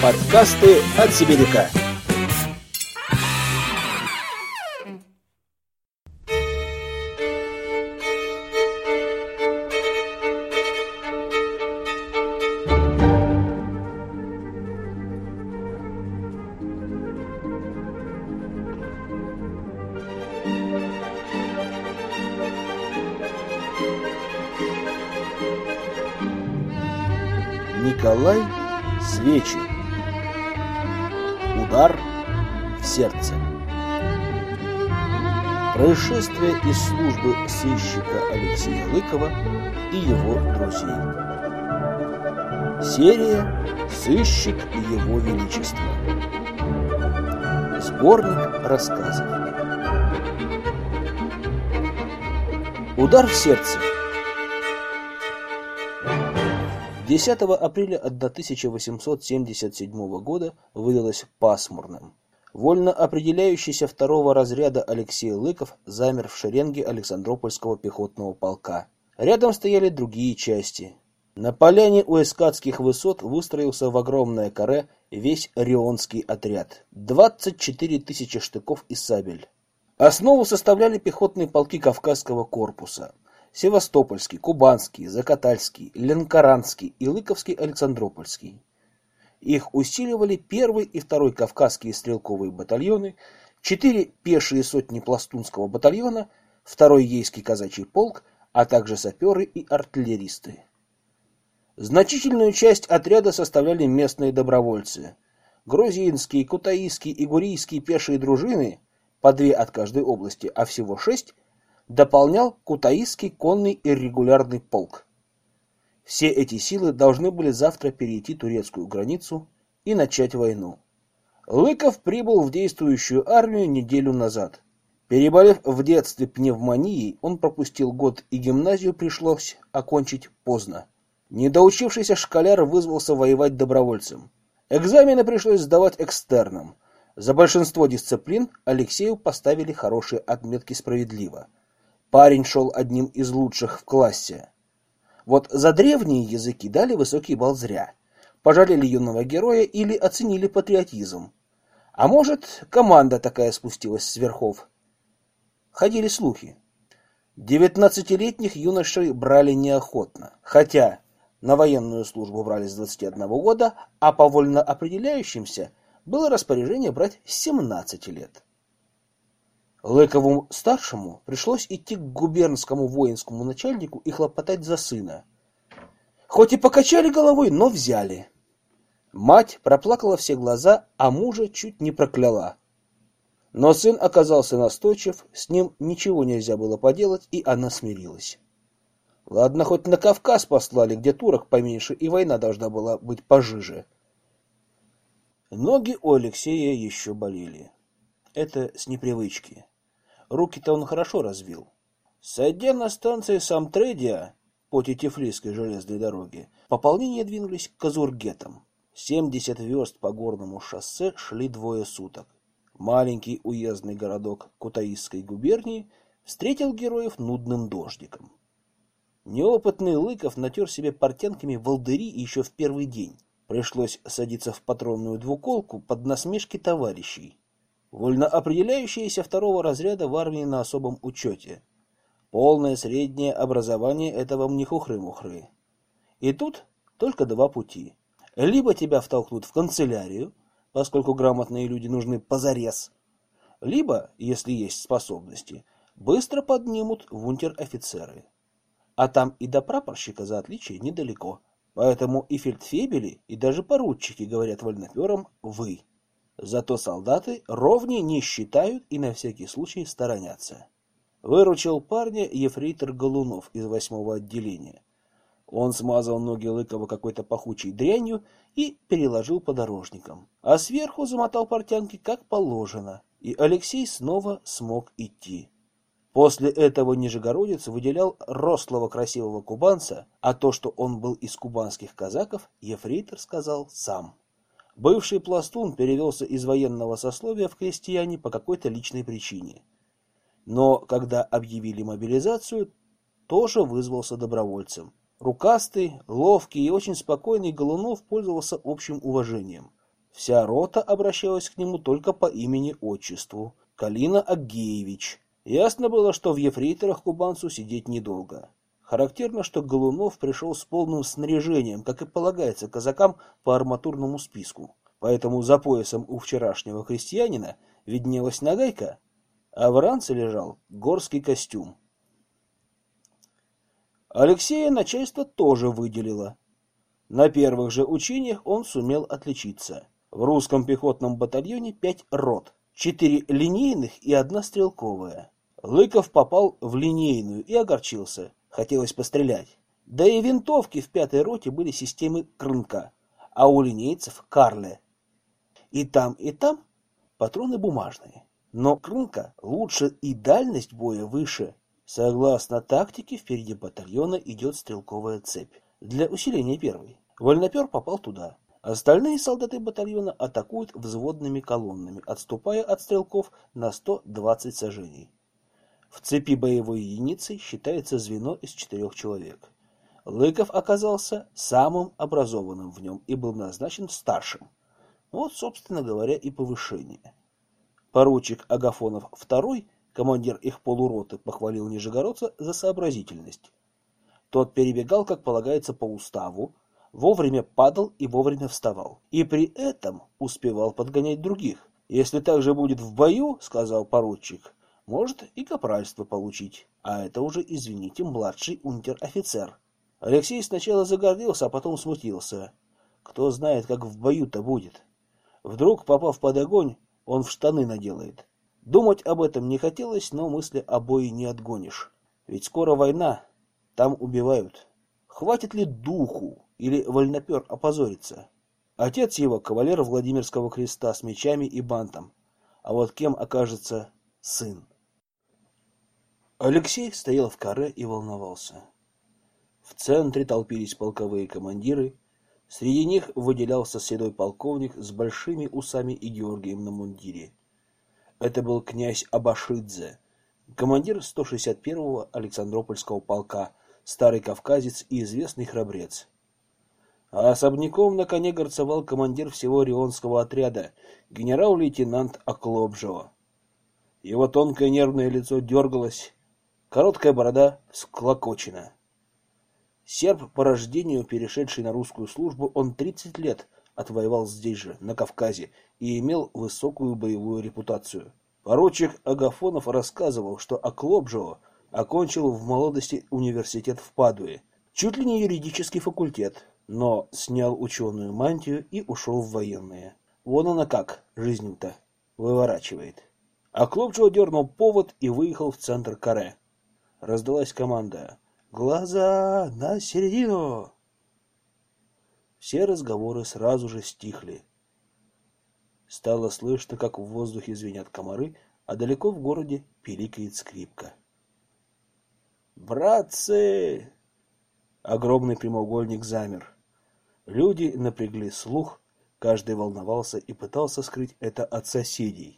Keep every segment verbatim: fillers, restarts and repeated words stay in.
Подкасты от Сибиряка. Николай Свечин. Удар в сердце. Происшествие из службы сыщика Алексея Лыкова и его друзей. Серия «Сыщик и его величество». Сборник рассказов. Удар в сердце. десятого апреля тысяча восемьсот семьдесят седьмого года выдалось пасмурным. Вольно определяющийся второго разряда Алексей Лыков замер в шеренге Александропольского пехотного полка. Рядом стояли другие части. На поляне у Эскадских высот выстроился в огромное каре весь Орионский отряд. двадцать четыре тысячи штыков и сабель. Основу составляли пехотные полки Кавказского корпуса. Севастопольский, Кубанский, Закатальский, Ленкоранский и Лыковский Александропольский. Их усиливали первый и второй Кавказские стрелковые батальоны, четыре пешие сотни Пластунского батальона, второй Ейский казачий полк, а также саперы и артиллеристы. Значительную часть отряда составляли местные добровольцы. Грузинские, кутаисские и гурийские пешие дружины, по две от каждой области, а всего шесть, дополнял Кутаисский конный иррегулярный полк. Все эти силы должны были завтра перейти турецкую границу и начать войну. Лыков прибыл в действующую армию неделю назад. Переболев в детстве пневмонией, он пропустил год и гимназию пришлось окончить поздно. Недоучившийся школяр вызвался воевать добровольцем. Экзамены пришлось сдавать экстерном. За большинство дисциплин Алексею поставили хорошие отметки справедливо. Парень шел одним из лучших в классе. Вот за древние языки дали высокий балл зря. Пожалели юного героя или оценили патриотизм. А может, команда такая спустилась с верхов. Ходили слухи. Девятнадцатилетних юношей брали неохотно. Хотя на военную службу брали с двадцати одного года, а по вольно определяющимся было распоряжение брать с семнадцати лет. Лыкову-старшему пришлось идти к губернскому воинскому начальнику и хлопотать за сына. Хоть и покачали головой, но взяли. Мать проплакала все глаза, а мужа чуть не прокляла. Но сын оказался настойчив, с ним ничего нельзя было поделать, и она смирилась. Ладно, хоть на Кавказ послали, где турок поменьше, и война должна была быть пожиже. Ноги у Алексея еще болели. Это с непривычки. Руки-то он хорошо развил. Сойдя на станции Самтредия, пути Тифлисской железной дороги, пополнения двинулись к Казургетам. семьдесят верст по горному шоссе шли двое суток. Маленький уездный городок Кутаисской губернии встретил героев нудным дождиком. Неопытный Лыков натер себе портянками волдыри еще в первый день. Пришлось садиться в патронную двуколку под насмешки товарищей. Вольно определяющиеся второго разряда в армии на особом учете. Полное среднее образование — это вам не хухры-мухры. И тут только два пути. Либо тебя втолкнут в канцелярию, поскольку грамотные люди нужны позарез, либо, если есть способности, быстро поднимут в унтер-офицеры. А там и до прапорщика за отличие недалеко. Поэтому и фельдфебели, и даже поручики говорят вольноперам «вы». Зато солдаты ровней не считают и на всякий случай сторонятся. Выручил парня ефрейтор Голунов из восьмого отделения. Он смазал ноги Лыкова какой-то пахучей дрянью и переложил подорожником, а сверху замотал портянки как положено, и Алексей снова смог идти. После этого нижегородец выделял рослого красивого кубанца, а то, что он был из кубанских казаков, ефрейтор сказал сам. Бывший пластун перевелся из военного сословия в крестьяне по какой-то личной причине. Но когда объявили мобилизацию, тоже вызвался добровольцем. Рукастый, ловкий и очень спокойный Голунов пользовался общим уважением. Вся рота обращалась к нему только по имени-отчеству — Калина Агеевич. Ясно было, что в ефрейторах кубанцу сидеть недолго. Характерно, что Голунов пришел с полным снаряжением, как и полагается казакам по арматурному списку. Поэтому за поясом у вчерашнего крестьянина виднелась нагайка, а в ранце лежал горский костюм. Алексея начальство тоже выделило. На первых же учениях он сумел отличиться. В русском пехотном батальоне пять рот, четыре линейных и одна стрелковая. Лыков попал в линейную и огорчился. Хотелось пострелять. Да и винтовки в пятой роте были системы Крынка, а у линейцев Карле. И там, и там патроны бумажные. Но Крынка лучше и дальность боя выше. Согласно тактике, впереди батальона идет стрелковая цепь. Для усиления первой. Вольнопер попал туда. Остальные солдаты батальона атакуют взводными колоннами, отступая от стрелков на сто двадцать саженей. В цепи боевой единицей считается звено из четырех человек. Лыков оказался самым образованным в нем и был назначен старшим. Вот, собственно говоря, и повышение. Поручик Агафонов второй, командир их полуроты, похвалил нижегородца за сообразительность. Тот перебегал, как полагается по уставу, вовремя падал и вовремя вставал. И при этом успевал подгонять других. «Если так же будет в бою, — сказал поручик, — может и капральство получить. А это уже, извините, младший унтер-офицер». Алексей сначала загордился, а потом смутился. Кто знает, как в бою-то будет. Вдруг, попав под огонь, он в штаны наделает. Думать об этом не хотелось, но мысли о бое не отгонишь. Ведь скоро война, там убивают. Хватит ли духу, или вольнопер опозорится? Отец его — кавалер Владимирского креста с мечами и бантом. А вот кем окажется сын? Алексей стоял в каре и волновался. В центре толпились полковые командиры. Среди них выделялся седой полковник с большими усами и Георгием на мундире. Это был князь Абашидзе, командир сто шестьдесят первого Александропольского полка, старый кавказец и известный храбрец. А особняком на коне горцевал командир всего Рионского отряда, генерал-лейтенант Оклобжева. Его тонкое нервное лицо дергалось, короткая борода всклокочена. Серб по рождению, перешедший на русскую службу, он тридцать лет отвоевал здесь же, на Кавказе, и имел высокую боевую репутацию. Поручик Агафонов рассказывал, что Оклобжева окончил в молодости университет в Падуе, чуть ли не юридический факультет, но снял ученую мантию и ушел в военные. Вон она как, жизнь-то, выворачивает. Оклобжева дернул повод и выехал в центр каре. Раздалась команда: «Глаза на середину!» Все разговоры сразу же стихли. Стало слышно, как в воздухе звенят комары, а далеко в городе пиликает скрипка. «Братцы!» Огромный прямоугольник замер. Люди напрягли слух, каждый волновался и пытался скрыть это от соседей.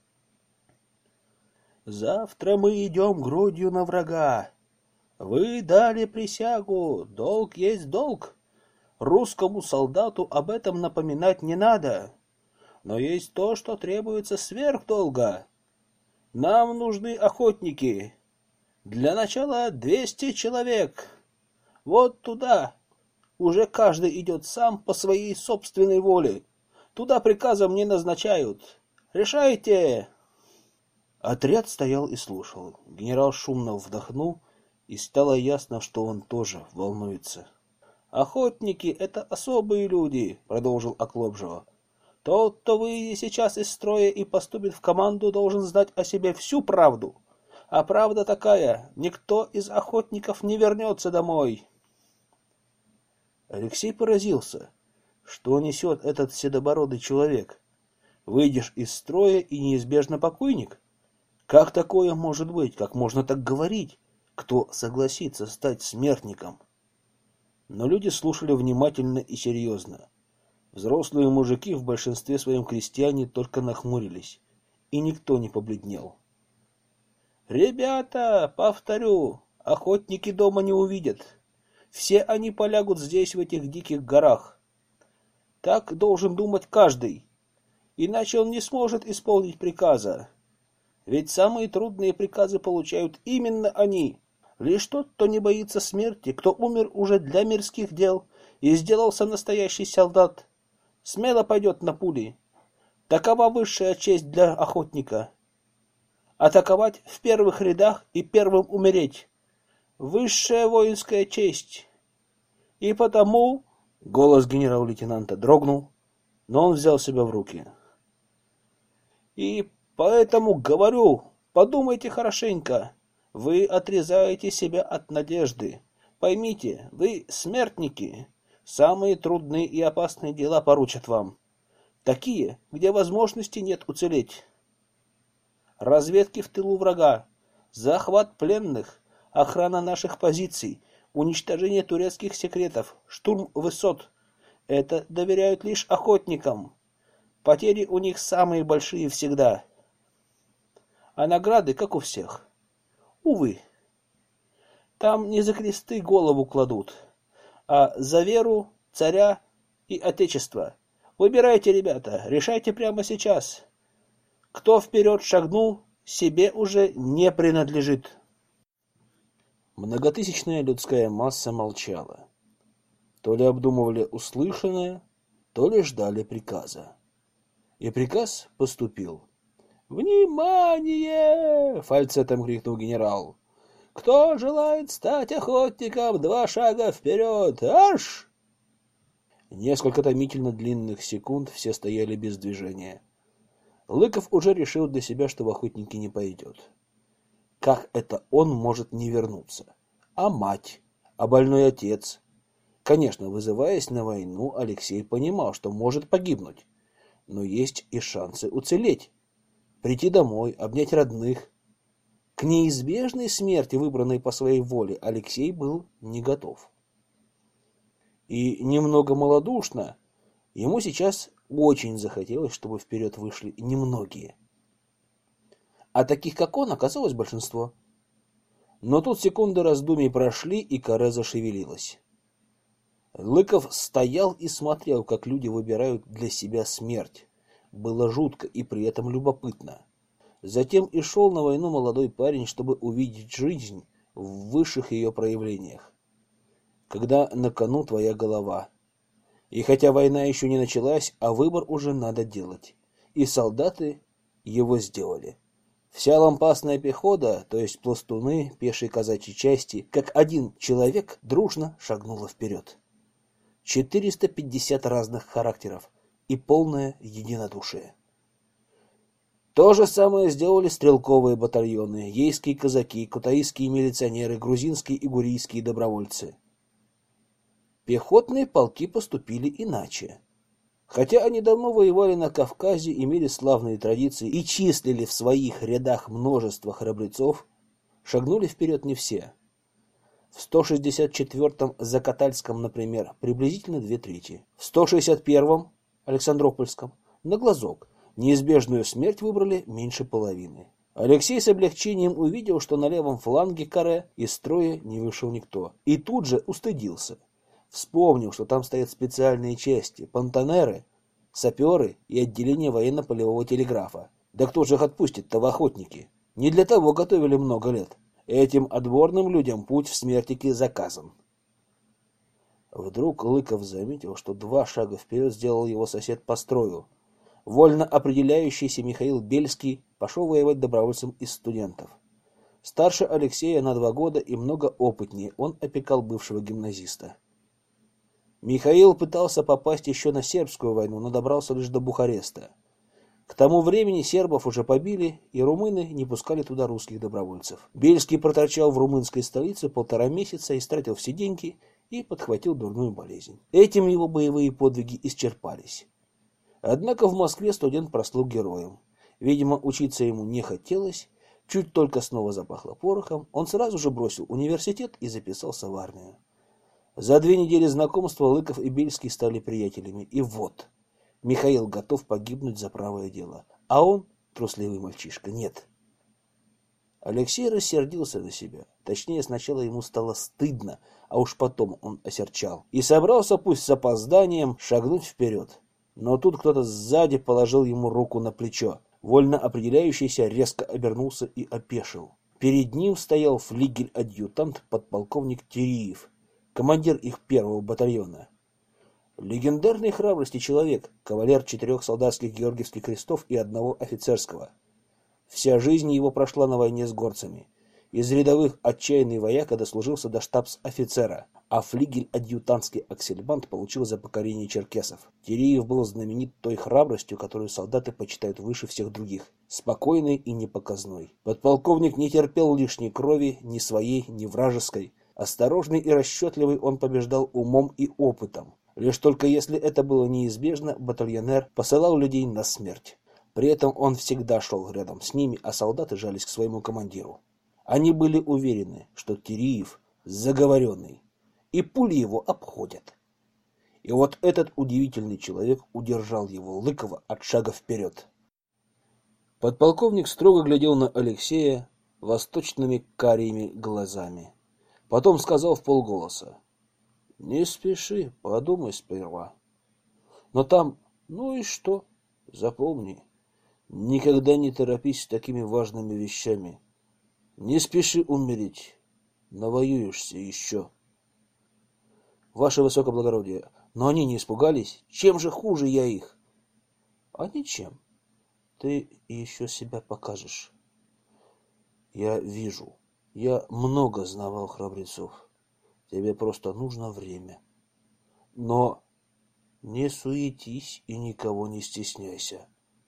«Завтра мы идем грудью на врага. Вы дали присягу, долг есть долг. Русскому солдату об этом напоминать не надо. Но есть то, что требуется сверх долга. Нам нужны охотники. Для начала двести человек. Вот туда. Уже каждый идет сам по своей собственной воле. Туда приказом не назначают. Решайте!» Отряд стоял и слушал. Генерал шумно вдохнул, и стало ясно, что он тоже волнуется. «Охотники — это особые люди», — продолжил Оклобжева. «Тот, кто выйдет сейчас из строя и поступит в команду, должен знать о себе всю правду. А правда такая: никто из охотников не вернется домой». Алексей поразился. Что несет этот седобородый человек? Выйдешь из строя и неизбежно покойник? Как такое может быть? Как можно так говорить? Кто согласится стать смертником? Но люди слушали внимательно и серьезно. Взрослые мужики, в большинстве своем крестьяне, только нахмурились, и никто не побледнел. «Ребята, повторю, охотники дома не увидят. Все они полягут здесь, в этих диких горах. Так должен думать каждый, иначе он не сможет исполнить приказа. Ведь самые трудные приказы получают именно они. Лишь тот, кто не боится смерти, кто умер уже для мирских дел и сделался настоящий солдат, смело пойдет на пули. Такова высшая честь для охотника. Атаковать в первых рядах и первым умереть. Высшая воинская честь. И потому... Голос генерал-лейтенанта дрогнул, но он взял себя в руки. И поэтому говорю, подумайте хорошенько. Вы отрезаете себя от надежды. Поймите, вы смертники. Самые трудные и опасные дела поручат вам. Такие, где возможности нет уцелеть. Разведки в тылу врага, захват пленных, охрана наших позиций, уничтожение турецких секретов, штурм высот. Это доверяют лишь охотникам. Потери у них самые большие всегда. А награды, как у всех. Увы. Там не за кресты голову кладут, а за веру, царя и отечество. Выбирайте, ребята, решайте прямо сейчас. Кто вперед шагнул, себе уже не принадлежит. Многотысячная людская масса молчала. То ли обдумывали услышанное, то ли ждали приказа. И приказ поступил. «Внимание!» — фальцетом крикнул генерал. «Кто желает стать охотником, два шага вперед! Аж!» Несколько томительно длинных секунд все стояли без движения. Лыков уже решил для себя, что в охотники не пойдет. Как это он может не вернуться? А мать? А больной отец? Конечно, вызываясь на войну, Алексей понимал, что может погибнуть. Но есть и шансы уцелеть. Прийти домой, обнять родных. К неизбежной смерти, выбранной по своей воле, Алексей был не готов. И немного малодушно, ему сейчас очень захотелось, чтобы вперед вышли немногие. А таких, как он, оказалось большинство. Но тут секунды раздумий прошли, и каре зашевелилась. Лыков стоял и смотрел, как люди выбирают для себя смерть. Было жутко и при этом любопытно. Затем и шел на войну молодой парень, чтобы увидеть жизнь в высших ее проявлениях. Когда на кону твоя голова. И хотя война еще не началась, а выбор уже надо делать. И солдаты его сделали. Вся лампасная пехота, то есть пластуны, пешие казачьи части, как один человек дружно шагнула вперед. четыреста пятьдесят разных характеров и полное единодушие. То же самое сделали стрелковые батальоны, ейские казаки, кутаисские милиционеры, грузинские и гурийские добровольцы. Пехотные полки поступили иначе. Хотя они давно воевали на Кавказе, имели славные традиции и числили в своих рядах множество храбрецов, шагнули вперед не все. В сто шестьдесят четвёртом Закатальском, например, приблизительно две трети. В сто шестьдесят первом Александропольском на глазок неизбежную смерть выбрали меньше половины. Алексей с облегчением увидел, что на левом фланге каре из строя не вышел никто. И тут же устыдился. Вспомнил, что там стоят специальные части, понтонеры, саперы и отделение военно-полевого телеграфа. Да кто же их отпустит-то в охотники? Не для того готовили много лет. Этим отборным людям путь в смертники заказан. Вдруг Лыков заметил, что два шага вперед сделал его сосед по строю. Вольно определяющийся Михаил Бельский пошел воевать добровольцем из студентов. Старше Алексея на два года и много опытнее, он опекал бывшего гимназиста. Михаил пытался попасть еще на сербскую войну, но добрался лишь до Бухареста. К тому времени сербов уже побили, и румыны не пускали туда русских добровольцев. Бельский проторчал в румынской столице полтора месяца, истратил все деньги и подхватил дурную болезнь. Этим его боевые подвиги исчерпались. Однако в Москве студент прослыл героем. Видимо, учиться ему не хотелось. Чуть только снова запахло порохом, он сразу же бросил университет и записался в армию. За две недели знакомства Лыков и Бельский стали приятелями. И вот, Михаил готов погибнуть за правое дело. А он, трусливый мальчишка, нет. Алексей рассердился на себя. Точнее, сначала ему стало стыдно, а уж потом он осерчал. И собрался, пусть с опозданием, шагнуть вперед. Но тут кто-то сзади положил ему руку на плечо. Вольно определяющийся резко обернулся и опешил. Перед ним стоял флигель-адъютант подполковник Тереев, командир их первого батальона. Легендарной храбрости человек, кавалер четырех солдатских георгиевских крестов и одного офицерского. Вся жизнь его прошла на войне с горцами. Из рядовых отчаянный вояка дослужился до штабс-офицера, а флигель-адъютантский аксельбант получил за покорение черкесов. Тереев был знаменит той храбростью, которую солдаты почитают выше всех других, спокойной и непоказной. Подполковник не терпел лишней крови, ни своей, ни вражеской. Осторожный и расчетливый он побеждал умом и опытом. Лишь только если это было неизбежно, батальонер посылал людей на смерть. При этом он всегда шел рядом с ними, а солдаты жались к своему командиру. Они были уверены, что Тереев заговоренный, и пули его обходят. И вот этот удивительный человек удержал его, Лыкова, от шага вперед. Подполковник строго глядел на Алексея восточными карими глазами. Потом сказал вполголоса: «Не спеши, подумай сперва. Но там, ну и что? Запомни, никогда не торопись с такими важными вещами. Не спеши умереть, навоюешься еще». Ваше высокоблагородие, но они не испугались? Чем же хуже я их? А ничем. Ты еще себя покажешь. Я вижу. Я много знавал храбрецов. Тебе просто нужно время. Но не суетись и никого не стесняйся.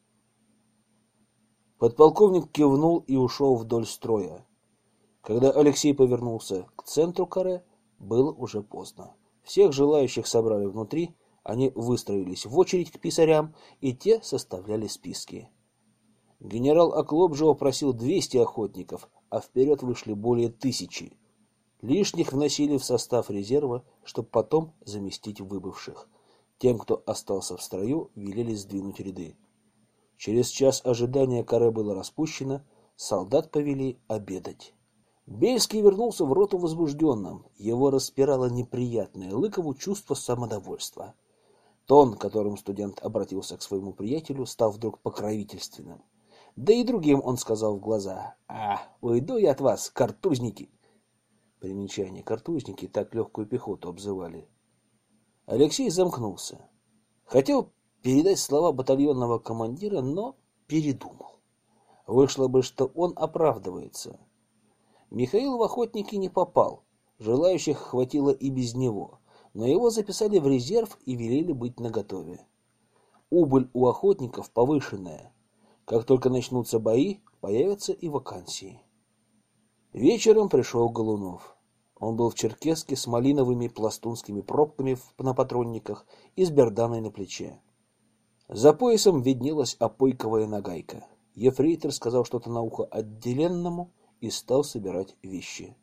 Подполковник кивнул и ушел вдоль строя. Когда Алексей повернулся к центру каре, было уже поздно. Всех желающих собрали внутри, они выстроились в очередь к писарям, и те составляли списки. Генерал Оклобжева просил двести охотников, а вперед вышли более тысячи. Лишних вносили в состав резерва, чтобы потом заместить выбывших. Тем, кто остался в строю, велели сдвинуть ряды. Через час ожидания каре было распущено, солдат повели обедать. Бельский вернулся в роту возбужденным. Его распирало неприятное Лыкову чувство самодовольства. Тон, которым студент обратился к своему приятелю, стал вдруг покровительственным. Да и другим он сказал в глаза: «А, уйду я от вас, картузники!» Примечание: картузники так легкую пехоту обзывали. Алексей замкнулся. Хотел передать слова батальонного командира, но передумал. Вышло бы, что он оправдывается. Михаил в охотники не попал. Желающих хватило и без него, но его записали в резерв и велели быть наготове. Убыль у охотников повышенная. Как только начнутся бои, появятся и вакансии. Вечером пришел Голунов. Он был в черкеске с малиновыми пластунскими пробками на патронниках и с берданой на плече. За поясом виднелась опойковая нагайка. Ефрейтор сказал что-то на ухо отделенному и стал собирать вещи.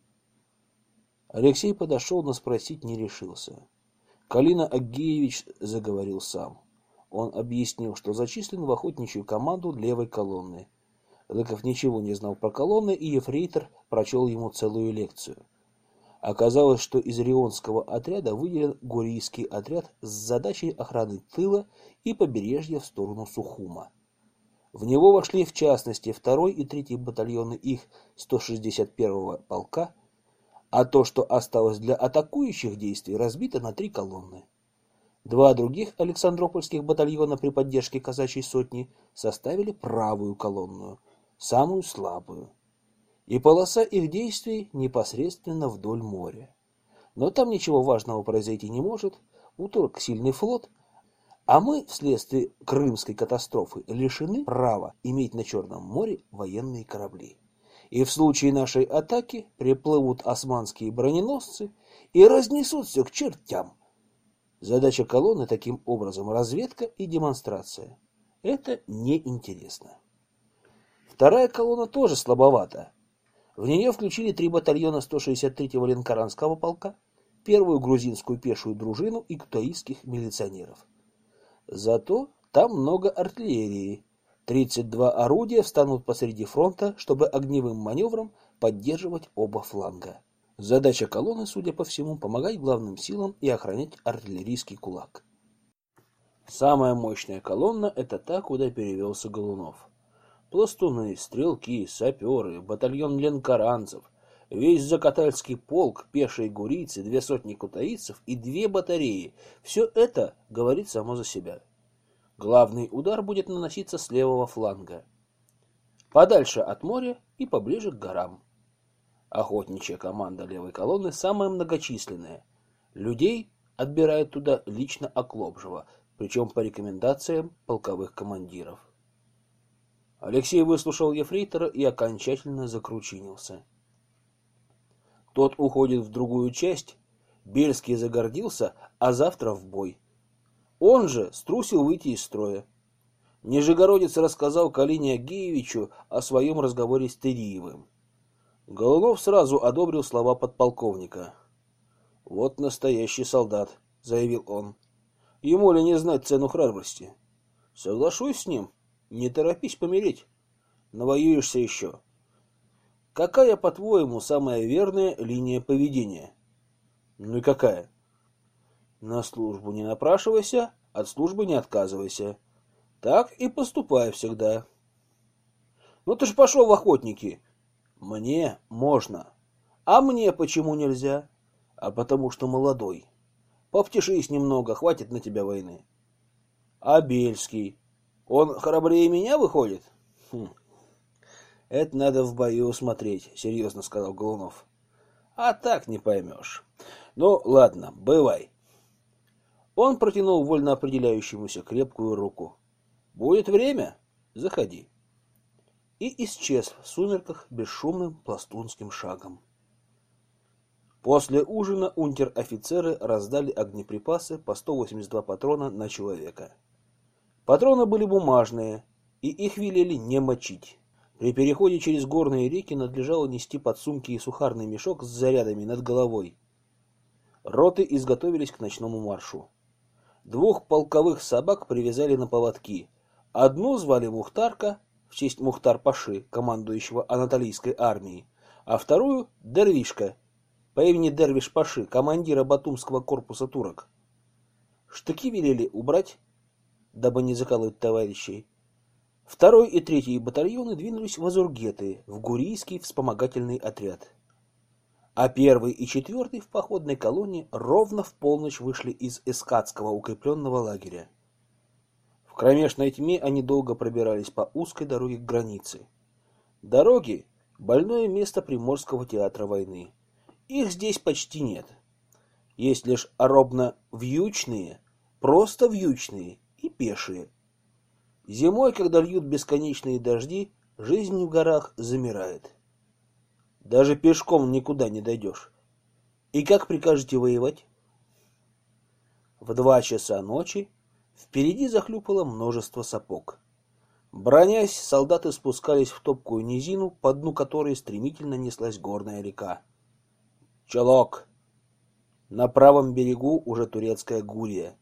Алексей подошел, но спросить не решился. Калина Агеевич заговорил сам. Он объяснил, что зачислен в охотничью команду левой колонны. Лыков ничего не знал про колонны, и ефрейтор прочел ему целую лекцию. Оказалось, что из Рионского отряда выделен Гурийский отряд с задачей охраны тыла и побережья в сторону Сухума. В него вошли, в частности, второй и третий батальоны их сто шестьдесят первого полка, а то, что осталось для атакующих действий, разбито на три колонны. Два других Александропольских батальона при поддержке казачьей сотни составили правую колонну, самую слабую. И полоса их действий непосредственно вдоль моря. Но там ничего важного произойти не может, у турок сильный флот, а мы вследствие крымской катастрофы лишены права иметь на Черном море военные корабли. И в случае нашей атаки приплывут османские броненосцы и разнесут все к чертям. Задача колонны таким образом разведка и демонстрация. Это неинтересно. Вторая колонна тоже слабовата. В нее включили три батальона сто шестьдесят третьего Ленкоранского полка, первую грузинскую пешую дружину и кутаисских милиционеров. Зато там много артиллерии. тридцать два орудия встанут посреди фронта, чтобы огневым маневром поддерживать оба фланга. Задача колонны, судя по всему, помогать главным силам и охранять артиллерийский кулак. Самая мощная колонна – это та, куда перевелся Голунов. Пластуны, стрелки, саперы, батальон ленкоранцев, весь Закатальский полк, пешие гурийцы, две сотни кутаисцев и две батареи – все это говорит само за себя. Главный удар будет наноситься с левого фланга, подальше от моря и поближе к горам. Охотничья команда левой колонны самая многочисленная. Людей отбирают туда лично Оклобжева, причем по рекомендациям полковых командиров. Алексей выслушал ефрейтора и окончательно закручинился. Тот уходит в другую часть, Бельский загордился, а завтра в бой. Он же струсил выйти из строя. Нижегородец рассказал Калине Агеевичу о своем разговоре с Тыриевым. Голунов сразу одобрил слова подполковника. «Вот настоящий солдат», — заявил он. «Ему ли не знать цену храбрости? Соглашусь с ним. Не торопись помереть. Навоюешься еще. Какая, по-твоему, самая верная линия поведения?» «Ну и какая?» «На службу не напрашивайся, от службы не отказывайся. Так и поступай всегда». «Ну ты ж пошел в охотники». «Мне можно. А мне почему нельзя?» «А потому что молодой. Повтешись немного, хватит на тебя войны». «А Бельский? Он храбрее меня выходит?» хм. «Это надо в бою смотреть», — серьезно сказал Голунов. «А так не поймешь. Ну, ладно, бывай». Он протянул вольно определяющемуся крепкую руку. «Будет время? Заходи». И исчез в сумерках бесшумным пластунским шагом. После ужина унтер-офицеры раздали огнеприпасы по сто восемьдесят два патрона на человека. Патроны были бумажные, и их велели не мочить. При переходе через горные реки надлежало нести подсумки и сухарный мешок с зарядами над головой. Роты изготовились к ночному маршу. Двух полковых собак привязали на поводки. Одну звали Мухтарка, в честь Мухтар-паши, командующего Анатолийской армией, а вторую — Дервишка, по имени Дервиш-паши, командира Батумского корпуса турок. Штыки велели убрать, дабы не заколоть товарищей. Второй и третий батальоны двинулись в Азургеты, в Гурийский вспомогательный отряд. А первый и четвертый в походной колонне ровно в полночь вышли из Эскадского укрепленного лагеря. В кромешной тьме они долго пробирались по узкой дороге к границе. Дороги — больное место Приморского театра войны. Их здесь почти нет. Есть лишь оробно-вьючные, просто вьючные и пешие. Зимой, когда льют бесконечные дожди, жизнь в горах замирает. Даже пешком никуда не дойдешь. И как прикажете воевать? В два часа ночи впереди захлюпало множество сапог. Бронясь, солдаты спускались в топкую низину, по дну которой стремительно неслась горная река. Чолок. На правом берегу уже турецкая Гурия.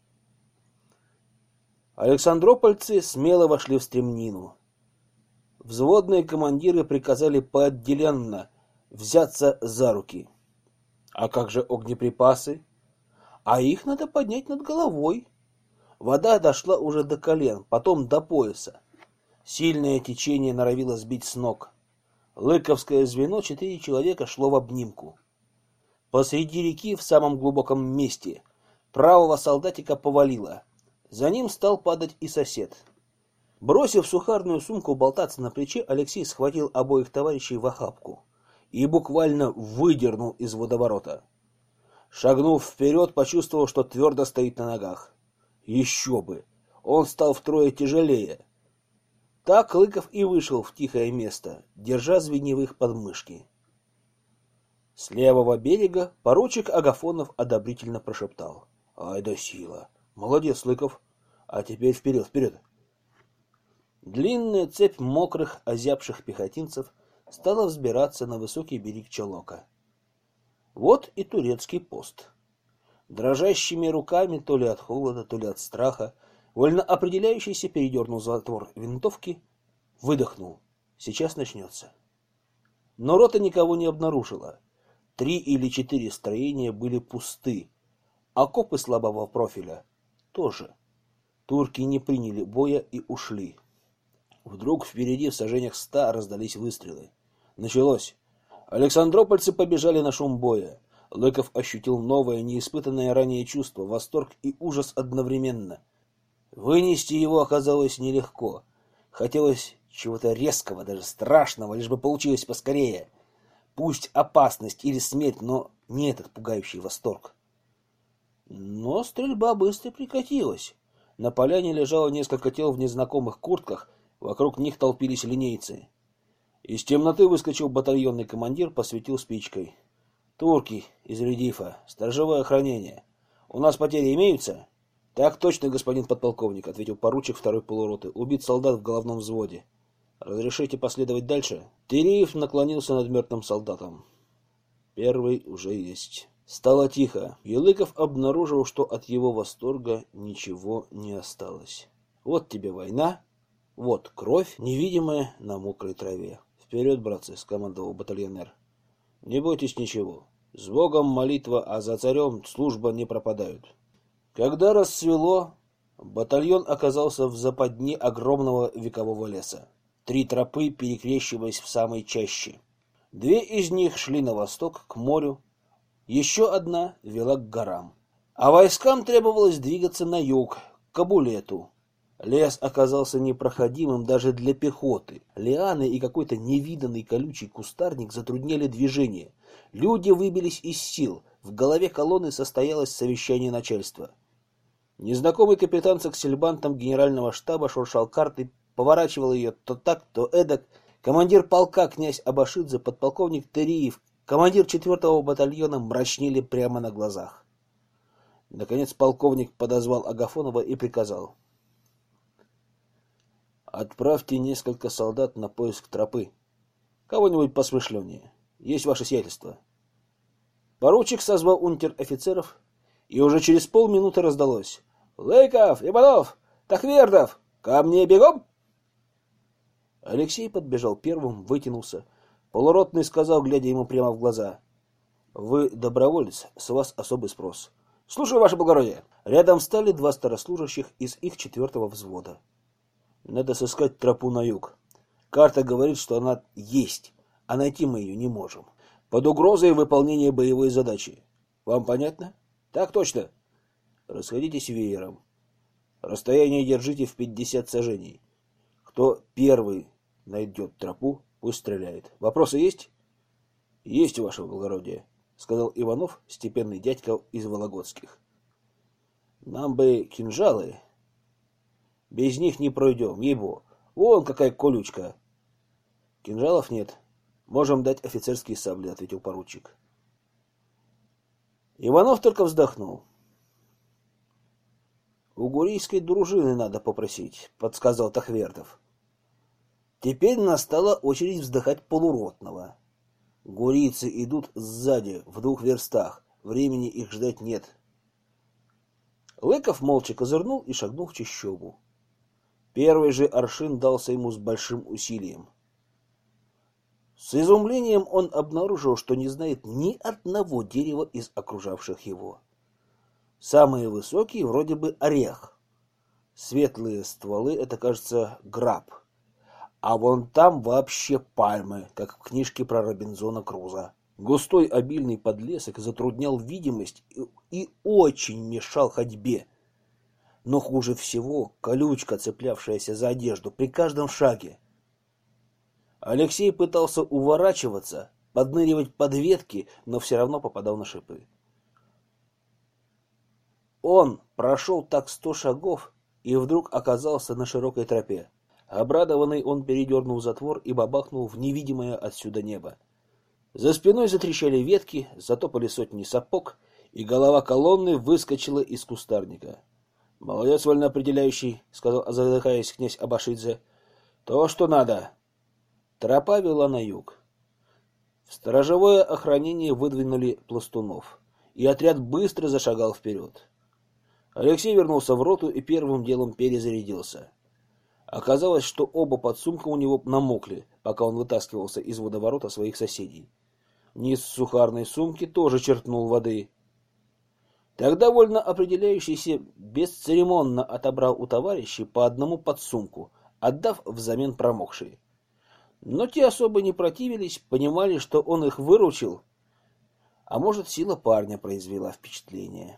Александропольцы смело вошли в стремнину. Взводные командиры приказали поотделенно взяться за руки. А как же огнеприпасы? А их надо поднять над головой. Вода дошла уже до колен, потом до пояса. Сильное течение норовило сбить с ног. Лыковское звено, четыре человека, шло в обнимку. Посреди реки, в самом глубоком месте, правого солдатика повалило. За ним стал падать и сосед. Бросив сухарную сумку болтаться на плече, Алексей схватил обоих товарищей в охапку и буквально выдернул из водоворота. Шагнув вперед, почувствовал, что твердо стоит на ногах. Еще бы! Он стал втрое тяжелее. Так Лыков и вышел в тихое место, держа Звеньевых под мышки. С левого берега поручик Агафонов одобрительно прошептал: «Ай да сила! Молодец, Лыков! А теперь вперед, вперед!» Длинная цепь мокрых, озябших пехотинцев стала взбираться на высокий берег Чолока. Вот и турецкий пост. Дрожащими руками, то ли от холода, то ли от страха, вольно определяющийся передернул затвор винтовки Выдохнул. Сейчас начнется. Но рота никого не обнаружила. Три или четыре строения были пусты. Окопы слабого профиля тоже. Турки не приняли боя и ушли. Вдруг впереди в сажениях ста раздались выстрелы. Началось. Александропольцы побежали на шум боя. Лыков ощутил новое, неиспытанное ранее чувство, восторг и ужас одновременно. Вынести его оказалось нелегко. Хотелось чего-то резкого, даже страшного, лишь бы получилось поскорее. Пусть опасность или смерть, но не этот пугающий восторг. Но стрельба быстро прекратилась. На поляне лежало несколько тел в незнакомых куртках, вокруг них толпились линейцы. Из темноты выскочил батальонный командир, посветил спичкой. «Турки из Редифа. Сторожевое охранение. У нас потери имеются?» «Так точно, господин подполковник», — ответил поручик второй полуроты. «Убит солдат в головном взводе. Разрешите последовать дальше?» Тереев наклонился над мертвым солдатом. «Первый уже есть». Стало тихо, и Лыков обнаружил, что от его восторга ничего не осталось. Вот тебе война, вот кровь, невидимая на мокрой траве. «Вперед, братцы!» — скомандовал батальонер. «Не бойтесь ничего. С Богом молитва, а за царем служба не пропадают». Когда рассвело, батальон оказался в западне огромного векового леса. Три тропы перекрещивались в самой чаще. Две из них шли на восток, к морю, еще одна вела к горам. А войскам требовалось двигаться на юг, к Кабулету. Лес оказался непроходимым даже для пехоты. Лианы и какой-то невиданный колючий кустарник затрудняли движение. Люди выбились из сил. В голове колонны состоялось совещание начальства. Незнакомый капитан с аксельбантом генерального штаба шуршал картой, поворачивал ее то так, то эдак. Командир полка князь Абашидзе, подполковник Тереев, командир четвертого батальона мрачнели прямо на глазах. Наконец полковник подозвал Агафонова и приказал: «Отправьте несколько солдат на поиск тропы. Кого-нибудь посмышленнее. Есть ваше сиятельство». Поручик созвал унтер-офицеров, и уже через полминуты раздалось: «Лыков, Иванов, Тахвердов, ко мне бегом!» Алексей подбежал первым, вытянулся. Полуротный сказал, глядя ему прямо в глаза: «Вы доброволец, с вас особый спрос». «Слушаю, ваше благородие». Рядом встали два старослужащих из их четвертого взвода. «Надо сыскать тропу на юг. Карта говорит, что она есть, а найти мы ее не можем. Под угрозой выполнения боевой задачи. Вам понятно?» «Так точно». «Расходитесь веером. Расстояние держите в пятьдесят саженей. Кто первый найдет тропу, пусть стреляет. Вопросы есть?» «Есть, ваше благородие», — сказал Иванов, степенный дядька из Вологодских. «Нам бы кинжалы. Без них не пройдем, ей-бо. Вон какая колючка». «Кинжалов нет. Можем дать офицерские сабли», — ответил поручик. Иванов только вздохнул. «У гурийской дружины надо попросить», — подсказал Тахвердов. Теперь настала очередь вздыхать полуротного. Гурийцы идут сзади, в двух верстах. Времени их ждать нет. Лыков молча козырнул и шагнул в чащобу. Первый же аршин дался ему с большим усилием. С изумлением он обнаружил, что не знает ни одного дерева из окружавших его. Самые высокие вроде бы орех. Светлые стволы — это, кажется, граб. А вон там вообще пальмы, как в книжке про Робинзона Круза. Густой обильный подлесок затруднял видимость и, и очень мешал ходьбе. Но хуже всего колючка, цеплявшаяся за одежду при каждом шаге. Алексей пытался уворачиваться, подныривать под ветки, но все равно попадал на шипы. Он прошел так сто шагов и вдруг оказался на широкой тропе. Обрадованный, он передернул затвор и бабахнул в невидимое отсюда небо. За спиной затрещали ветки, затопали сотни сапог, и голова колонны выскочила из кустарника. — Молодец, вольноопределяющий, — сказал, задыхаясь, князь Абашидзе. — То, что надо. Тропа вела на юг. В сторожевое охранение выдвинули пластунов, и отряд быстро зашагал вперед. Алексей вернулся в роту и первым делом перезарядился. Оказалось, что оба подсумка у него намокли, пока он вытаскивался из водоворота своих соседей. Низ сухарной сумки тоже черпнул воды. Тогда вольно определяющийся бесцеремонно отобрал у товарищей по одному подсумку, отдав взамен промокшие. Но те особо не противились, понимали, что он их выручил, а может, сила парня произвела впечатление.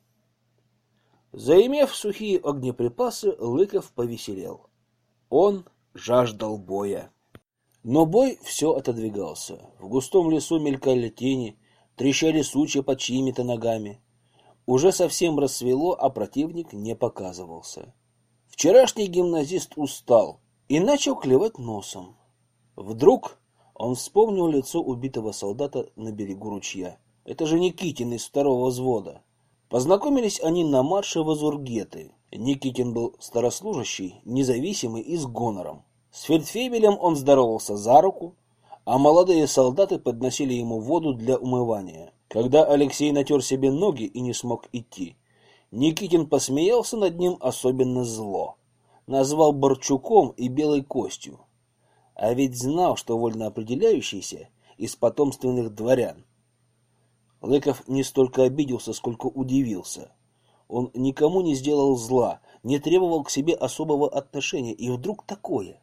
Заимев сухие огнеприпасы, Лыков повеселел. Он жаждал боя. Но бой все отодвигался. В густом лесу мелькали тени, трещали сучья под чьими-то ногами. Уже совсем рассвело, а противник не показывался. Вчерашний гимназист устал и начал клевать носом. Вдруг он вспомнил лицо убитого солдата на берегу ручья. Это же Никитин из второго взвода. Познакомились они на марше в Азургеты. Никитин был старослужащий, независимый и с гонором. С фельдфебелем он здоровался за руку, а молодые солдаты подносили ему воду для умывания. Когда Алексей натер себе ноги и не смог идти, Никитин посмеялся над ним особенно зло. Назвал Борчуком и белой костью. А ведь знал, что вольно определяющийся из потомственных дворян. Лыков не столько обиделся, сколько удивился. Он никому не сделал зла, не требовал к себе особого отношения, и вдруг такое.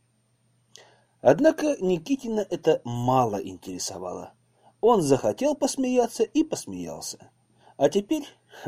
Однако Никитина это мало интересовало. Он захотел посмеяться и посмеялся. А теперь...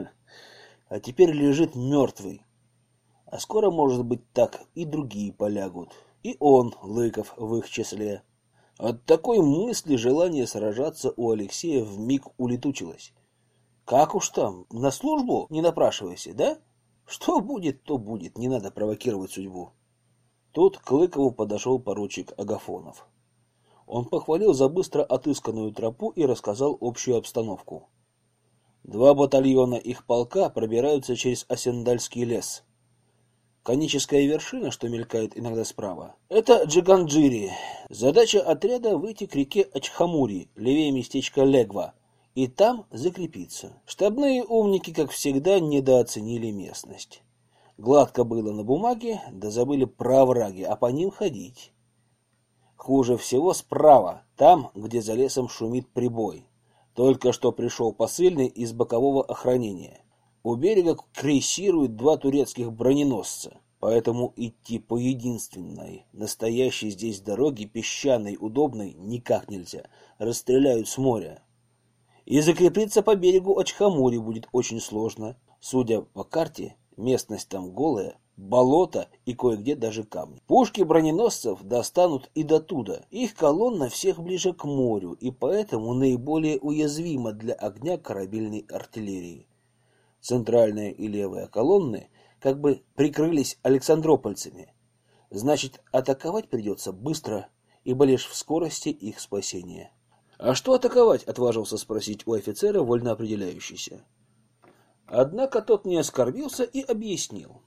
А теперь лежит мертвый. А скоро, может быть, так и другие полягут. И он, Лыков, в их числе. От такой мысли желание сражаться у Алексея вмиг улетучилось. Как уж там, на службу не напрашивайся, да? Что будет, то будет, не надо провокировать судьбу. Тут к Лыкову подошел поручик Агафонов. Он похвалил за быстро отысканную тропу и рассказал общую обстановку. Два батальона их полка пробираются через Осендальский лес. Коническая вершина, что мелькает иногда справа, это Джиганджири. Задача отряда выйти к реке Ачхамури, левее местечка Легва, и там закрепиться. Штабные умники, как всегда, недооценили местность. Гладко было на бумаге, да забыли про овраги, а по ним ходить. Хуже всего справа, там, где за лесом шумит прибой. Только что пришел посыльный из бокового охранения. У берега крейсируют два турецких броненосца, поэтому идти по единственной, настоящей здесь дороге, песчаной, удобной, никак нельзя. Расстреляют с моря. И закрепиться по берегу Ачхамури будет очень сложно. Судя по карте, местность там голая, болото и кое-где даже камни. Пушки броненосцев достанут и до туда. Их колонна всех ближе к морю, и поэтому наиболее уязвима для огня корабельной артиллерии. Центральная и левая колонны как бы прикрылись александропольцами. Значит, атаковать придется быстро, ибо лишь в скорости их спасения. А что атаковать, отважился спросить у офицера, вольно определяющийся. Однако тот не оскорбился и объяснил.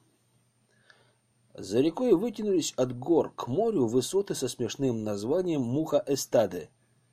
За рекой вытянулись от гор к морю высоты со смешным названием Муха-Эстаде.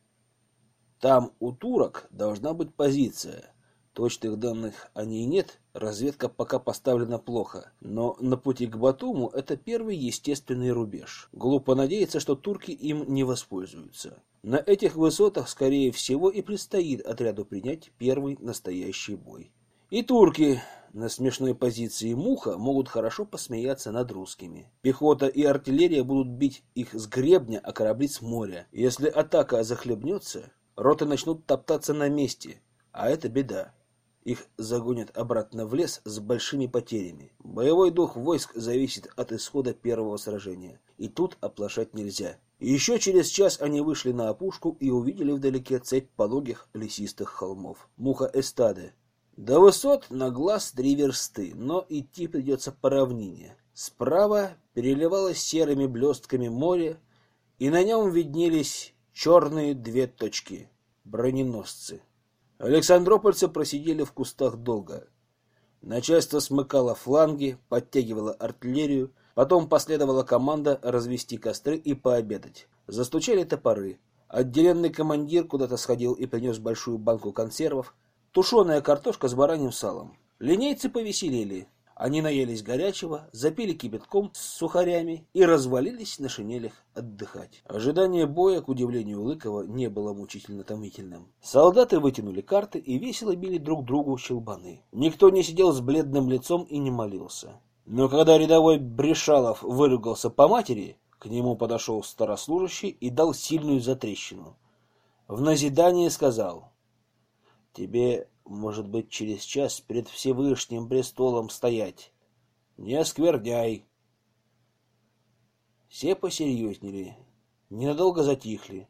Там у турок должна быть позиция. Точных данных о ней нет, разведка пока поставлена плохо. Но на пути к Батуму это первый естественный рубеж. Глупо надеяться, что турки им не воспользуются. На этих высотах, скорее всего, и предстоит отряду принять первый настоящий бой. И турки на смешной позиции Муха могут хорошо посмеяться над русскими. Пехота и артиллерия будут бить их с гребня, а корабли с моря. Если атака захлебнется, роты начнут топтаться на месте, а это беда. Их загонят обратно в лес с большими потерями. Боевой дух войск зависит от исхода первого сражения. И тут оплошать нельзя. Еще через час они вышли на опушку и увидели вдалеке цепь пологих лесистых холмов. Муха-Эстаде. До высот на глаз три версты, но идти придется по равнине. Справа переливалось серыми блестками море, и на нем виднелись черные две точки — броненосцы. Александропольцы просидели в кустах долго. Начальство смыкало фланги, подтягивало артиллерию, потом последовала команда развести костры и пообедать. Застучали топоры. Отделенный командир куда-то сходил и принес большую банку консервов, тушеная картошка с бараньим салом. Линейцы повеселели. Они наелись горячего, запили кипятком с сухарями и развалились на шинелях отдыхать. Ожидание боя, к удивлению Лыкова, не было мучительно томительным. Солдаты вытянули карты и весело били друг другу щелбаны. Никто не сидел с бледным лицом и не молился. Но когда рядовой Брешалов выругался по матери, к нему подошел старослужащий и дал сильную затрещину. В назидание сказал: «Тебе, может быть, через час перед Всевышним престолом стоять. Не оскверняй». Все посерьезнели, ненадолго затихли,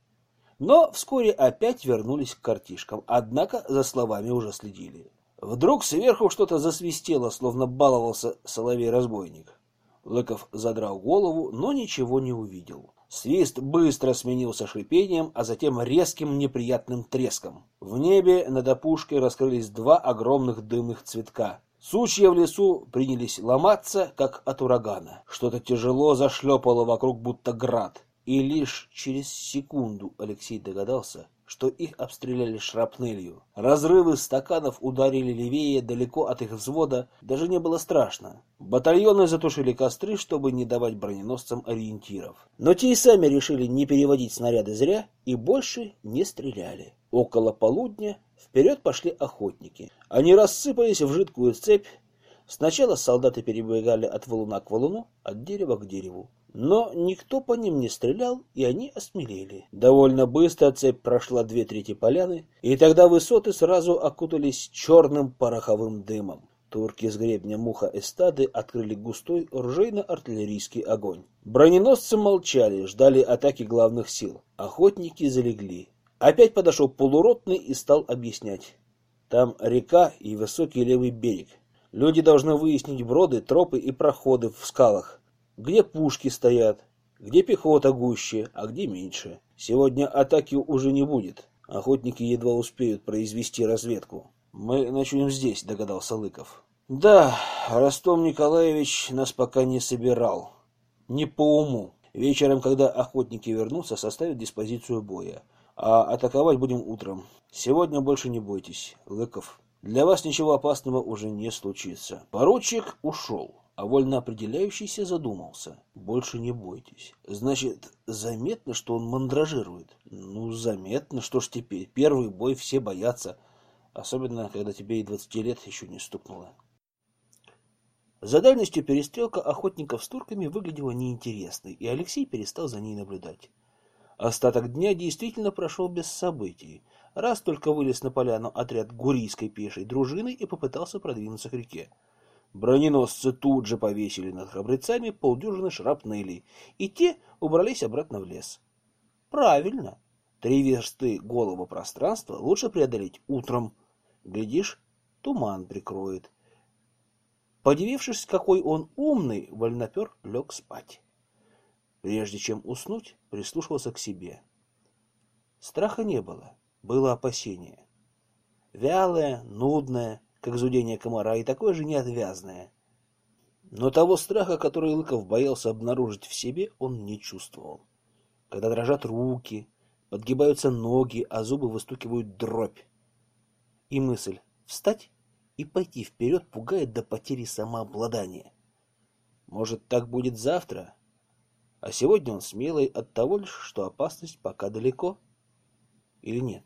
но вскоре опять вернулись к картишкам, однако за словами уже следили. Вдруг сверху что-то засвистело, словно баловался соловей-разбойник. Лыков задрал голову, но ничего не увидел. Свист быстро сменился шипением, а затем резким неприятным треском. В небе над опушкой раскрылись два огромных дымных цветка. Сучья в лесу принялись ломаться, как от урагана. Что-то тяжело зашлепало вокруг, будто град. И лишь через секунду Алексей догадался, что их обстреляли шрапнелью. Разрывы стаканов ударили левее, далеко от их взвода, даже не было страшно. Батальоны затушили костры, чтобы не давать броненосцам ориентиров. Но те и сами решили не переводить снаряды зря и больше не стреляли. Около полудня вперед пошли охотники. Они рассыпались в жидкую цепь. Сначала солдаты перебегали от валуна к валуну, от дерева к дереву. Но никто по ним не стрелял, и они осмелели. Довольно быстро цепь прошла две трети поляны, и тогда высоты сразу окутались черным пороховым дымом. Турки с гребня Муха-Эстады открыли густой ружейно-артиллерийский огонь. Броненосцы молчали, ждали атаки главных сил. Охотники залегли. Опять подошел полуротный и стал объяснять. Там река и высокий левый берег. Люди должны выяснить броды, тропы и проходы в скалах. Где пушки стоят, где пехота гуще, а где меньше. Сегодня атаки уже не будет. Охотники едва успеют произвести разведку. Мы начнем здесь, догадался Лыков. Да, Ростом Николаевич нас пока не собирал. Не по уму. Вечером, когда охотники вернутся, составят диспозицию боя. А атаковать будем утром. Сегодня больше не бойтесь, Лыков. Для вас ничего опасного уже не случится. Поручик ушел. А вольно определяющийся задумался. Больше не бойтесь. Значит, заметно, что он мандражирует? Ну, заметно. Что ж теперь? Первый бой все боятся. Особенно, когда тебе и двадцати лет еще не стукнуло. За дальностью перестрелка охотников с турками выглядела неинтересной, и Алексей перестал за ней наблюдать. Остаток дня действительно прошел без событий. Раз только вылез на поляну отряд гурийской пешей дружины и попытался продвинуться к реке. Броненосцы тут же повесили над храбрецами полдюжины шрапнелей, и те убрались обратно в лес. Правильно. Три версты голого пространства лучше преодолеть утром. Глядишь, туман прикроет. Подивившись, какой он умный, вольнопер лег спать. Прежде чем уснуть, прислушивался к себе. Страха не было, было опасение. Вялое, нудное, как зудение комара, и такое же неотвязное. Но того страха, который Лыков боялся обнаружить в себе, он не чувствовал. Когда дрожат руки, подгибаются ноги, а зубы выстукивают дробь. И мысль встать и пойти вперед пугает до потери самообладания. Может, так будет завтра? А сегодня он смелый от того лишь, что опасность пока далеко? Или нет?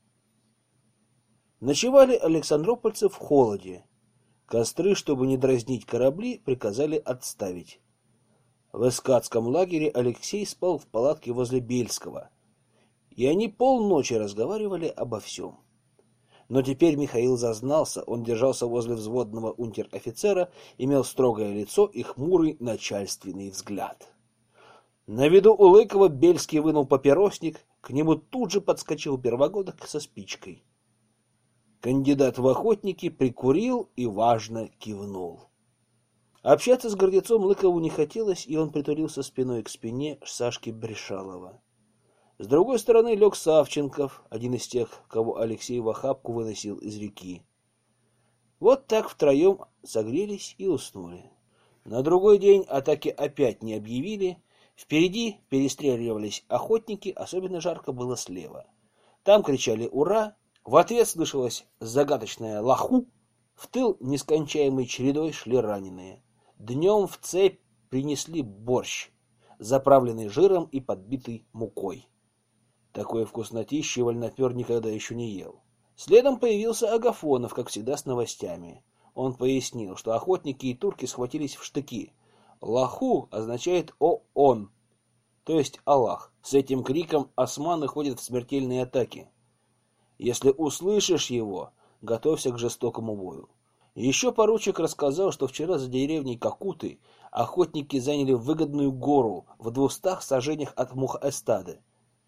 Ночевали александропольцы в холоде. Костры, чтобы не дразнить корабли, приказали отставить. В эскадском лагере Алексей спал в палатке возле Бельского, и они полночи разговаривали обо всем. Но теперь Михаил зазнался, он держался возле взводного унтер-офицера, имел строгое лицо и хмурый начальственный взгляд. На виду у Лыкова Бельский вынул папиросник, к нему тут же подскочил первогодок со спичкой. Кандидат в охотники прикурил и важно кивнул. Общаться с гордецом Лыкову не хотелось, и он притулился спиной к спине Сашки Брешалова. С другой стороны лег Савченков, один из тех, кого Алексей в охапку выносил из реки. Вот так втроем согрелись и уснули. На другой день атаки опять не объявили. Впереди перестреливались охотники, особенно жарко было слева. Там кричали «Ура!», в ответ слышалось загадочное «Лаху!», В тыл нескончаемой чередой шли раненые. Днем в цепь принесли борщ, заправленный жиром и подбитый мукой. Такой вкуснотищи вольнопер никогда еще не ел. Следом появился Агафонов, как всегда, с новостями. Он пояснил, что охотники и турки схватились в штыки. Лаху означает «о-он», то есть Аллах. С этим криком османы ходят в смертельные атаки. Если услышишь его, готовься к жестокому бою. Еще поручик рассказал, что вчера за деревней Какуты охотники заняли выгодную гору в двухстах саженях от Мух-Эстады.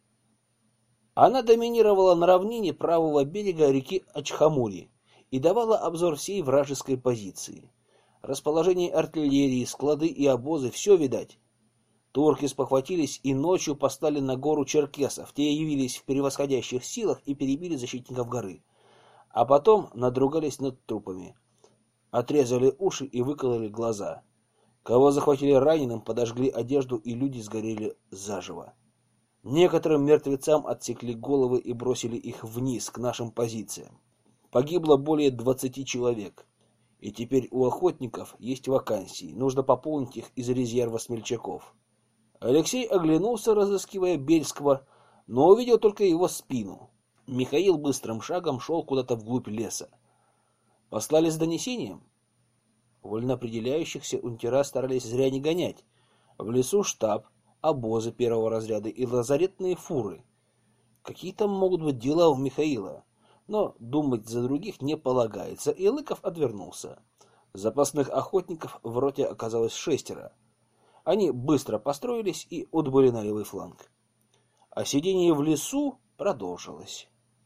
Она доминировала на равнине правого берега реки Ачхамури и давала обзор всей вражеской позиции. Расположение артиллерии, склады и обозы — все видать. Турки спохватились и ночью послали на гору черкесов. Те явились в превосходящих силах и перебили защитников горы. А потом надругались над трупами. Отрезали уши и выкололи глаза. Кого захватили раненым, подожгли одежду, и люди сгорели заживо. Некоторым мертвецам отсекли головы и бросили их вниз, к нашим позициям. Погибло более двадцати человек. И теперь у охотников есть вакансии. Нужно пополнить их из резерва смельчаков. Алексей оглянулся, разыскивая Бельского, но увидел только его спину. Михаил быстрым шагом шел куда-то вглубь леса. Послали с донесением? Вольноопределяющихся унтера старались зря не гонять. В лесу штаб, обозы первого разряда и лазаретные фуры. Какие там могут быть дела у Михаила? Но думать за других не полагается, и Лыков отвернулся. Запасных охотников в роте оказалось шестеро. Они быстро построились и отбыли на левый фланг. А сидение в лесу продолжилось.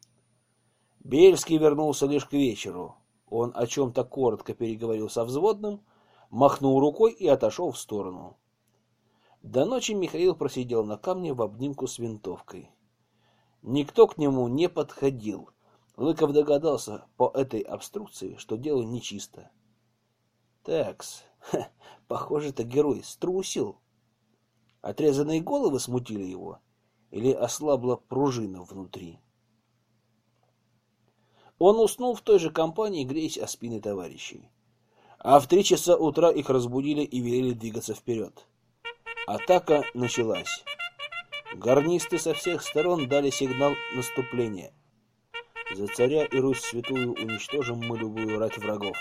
Бельский вернулся лишь к вечеру. Он о чем-то коротко переговорил со взводным, махнул рукой и отошел в сторону. До ночи Михаил просидел на камне в обнимку с винтовкой. Никто к нему не подходил. Лыков догадался по этой обструкции, что дело нечисто. Такс, ха, похоже-то герой струсил. Отрезанные головы смутили его, или ослабла пружина внутри. Он уснул в той же компании, греясь о спины товарищей. А в три часа утра их разбудили и велели двигаться вперед. Атака началась. Гарнисты со всех сторон дали сигнал наступления. За царя и Русь святую уничтожим мы любую рать врагов.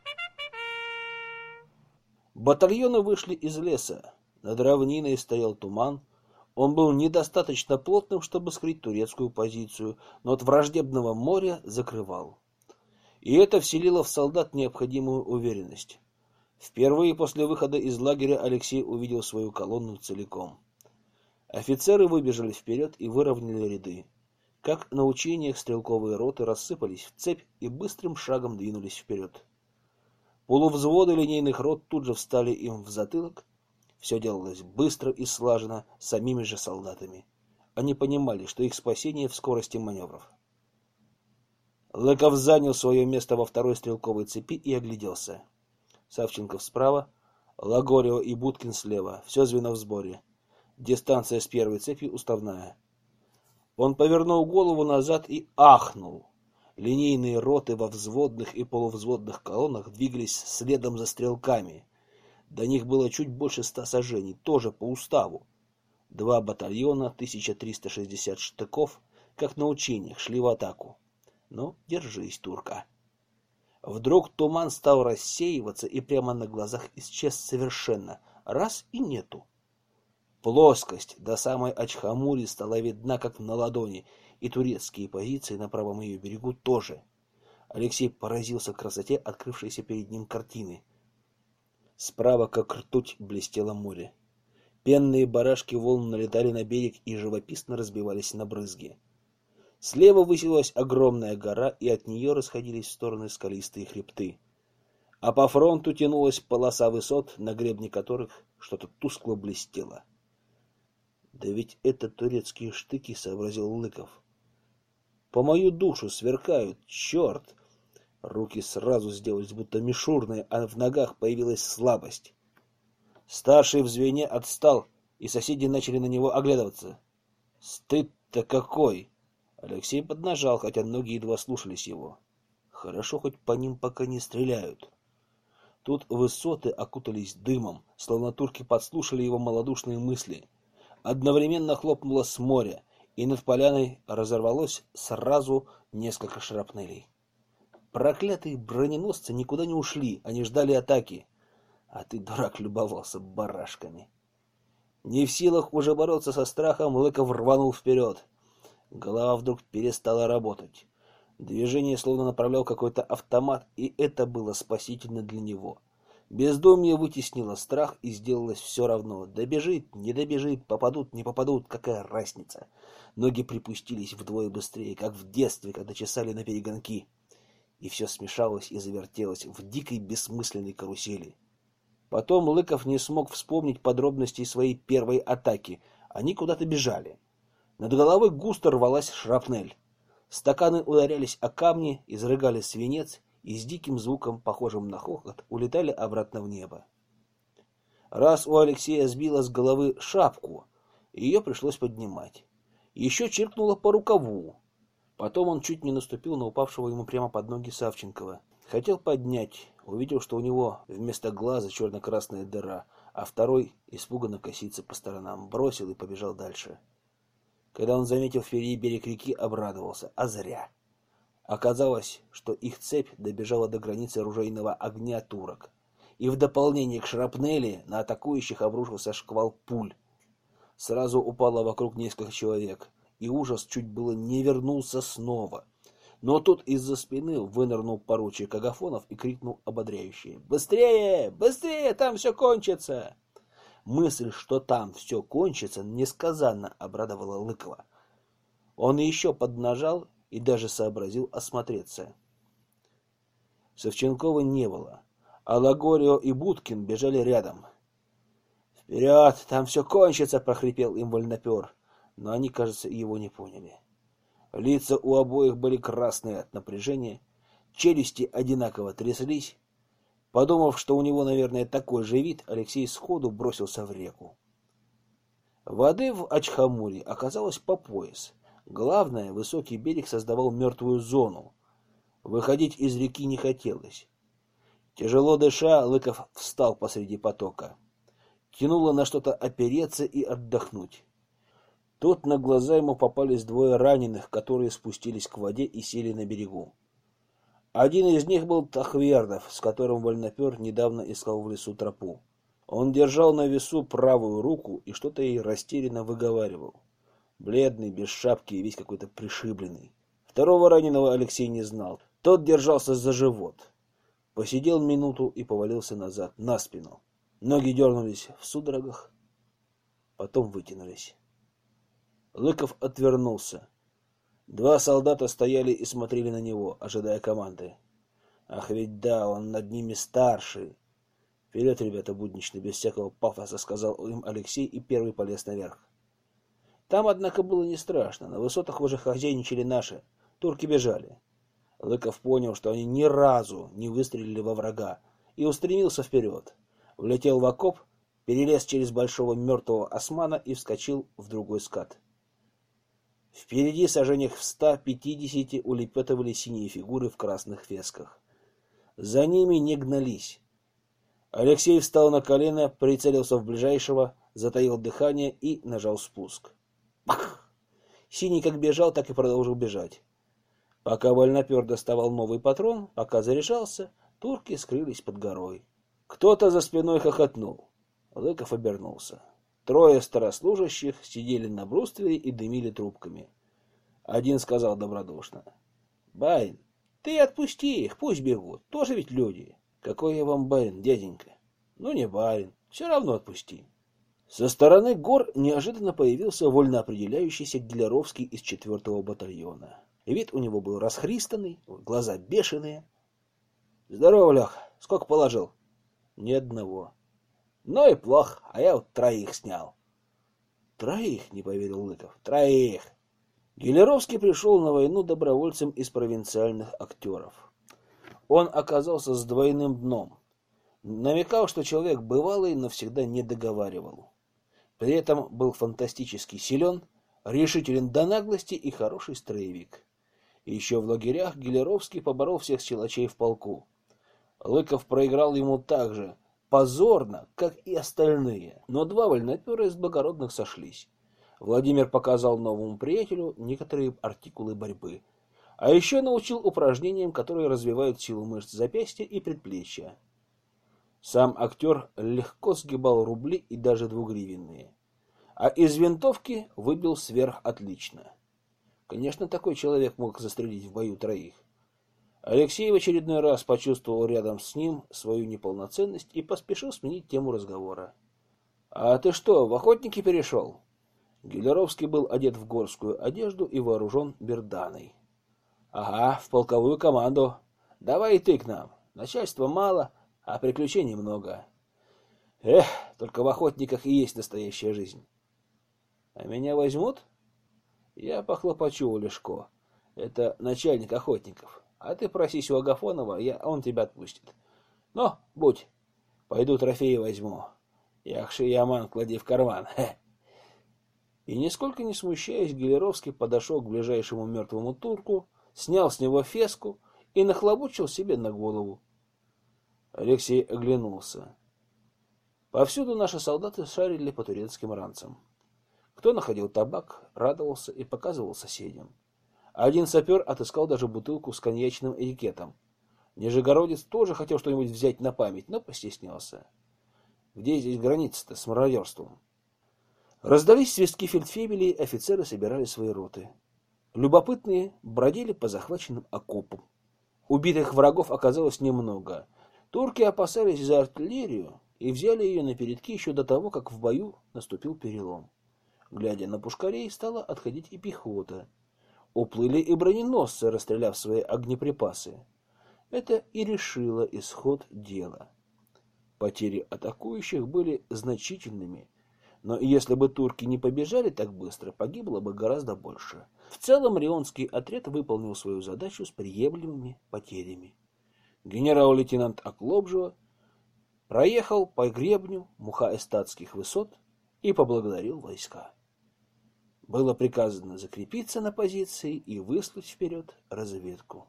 Батальоны вышли из леса. Над равниной стоял туман. Он был недостаточно плотным, чтобы скрыть турецкую позицию, но от враждебного моря закрывал. И это вселило в солдат необходимую уверенность. Впервые после выхода из лагеря Алексей увидел свою колонну целиком. Офицеры выбежали вперед и выровняли ряды. Как на учениях, стрелковые роты рассыпались в цепь и быстрым шагом двинулись вперед. Полувзводы линейных рот тут же встали им в затылок. Все делалось быстро и слаженно самими же солдатами. Они понимали, что их спасение в скорости маневров. Лыков занял свое место во второй стрелковой цепи и огляделся. Савченков справа, Лагорева и Будкин слева. Все звено в сборе. Дистанция с первой цепью уставная. Он повернул голову назад и ахнул. Линейные роты во взводных и полувзводных колоннах двигались следом за стрелками. До них было чуть больше ста сажений, тоже по уставу. Два батальона, тысяча триста шестьдесят штыков, как на учениях, шли в атаку. Ну, держись, турка. Вдруг туман стал рассеиваться и прямо на глазах исчез совершенно. Раз и нету. Плоскость до самой Ачхамури стала видна, как на ладони, и турецкие позиции на правом ее берегу тоже. Алексей поразился красоте открывшейся перед ним картины. Справа, как ртуть, блестело море. Пенные барашки волн налетали на берег и живописно разбивались на брызги. Слева высилась огромная гора, и от нее расходились в стороны скалистые хребты. А по фронту тянулась полоса высот, на гребне которых что-то тускло блестело. «Да ведь это турецкие штыки», — сообразил Лыков. «По мою душу сверкают, черт!» Руки сразу сделались будто мишурные, а в ногах появилась слабость. Старший в звене отстал, и соседи начали на него оглядываться. «Стыд-то какой!» Алексей поднажал, хотя ноги едва слушались его. Хорошо, хоть по ним пока не стреляют. Тут высоты окутались дымом, словно турки подслушали его малодушные мысли. Одновременно хлопнуло с моря, и над поляной разорвалось сразу несколько шрапнелей. Проклятые броненосцы никуда не ушли, они ждали атаки. А ты, дурак, любовался барашками. Не в силах уже бороться со страхом, Лыков рванул вперед. Голова вдруг перестала работать. Движение словно направлял какой-то автомат, и это было спасительно для него. Бездумье вытеснило страх, и сделалось все равно. Добежит, не добежит, попадут, не попадут, какая разница. Ноги припустились вдвое быстрее, как в детстве, когда чесали на перегонки. И все смешалось и завертелось в дикой бессмысленной карусели. Потом Лыков не смог вспомнить подробностей своей первой атаки. Они куда-то бежали. Над головой густо рвалась шрапнель. Стаканы ударялись о камни, изрыгали свинец и с диким звуком, похожим на хохот, улетали обратно в небо. Раз у Алексея сбила с головы шапку, ее пришлось поднимать. Еще чиркнуло по рукаву. Потом он чуть не наступил на упавшего ему прямо под ноги Савченкова. Хотел поднять, увидел, что у него вместо глаза черно-красная дыра, а второй испуганно косится по сторонам, бросил и побежал дальше. Когда он заметил впереди берег реки, обрадовался, а зря. Оказалось, что их цепь добежала до границы оружейного огня турок, и в дополнение к шрапнели на атакующих обрушился шквал пуль. Сразу упало вокруг несколько человек, и ужас чуть было не вернулся снова. Но тут из-за спины вынырнул поручик Агафонов и крикнул ободряюще: «Быстрее! Быстрее! Там все кончится!» Мысль, что там все кончится, несказанно обрадовала Лыкова. Он еще поднажал и даже сообразил осмотреться. Савченкова не было, а Лагорио и Будкин бежали рядом. «Вперед! Там все кончится!» — прохрипел им вольнопер, но они, кажется, его не поняли. Лица у обоих были красные от напряжения, челюсти одинаково тряслись. Подумав, что у него, наверное, такой же вид, Алексей сходу бросился в реку. Воды в Ачхамуре оказалось по пояс. Главное, высокий берег создавал мертвую зону. Выходить из реки не хотелось. Тяжело дыша, Лыков встал посреди потока. Тянуло на что-то опереться и отдохнуть. Тут на глаза ему попались двое раненых, которые спустились к воде и сели на берегу. Один из них был Тахвердов, с которым вольнопер недавно искал в лесу тропу. Он держал на весу правую руку и что-то ей растерянно выговаривал. Бледный, без шапки и весь какой-то пришибленный. Второго раненого Алексей не знал. Тот держался за живот. Посидел минуту и повалился назад, на спину. Ноги дернулись в судорогах, потом вытянулись. Лыков отвернулся. Два солдата стояли и смотрели на него, ожидая команды. Ах, ведь да, он над ними старший. Вперед, ребята, буднично, без всякого пафоса, сказал им Алексей и первый полез наверх. Там, однако, было не страшно. На высотах уже хозяйничали наши. Турки бежали. Лыков понял, что они ни разу не выстрелили во врага, и устремился вперед. Влетел в окоп, перелез через большого мертвого османа и вскочил в другой скат. Впереди, саженях в ста пятидесяти, улепетывали синие фигуры в красных фесках. За ними не гнались. Алексей встал на колено, прицелился в ближайшего, затаил дыхание и нажал спуск. Пах! Синий как бежал, так и продолжил бежать. Пока вольнопер доставал новый патрон, пока заряжался, турки скрылись под горой. Кто-то за спиной хохотнул. Лыков обернулся. Трое старослужащих сидели на бруствере и дымили трубками. Один сказал добродушно: «Барин, ты отпусти их, пусть бегут, тоже ведь люди». «Какой я вам барин, дяденька?» «Ну не барин, все равно отпусти». Со стороны гор неожиданно появился вольноопределяющийся Гиляровский из четвертого батальона. Вид у него был расхристанный, глаза бешеные. «Здорово, Лех, сколько положил?» «Ни одного». «Ну и плохо, а я вот троих снял». «Троих?» — не поверил Лыков. «Троих». Гиляровский пришел на войну добровольцем из провинциальных актеров. Он оказался с двойным дном. Намекал, что человек бывалый, но всегда не договаривал. При этом был фантастически силен, решителен до наглости и хороший строевик. Еще в лагерях Гелеровский поборол всех силачей в полку. Лыков проиграл ему так же позорно, как и остальные, но два вольнопера из благородных сошлись. Владимир показал новому приятелю некоторые артикулы борьбы, а еще научил упражнениям, которые развивают силу мышц запястья и предплечья. Сам актер легко сгибал рубли и даже двугривенные, а из винтовки выбил сверхотлично. Конечно, такой человек мог застрелить в бою троих. Алексей в очередной раз почувствовал рядом с ним свою неполноценность и поспешил сменить тему разговора. — А ты что, в охотники перешел? Гелеровский был одет в горскую одежду и вооружен берданой. — Ага, в полковую команду. Давай и ты к нам. Начальства мало, а приключений много. Эх, только в охотниках и есть настоящая жизнь. — А меня возьмут? Я похлопочу у Лешко. Это начальник охотников. А ты просись у Агафонова, я, он тебя отпустит. Но, будь, пойду трофеи возьму. Яхши Яман клади в карман. Хе. И нисколько не смущаясь, Гелеровский подошел к ближайшему мертвому турку, снял с него феску и нахлобучил себе на голову. Алексей оглянулся. Повсюду наши солдаты шарили по турецким ранцам. Кто находил табак, радовался и показывал соседям. Один сапер отыскал даже бутылку с коньячным этикетом. Нижегородец тоже хотел что-нибудь взять на память, но постеснялся. Где здесь граница-то с мародерством? Раздались свистки фельдфебелей, офицеры собирали свои роты. Любопытные бродили по захваченным окопам. Убитых врагов оказалось немного. Турки опасались за артиллерию и взяли ее на передки еще до того, как в бою наступил перелом. Глядя на пушкарей, стала отходить и пехота. Уплыли и броненосцы, расстреляв свои огнеприпасы. Это и решило исход дела. Потери атакующих были значительными, но если бы турки не побежали так быстро, погибло бы гораздо больше. В целом Рионский отряд выполнил свою задачу с приемлемыми потерями. Генерал-лейтенант Оклобжева проехал по гребню Мухаэстатских высот и поблагодарил войска. Было приказано закрепиться на позиции и выслать вперед разведку.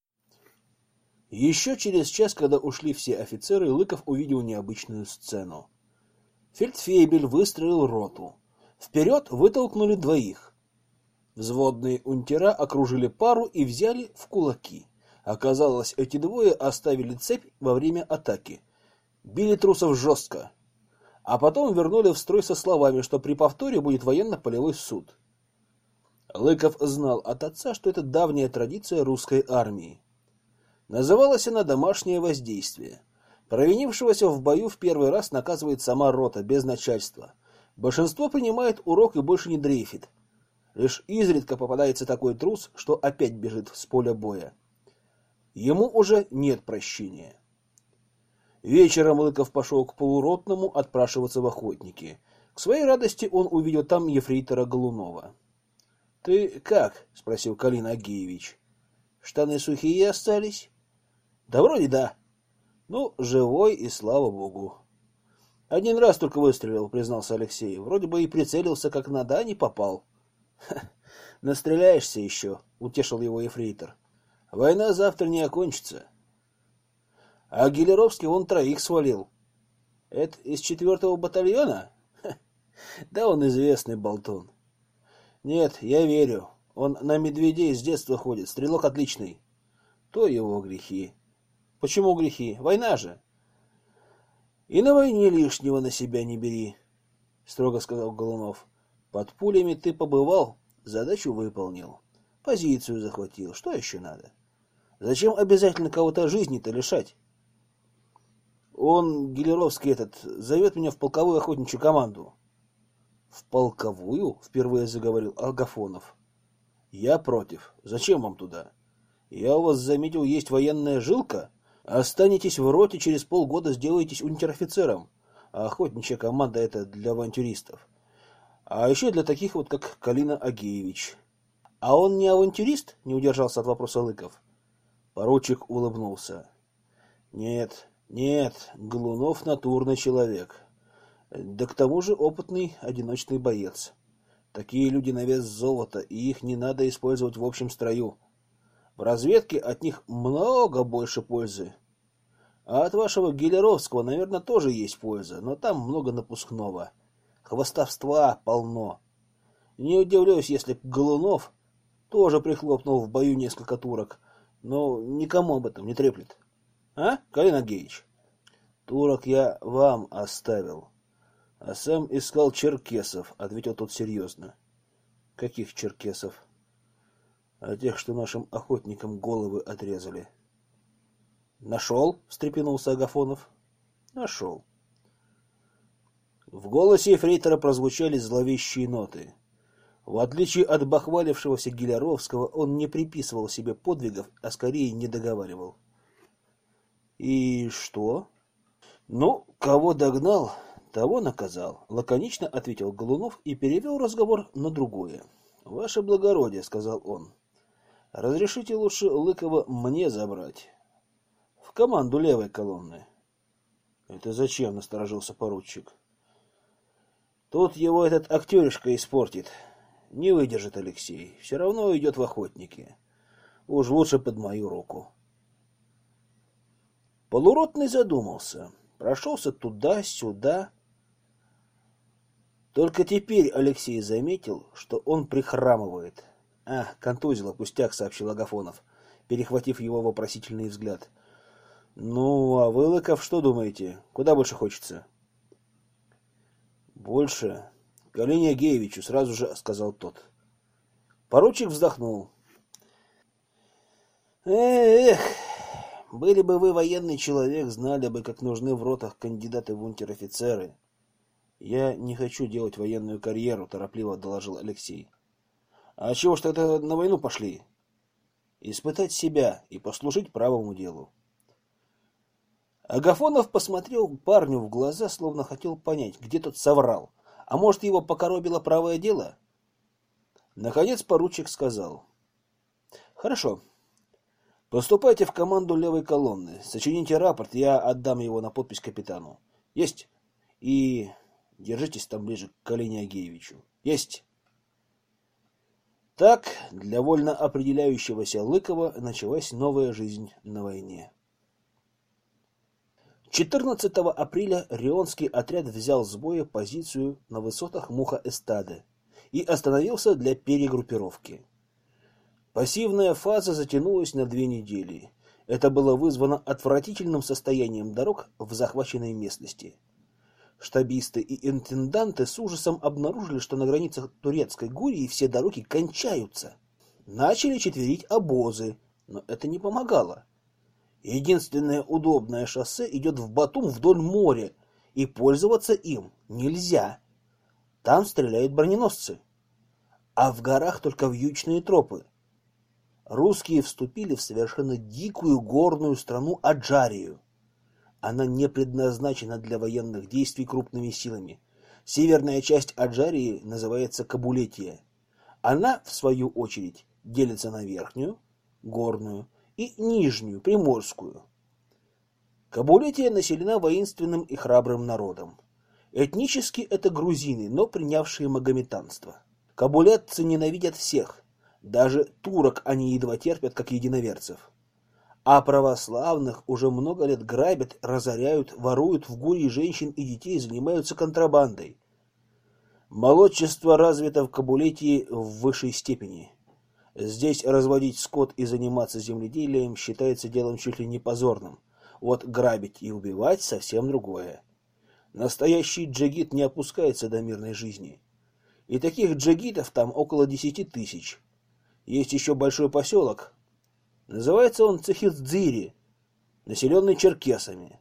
Еще через час, когда ушли все офицеры, Лыков увидел необычную сцену. Фельдфебель выстроил роту. Вперед вытолкнули двоих. Взводные унтера окружили пару и взяли в кулаки. Оказалось, эти двое оставили цепь во время атаки. Били трусов жестко. А потом вернули в строй со словами, что при повторе будет военно-полевой суд. Лыков знал от отца, что это давняя традиция русской армии. Называлась она «домашнее воздействие». Провинившегося в бою в первый раз наказывает сама рота, без начальства. Большинство принимает урок и больше не дрейфит. Лишь изредка попадается такой трус, что опять бежит с поля боя. Ему уже нет прощения. Вечером Лыков пошел к полуротному отпрашиваться в охотники. К своей радости он увидел там ефрейтора Голунова. — Ты как? — спросил Калин Агеевич. — Штаны сухие остались? — Да вроде да. — Ну, живой и слава богу. — Один раз только выстрелил, — признался Алексей. Вроде бы и прицелился как надо, а не попал. — Настреляешься еще, — утешил его ефрейтор. — Война завтра не окончится. А Гелеровский вон троих свалил. Это из четвертого батальона? Ха, да он известный болтун. Нет, я верю. Он на медведей с детства ходит, стрелок отличный. То его грехи. Почему грехи? Война же. И на войне лишнего на себя не бери, строго сказал Голунов. Под пулями ты побывал, задачу выполнил. Позицию захватил. Что еще надо? Зачем обязательно кого-то жизни-то лишать? Он, Гелеровский этот, зовет меня в полковую охотничью команду. — В полковую? — впервые заговорил Агафонов. — Я против. Зачем вам туда? Я у вас заметил, есть военная жилка. Останетесь в роте, через полгода сделаетесь унтер-офицером. А охотничья команда — это для авантюристов. А еще для таких вот, как Калина Агеевич. — А он не авантюрист? — не удержался от вопроса Лыков. Поручик улыбнулся. — Нет... Нет, Голунов натурный человек. Да к тому же опытный одиночный боец. Такие люди на вес золота, и их не надо использовать в общем строю. В разведке от них много больше пользы. А от вашего Гелеровского, наверное, тоже есть польза, но там много напускного. Хвастовства полно. Не удивлюсь, если Голунов тоже прихлопнул в бою несколько турок, но никому об этом не треплет. А, Калин Агеич? Турок я вам оставил, а сам искал черкесов, ответил тот серьезно. Каких черкесов? А тех, что нашим охотникам головы отрезали. Нашел? Встрепенулся Агафонов. Нашел. В голосе ефрейтора прозвучали зловещие ноты. В отличие от бахвалившегося Геляровского, он не приписывал себе подвигов, а скорее не договаривал. И что? Ну, кого догнал, того наказал, лаконично ответил Голунов и перевел разговор на другое. Ваше благородие, сказал он, разрешите лучше Лыкова мне забрать в команду левой колонны. Это зачем? Насторожился поручик. Тут его этот актеришка испортит. Не выдержит Алексей. Все равно идет в охотники. Уж лучше под мою руку. Полуротный задумался. Прошелся туда-сюда. Только теперь Алексей заметил, что он прихрамывает. А, контузило, пустяк, сообщил Агафонов, перехватив его вопросительный взгляд. Ну, а вы, Лыков, что думаете? Куда больше хочется? Больше... Галине Агеевичу, сразу же сказал тот. Поручик вздохнул. Эх, были бы вы военный человек, знали бы, как нужны в ротах кандидаты в унтер-офицеры. Я не хочу делать военную карьеру, торопливо доложил Алексей. А чего ж тогда на войну пошли? Испытать себя и послужить правому делу. Агафонов посмотрел парню в глаза, словно хотел понять, где тот соврал. А может, его покоробило правое дело? Наконец поручик сказал. Хорошо. Поступайте в команду левой колонны. Сочините рапорт, я отдам его на подпись капитану. Есть. И держитесь там ближе к Калине Агеевичу. Есть. Так, для вольно определяющегося Лыкова началась новая жизнь на войне. четырнадцатого апреля Рионский отряд взял с боя позицию на высотах Муха-Эстаде и остановился для перегруппировки. Пассивная фаза затянулась на две недели. Это было вызвано отвратительным состоянием дорог в захваченной местности. Штабисты и интенданты с ужасом обнаружили, что на границах Турецкой Гурии все дороги кончаются. Начали четверить обозы, но это не помогало. Единственное удобное шоссе идет в Батум вдоль моря, и пользоваться им нельзя. Там стреляют броненосцы. А в горах только вьючные тропы. Русские вступили в совершенно дикую горную страну Аджарию. Она не предназначена для военных действий крупными силами. Северная часть Аджарии называется Кабулетия. Она, в свою очередь, делится на верхнюю, горную, и нижнюю, приморскую. Кабулетия населена воинственным и храбрым народом. Этнически это грузины, но принявшие магометанство. Кабулетцы ненавидят всех. Даже турок они едва терпят, как единоверцев. А православных уже много лет грабят, разоряют, воруют в Гурии женщин и детей, занимаются контрабандой. Молодчество развито в Кабулетии в высшей степени. Здесь разводить скот и заниматься земледелием считается делом чуть ли не позорным. Вот грабить и убивать совсем другое. Настоящий джигит не опускается до мирной жизни. И таких джигитов там около десяти тысяч. Есть еще большой поселок. Называется он Цехиздзири, населенный черкесами.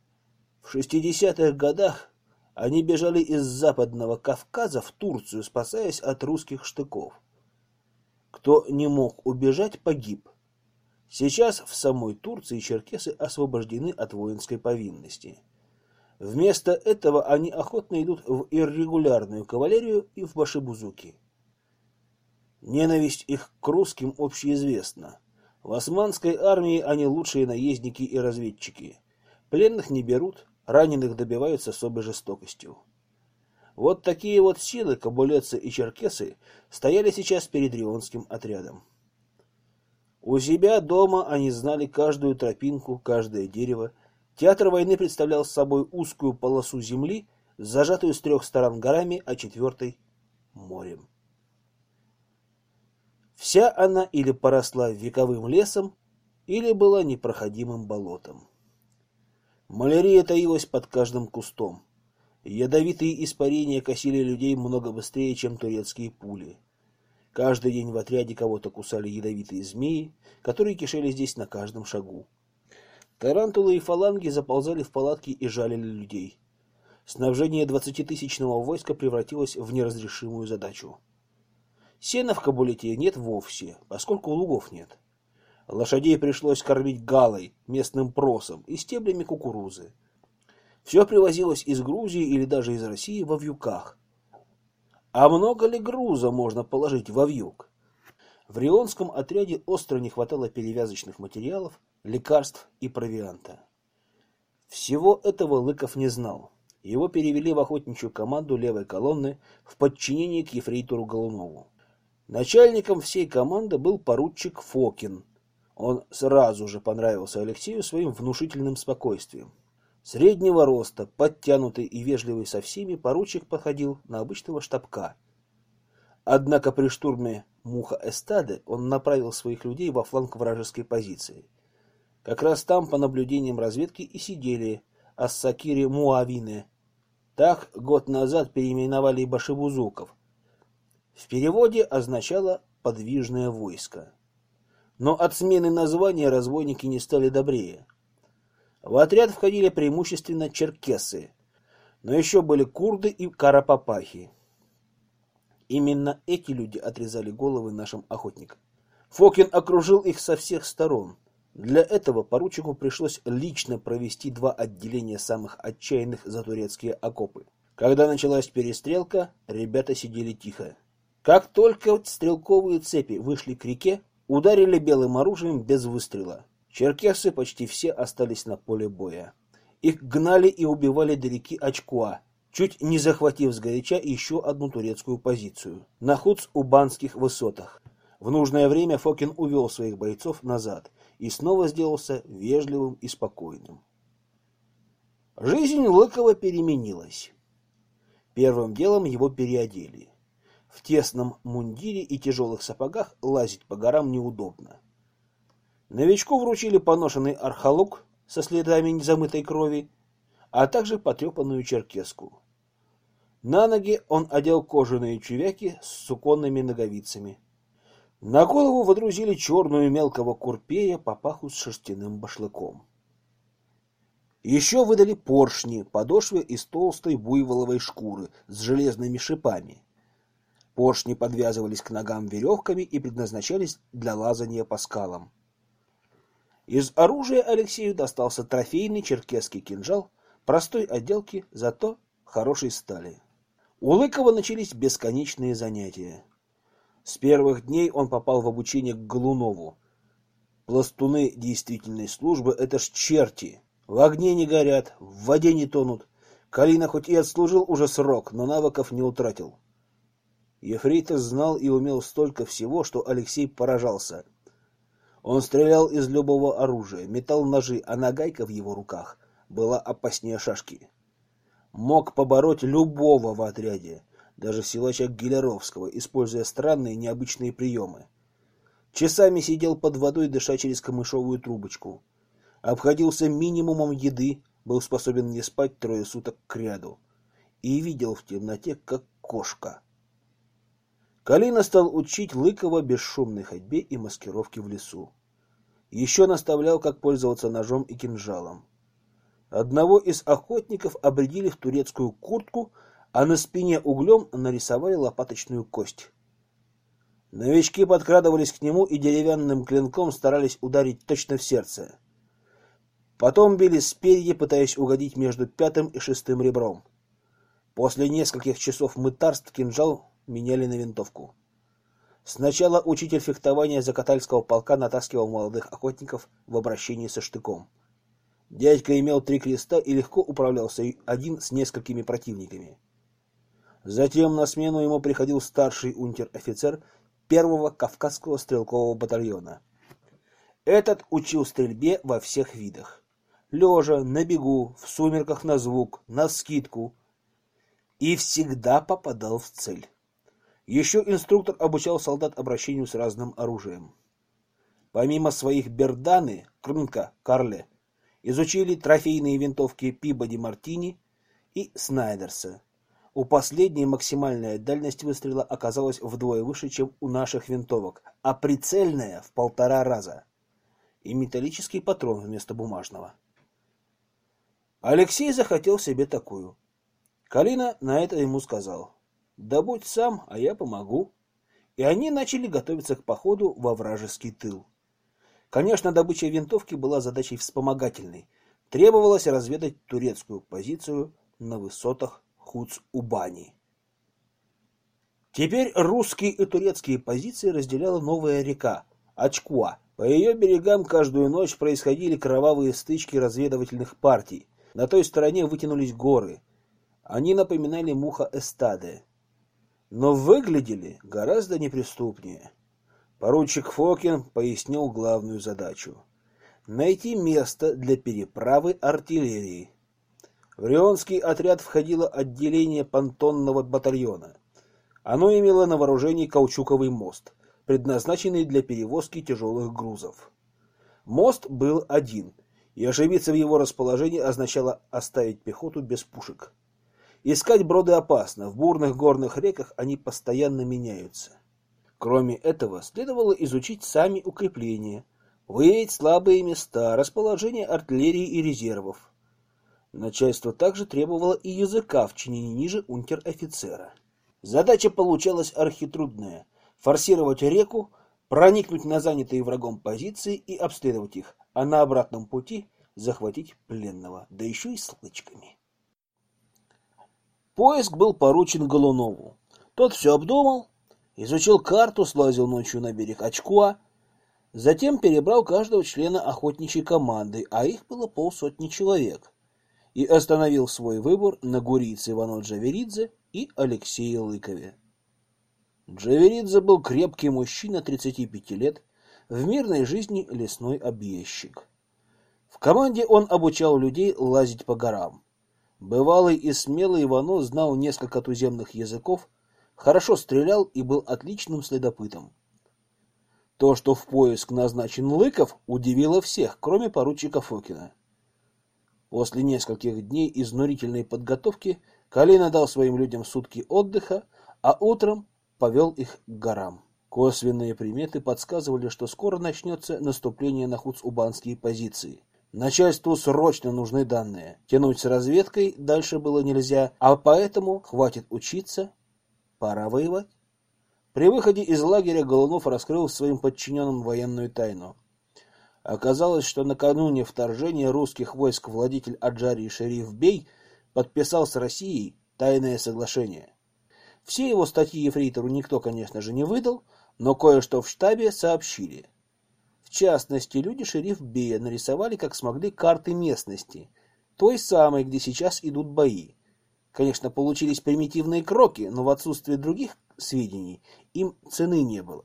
В шестидесятых годах они бежали из Западного Кавказа в Турцию, спасаясь от русских штыков. Кто не мог убежать, погиб. Сейчас в самой Турции черкесы освобождены от воинской повинности. Вместо этого они охотно идут в иррегулярную кавалерию и в башибузуки. Ненависть их к русским общеизвестна. В османской армии они лучшие наездники и разведчики. Пленных не берут, раненых добивают с особой жестокостью. Вот такие вот силы, кабулетцы и черкесы, стояли сейчас перед рионским отрядом. У себя дома они знали каждую тропинку, каждое дерево. Театр войны представлял собой узкую полосу земли, зажатую с трех сторон горами, а четвертой — морем. Вся она или поросла вековым лесом, или была непроходимым болотом. Малярия таилась под каждым кустом. Ядовитые испарения косили людей много быстрее, чем турецкие пули. Каждый день в отряде кого-то кусали ядовитые змеи, которые кишели здесь на каждом шагу. Тарантулы и фаланги заползали в палатки и жалили людей. Снабжение двадцатитысячного войска превратилось в неразрешимую задачу. Сена в Кабулете нет вовсе, поскольку лугов нет. Лошадей пришлось кормить галой, местным просом и стеблями кукурузы. Все привозилось из Грузии или даже из России во вьюках. А много ли груза можно положить во вьюг? В рионском отряде остро не хватало перевязочных материалов, лекарств и провианта. Всего этого Лыков не знал. Его перевели в охотничью команду левой колонны в подчинение к ефрейтору Голунову. Начальником всей команды был поручик Фокин. Он сразу же понравился Алексею своим внушительным спокойствием. Среднего роста, подтянутый и вежливый со всеми, поручик походил на обычного штабка. Однако при штурме Муха-Эстаде он направил своих людей во фланг вражеской позиции. Как раз там, по наблюдениям разведки, и сидели ассакири Муавины. Так год назад переименовали башибузуков. В переводе означало «подвижное войско». Но от смены названия разбойники не стали добрее. В отряд входили преимущественно черкесы, но еще были курды и карапапахи. Именно эти люди отрезали головы нашим охотникам. Фокин окружил их со всех сторон. Для этого поручику пришлось лично провести два отделения самых отчаянных за турецкие окопы. Когда началась перестрелка, ребята сидели тихо. Как только стрелковые цепи вышли к реке, ударили белым оружием без выстрела. Черкесы почти все остались на поле боя. Их гнали и убивали до реки Ачкуа, чуть не захватив сгоряча еще одну турецкую позицию на Хуц-Убанских высотах. В нужное время Фокин увел своих бойцов назад и снова сделался вежливым и спокойным. Жизнь Лыкова переменилась. Первым делом его переодели. В тесном мундире и тяжелых сапогах лазить по горам неудобно. Новичку вручили поношенный архалук со следами незамытой крови, а также потрепанную черкеску. На ноги он одел кожаные чувяки с суконными ноговицами. На голову водрузили черную мелкого курпея папаху с шерстяным башлыком. Еще выдали поршни, подошвы из толстой буйволовой шкуры с железными шипами. Поршни подвязывались к ногам веревками и предназначались для лазания по скалам. Из оружия Алексею достался трофейный черкесский кинжал, простой отделки, зато хорошей стали. У Лыкова начались бесконечные занятия. С первых дней он попал в обучение к Голунову. Пластуны действительной службы — это ж черти. В огне не горят, в воде не тонут. Калина хоть и отслужил уже срок, но навыков не утратил. Ефрейтор знал и умел столько всего, что Алексей поражался. Он стрелял из любого оружия, метал ножи, а нагайка в его руках была опаснее шашки. Мог побороть любого в отряде, даже силача Гилеровского, используя странные необычные приемы. Часами сидел под водой, дыша через камышовую трубочку. Обходился минимумом еды, был способен не спать трое суток кряду. И видел в темноте, как кошка. Калина стал учить Лыкова бесшумной ходьбе и маскировке в лесу. Еще наставлял, как пользоваться ножом и кинжалом. Одного из охотников обрядили в турецкую куртку, а на спине углем нарисовали лопаточную кость. Новички подкрадывались к нему и деревянным клинком старались ударить точно в сердце. Потом били спереди, пытаясь угодить между пятым и шестым ребром. После нескольких часов мытарств кинжал меняли на винтовку. Сначала учитель фехтования Закатальского полка натаскивал молодых охотников в обращении со штыком. Дядька имел три креста и легко управлялся один с несколькими противниками. Затем на смену ему приходил старший унтер-офицер первого Кавказского стрелкового батальона. Этот учил стрельбе во всех видах. Лежа, на бегу, в сумерках на звук, навскидку. И всегда попадал в цель. Еще инструктор обучал солдат обращению с разным оружием. Помимо своих Берданы, Крнка, Карле, изучили трофейные винтовки Пибоди Мартини и Снайдерса. У последней максимальная дальность выстрела оказалась вдвое выше, чем у наших винтовок, а прицельная в полтора раза. И металлический патрон вместо бумажного. Алексей захотел себе такую. Калина на это ему сказал: «Да будь сам, а я помогу». И они начали готовиться к походу во вражеский тыл. Конечно, добыча винтовки была задачей вспомогательной. Требовалось разведать турецкую позицию на высотах Хуц-Убани. Теперь русские и турецкие позиции разделяла новая река Ачкуа. По ее берегам каждую ночь происходили кровавые стычки разведывательных партий. На той стороне вытянулись горы. Они напоминали Муха-Эстаде, но выглядели гораздо неприступнее. Поручик Фокин пояснил главную задачу — найти место для переправы артиллерии. В Рионский отряд входило отделение понтонного батальона. Оно имело на вооружении каучуковый мост, предназначенный для перевозки тяжелых грузов. Мост был один, и ошибиться в его расположении означало оставить пехоту без пушек. Искать броды опасно, в бурных горных реках они постоянно меняются. Кроме этого, следовало изучить сами укрепления, выявить слабые места, расположение артиллерии и резервов. Начальство также требовало и языка в чине не ниже унтер-офицера. Задача получалась архитрудная — форсировать реку, проникнуть на занятые врагом позиции и обследовать их, а на обратном пути захватить пленного, да еще и с лычками. Поиск был поручен Голунову. Тот все обдумал, изучил карту, слазил ночью на берег Ачкуа, затем перебрал каждого члена охотничьей команды, а их было полсотни человек, и остановил свой выбор на гурийце Ивано Джаверидзе и Алексее Лыкове. Джаверидзе был крепкий мужчина тридцати пяти лет, в мирной жизни лесной объездчик. В команде он обучал людей лазить по горам. Бывалый и смелый Ивано знал несколько туземных языков, хорошо стрелял и был отличным следопытом. То, что в поиск назначен Лыков, удивило всех, кроме поручика Фокина. После нескольких дней изнурительной подготовки Калина дал своим людям сутки отдыха, а утром повел их к горам. Косвенные приметы подсказывали, что скоро начнется наступление на хуц-убанские позиции. Начальству срочно нужны данные. Тянуть с разведкой дальше было нельзя, а поэтому хватит учиться, пора воевать. При выходе из лагеря Голунов раскрыл своим подчиненным военную тайну. Оказалось, что накануне вторжения русских войск владетель Аджарии Шериф Бей подписал с Россией тайное соглашение. Все его статьи ефрейтору никто, конечно же, не выдал, но кое-что в штабе сообщили. В частности, люди шериф Бея нарисовали, как смогли, карты местности, той самой, где сейчас идут бои. Конечно, получились примитивные кроки, но в отсутствие других сведений им цены не было.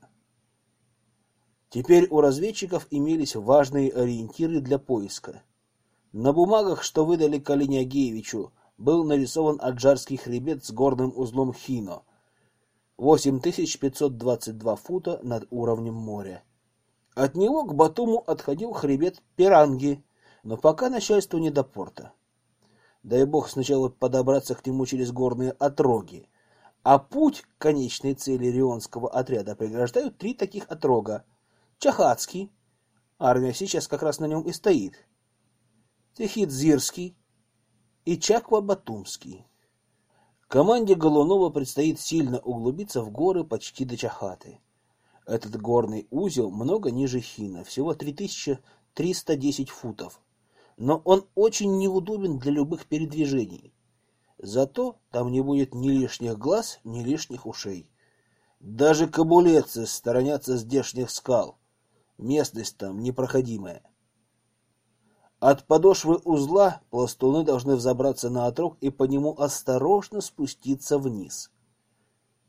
Теперь у разведчиков имелись важные ориентиры для поиска. На бумагах, что выдали Калине Агеевичу, был нарисован Аджарский хребет с горным узлом Хино, восемь тысяч пятьсот двадцать два фута над уровнем моря. От него к Батуму отходил хребет Пиранги, но пока начальству не до порта. Дай бог сначала подобраться к нему через горные отроги, а путь к конечной цели рионского отряда преграждают три таких отрога. Чахатский, армия сейчас как раз на нем и стоит, Техидзирский и Чаква-Батумский. Команде Голунова предстоит сильно углубиться в горы почти до Чахаты. Этот горный узел много ниже Хина, всего три тысячи триста десять футов, но он очень неудобен для любых передвижений. Зато там не будет ни лишних глаз, ни лишних ушей. Даже кабулетцы сторонятся здешних скал. Местность там непроходимая. От подошвы узла пластуны должны взобраться на отрог и по нему осторожно спуститься вниз.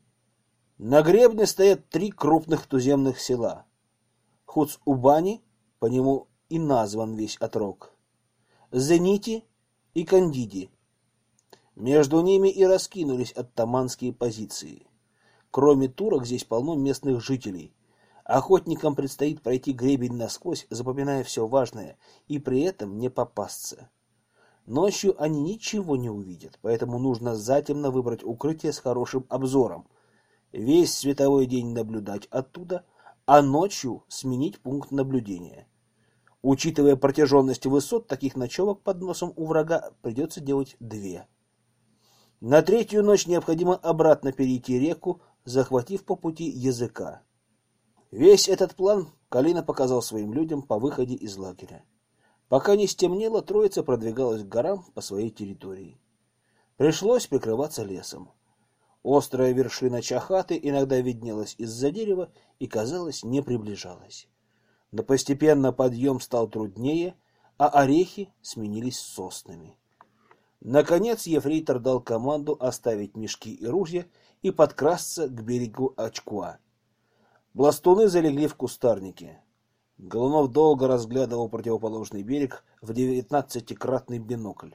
На гребне стоят три крупных туземных села — Хуц-Убани, по нему и назван весь отрог, Зенити и Кандиди. Между ними и раскинулись оттаманские позиции. Кроме турок здесь полно местных жителей. Охотникам предстоит пройти гребень насквозь, запоминая все важное, и при этом не попасться. Ночью они ничего не увидят, поэтому нужно затемно выбрать укрытие с хорошим обзором. Весь световой день наблюдать оттуда, а ночью сменить пункт наблюдения. Учитывая протяженность высот, таких ночевок под носом у врага придется делать две. На третью ночь необходимо обратно перейти реку, захватив по пути языка. Весь этот план Калина показал своим людям по выходе из лагеря. Пока не стемнело, троица продвигалась к горам по своей территории. Пришлось прикрываться лесом. Острая вершина Чахаты иногда виднелась из-за дерева и, казалось, не приближалась. Но постепенно подъем стал труднее, а орехи сменились соснами. Наконец ефрейтор дал команду оставить мешки и ружья и подкрасться к берегу Ачкуа. Бластуны залегли в кустарнике. Голунов долго разглядывал противоположный берег в девятнадцатикратный бинокль.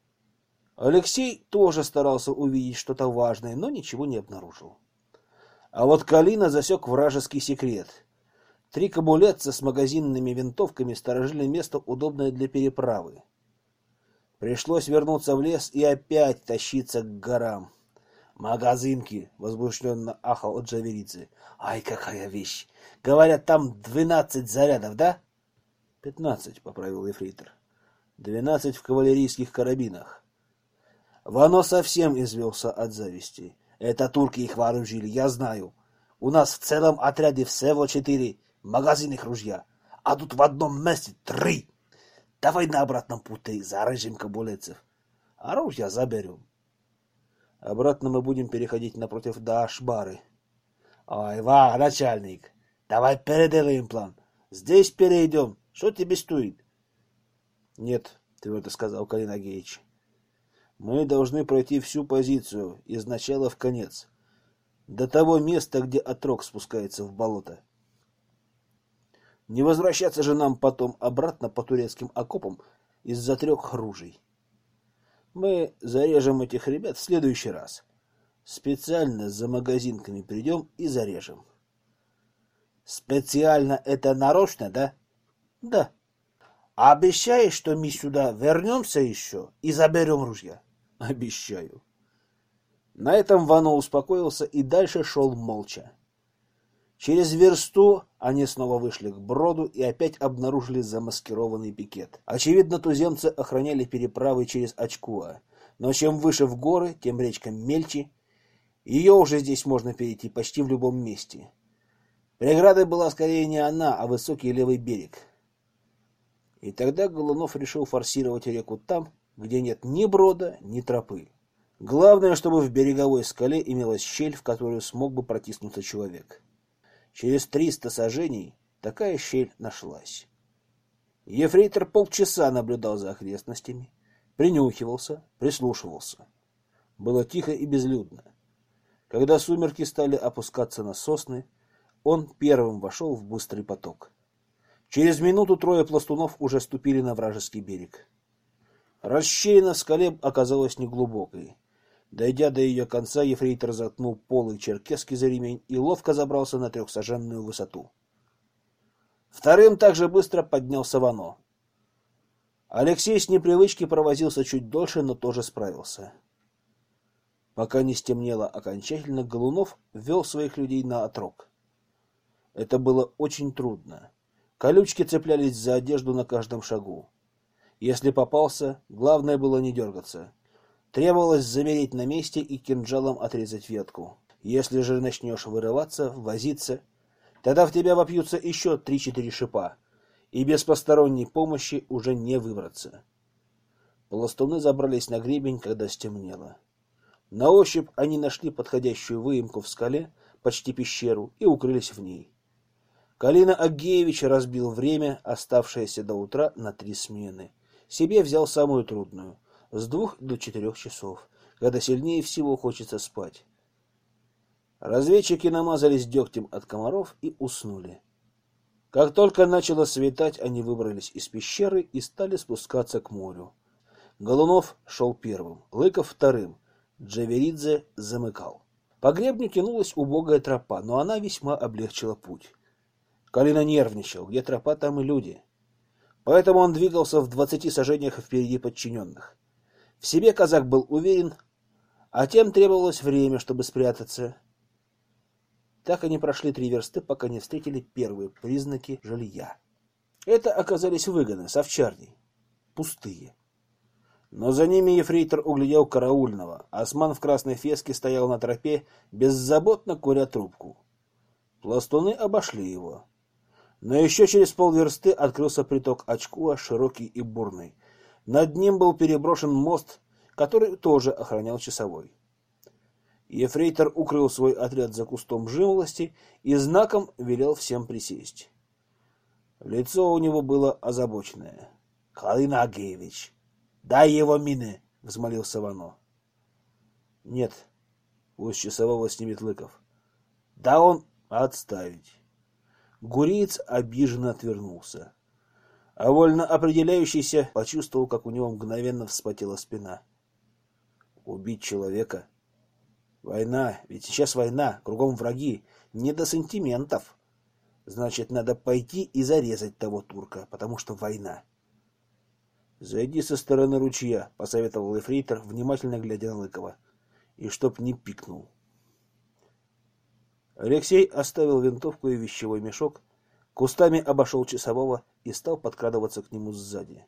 Алексей тоже старался увидеть что-то важное, но ничего не обнаружил. А вот Калина засек вражеский секрет. Три кабулетца с магазинными винтовками сторожили место, удобное для переправы. Пришлось вернуться в лес и опять тащиться к горам. «Магазинки!» — возбужденно ахал Джаверидзе. «Ай, какая вещь! Говорят, там двенадцать зарядов, да?» «Пятнадцать», — поправил ефрейтор. «Двенадцать в кавалерийских карабинах». Вано совсем извелся от зависти. «Это турки их вооружили, я знаю. У нас в целом отряде всего четыре магазинных ружья, а тут в одном месте три. Давай на обратном пути зарежем кабулецев, а ружья заберем. Обратно мы будем переходить напротив Даашбары». «Ой, ва, начальник, давай переделаем план. Здесь перейдем. Что тебе стоит?» «Нет», — твердо сказал Калин Агеич. «Мы должны пройти всю позицию, из начала в конец, до того места, где отрог спускается в болото. Не возвращаться же нам потом обратно по турецким окопам из-за трех ружей. Мы зарежем этих ребят в следующий раз. Специально за магазинками придем и зарежем». «Специально это нарочно, да?» «Да». «Обещаешь, что мы сюда вернемся еще и заберем ружья?» «Обещаю». На этом Вано успокоился и дальше шел молча. Через версту они снова вышли к броду и опять обнаружили замаскированный пикет. Очевидно, туземцы охраняли переправы через Ачкуа, но чем выше в горы, тем речка мельче. Ее уже здесь можно перейти почти в любом месте. Преградой была скорее не она, а высокий левый берег. И тогда Голунов решил форсировать реку там, где нет ни брода, ни тропы. Главное, чтобы в береговой скале имелась щель, в которую смог бы протиснуться человек. Через триста саженей такая щель нашлась. Ефрейтор полчаса наблюдал за окрестностями, принюхивался, прислушивался. Было тихо и безлюдно. Когда сумерки стали опускаться на сосны, он первым вошел в быстрый поток. Через минуту трое пластунов уже ступили на вражеский берег. Расщелина в скале оказалась неглубокой. Дойдя до ее конца, ефрейтор заткнул полы черкески за ремень и ловко забрался на трехсаженную высоту. Вторым также быстро поднялся Вано. Алексей с непривычки провозился чуть дольше, но тоже справился. Пока не стемнело окончательно, Голунов ввел своих людей на отрог. Это было очень трудно. Колючки цеплялись за одежду на каждом шагу. Если попался, главное было не дергаться. Требовалось замереть на месте и кинжалом отрезать ветку. Если же начнешь вырываться, возиться, тогда в тебя вопьются еще три-четыре шипа, и без посторонней помощи уже не выбраться. Пластуны забрались на гребень, когда стемнело. На ощупь они нашли подходящую выемку в скале, почти пещеру, и укрылись в ней. Калина Агеевич разбил время, оставшееся до утра, на три смены. Себе взял самую трудную — с двух до четырех часов, когда сильнее всего хочется спать. Разведчики намазались дегтем от комаров и уснули. Как только начало светать, они выбрались из пещеры и стали спускаться к морю. Голунов шел первым, Лыков вторым, Джаверидзе замыкал. По гребню тянулась убогая тропа, но она весьма облегчила путь. Калина нервничал, где тропа, там и люди. Поэтому он двигался в двадцати сажениях впереди подчиненных. В себе казак был уверен, а тем требовалось время, чтобы спрятаться. Так они прошли три версты, пока не встретили первые признаки жилья. Это оказались выгоны с овчарней, пустые. Но за ними ефрейтор углядел караульного. Осман в красной феске стоял на тропе, беззаботно куря трубку. Пластуны обошли его. Но еще через полверсты открылся приток Очкуа, широкий и бурный. Над ним был переброшен мост, который тоже охранял часовой. Ефрейтор укрыл свой отряд за кустом жимолости и знаком велел всем присесть. Лицо у него было озабоченное. — Калин Агеевич, дай его мины! — взмолился Вано. — Нет, пусть часового снимет Лыков. — Да он отставить. Гуриец обиженно отвернулся. А вольно определяющийся почувствовал, как у него мгновенно вспотела спина. Убить человека? Война, ведь сейчас война, кругом враги, не до сантиментов. Значит, надо пойти и зарезать того турка, потому что война. Зайди со стороны ручья, посоветовал ефрейтор, внимательно глядя на Лыкова, и чтоб не пикнул. Алексей оставил винтовку и вещевой мешок, кустами обошел часового и стал подкрадываться к нему сзади.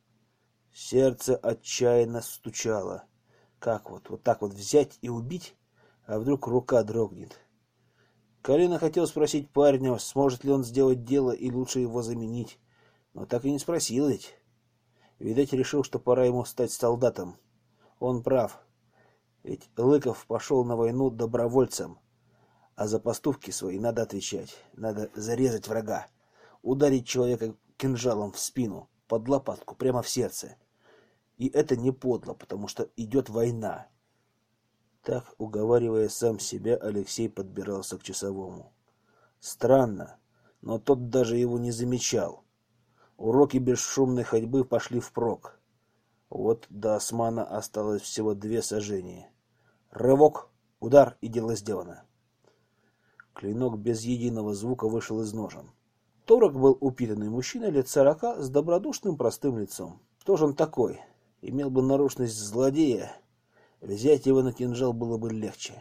Сердце отчаянно стучало. Как вот, вот так вот взять и убить? А вдруг рука дрогнет? Калина хотел спросить парня, сможет ли он сделать дело и лучше его заменить, но так и не спросил ведь. Видать, решил, что пора ему стать солдатом. Он прав, ведь Лыков пошел на войну добровольцем, а за поступки свои надо отвечать. Надо зарезать врага, ударить человека кинжалом в спину, под лопатку, прямо в сердце. И это не подло, потому что идет война. Так, уговаривая сам себя, Алексей подбирался к часовому. Странно, но тот даже его не замечал. Уроки бесшумной ходьбы пошли впрок. Вот до османа осталось всего две сажения. Рывок, удар, и дело сделано. Клинок без единого звука вышел из ножен. Турок был упитанный мужчина лет сорока с добродушным простым лицом. Кто же он такой? Имел бы наружность злодея, взять его на кинжал было бы легче.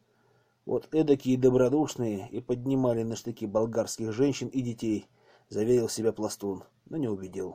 Вот эдакие добродушные и поднимали на штыки болгарских женщин и детей, заверил себя пластун, но не убедил.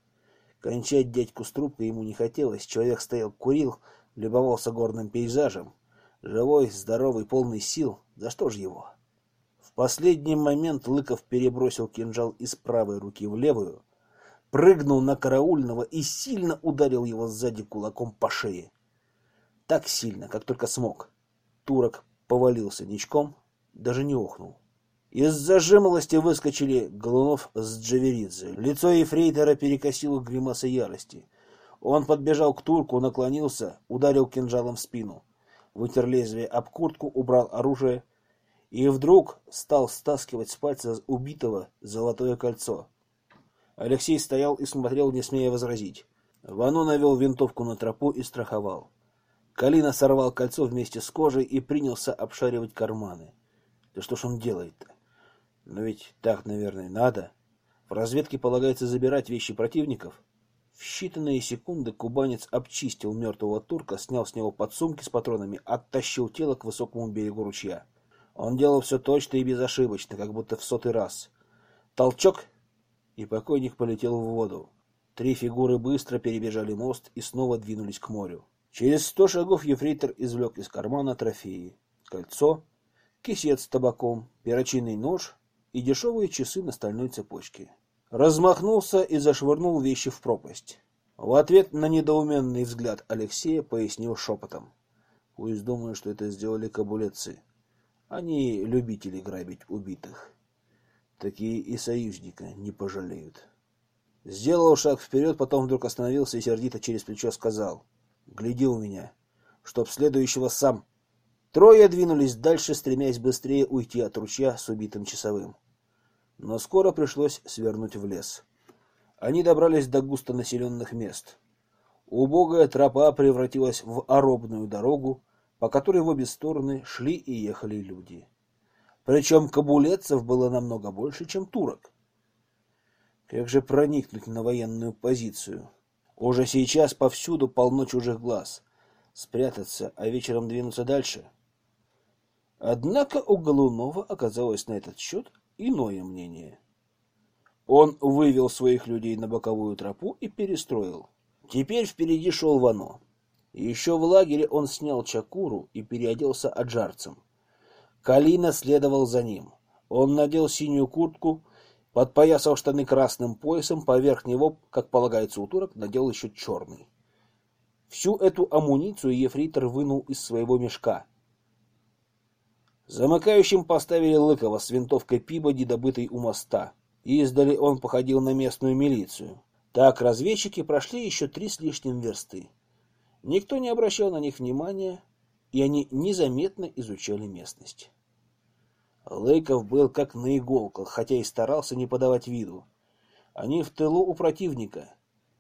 Кончать дядьку с трубкой ему не хотелось. Человек стоял, курил, любовался горным пейзажем. Живой, здоровый, полный сил. За что же его? В последний момент Лыков перебросил кинжал из правой руки в левую, прыгнул на караульного и сильно ударил его сзади кулаком по шее. Так сильно, как только смог. Турок повалился ничком, даже не охнул. Из-за жимолости выскочили Голунов с Джаверидзе. Лицо ефрейтора перекосило гримаса ярости. Он подбежал к турку, наклонился, ударил кинжалом в спину. Вытер лезвие об куртку, убрал оружие и вдруг стал стаскивать с пальца убитого золотое кольцо. Алексей стоял и смотрел, не смея возразить. Вано навел винтовку на тропу и страховал. Калина сорвал кольцо вместе с кожей и принялся обшаривать карманы. Да что ж он делает-то? Но ведь так, наверное, надо. В разведке полагается забирать вещи противников. В считанные секунды кубанец обчистил мертвого турка, снял с него подсумки с патронами, оттащил тело к высокому берегу ручья. Он делал все точно и безошибочно, как будто в сотый раз. Толчок, и покойник полетел в воду. Три фигуры быстро перебежали мост и снова двинулись к морю. Через сто шагов ефрейтор извлек из кармана трофеи. Кольцо, кисет с табаком, перочинный нож и дешевые часы на стальной цепочке. Размахнулся и зашвырнул вещи в пропасть. В ответ на недоуменный взгляд Алексея пояснил шепотом. Пусть думают, что это сделали кабулетцы. Они любители грабить убитых. Такие и союзника не пожалеют. Сделал шаг вперед, потом вдруг остановился и сердито через плечо сказал: «Гляди у меня, чтоб следующего сам». Трое двинулись дальше, стремясь быстрее уйти от ручья с убитым часовым. Но скоро пришлось свернуть в лес. Они добрались до густонаселенных мест. Убогая тропа превратилась в оробную дорогу, по которой в обе стороны шли и ехали люди. Причем кабулетцев было намного больше, чем турок. Как же проникнуть на военную позицию? Уже сейчас повсюду полно чужих глаз. Спрятаться, а вечером двинуться дальше? Однако у Голунова оказалось на этот счет иное мнение. Он вывел своих людей на боковую тропу и перестроил. Теперь впереди шел Вано. Еще в лагере он снял чакуру и переоделся аджарцем. Калина следовал за ним. Он надел синюю куртку, подпоясал штаны красным поясом, поверх него, как полагается у турок, надел еще черный. Всю эту амуницию ефрейтор вынул из своего мешка. Замыкающим поставили Лыкова с винтовкой Пибоди, добытой у моста. Издали он походил на местную милицию. Так разведчики прошли еще три с лишним версты. Никто не обращал на них внимания, и они незаметно изучали местность. Лыков был как на иголках, хотя и старался не подавать виду. Они в тылу у противника.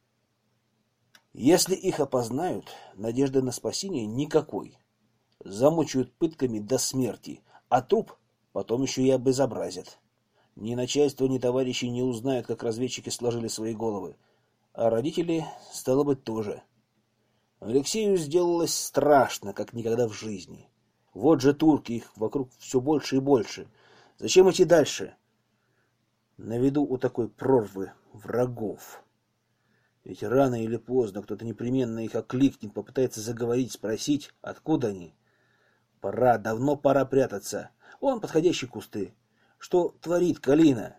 Если их опознают, надежды на спасение никакой. Замучают пытками до смерти, а труп потом еще и обезобразят. Ни начальство, ни товарищи не узнают, как разведчики сложили свои головы. А родители, стало быть, тоже. Алексею сделалось страшно, как никогда в жизни. Вот же турки, их вокруг все больше и больше. Зачем идти дальше? На виду у такой прорвы врагов. Ведь рано или поздно кто-то непременно их окликнет, попытается заговорить, спросить, откуда они. Пора, давно пора прятаться. Вон подходящие кусты. Что творит Калина?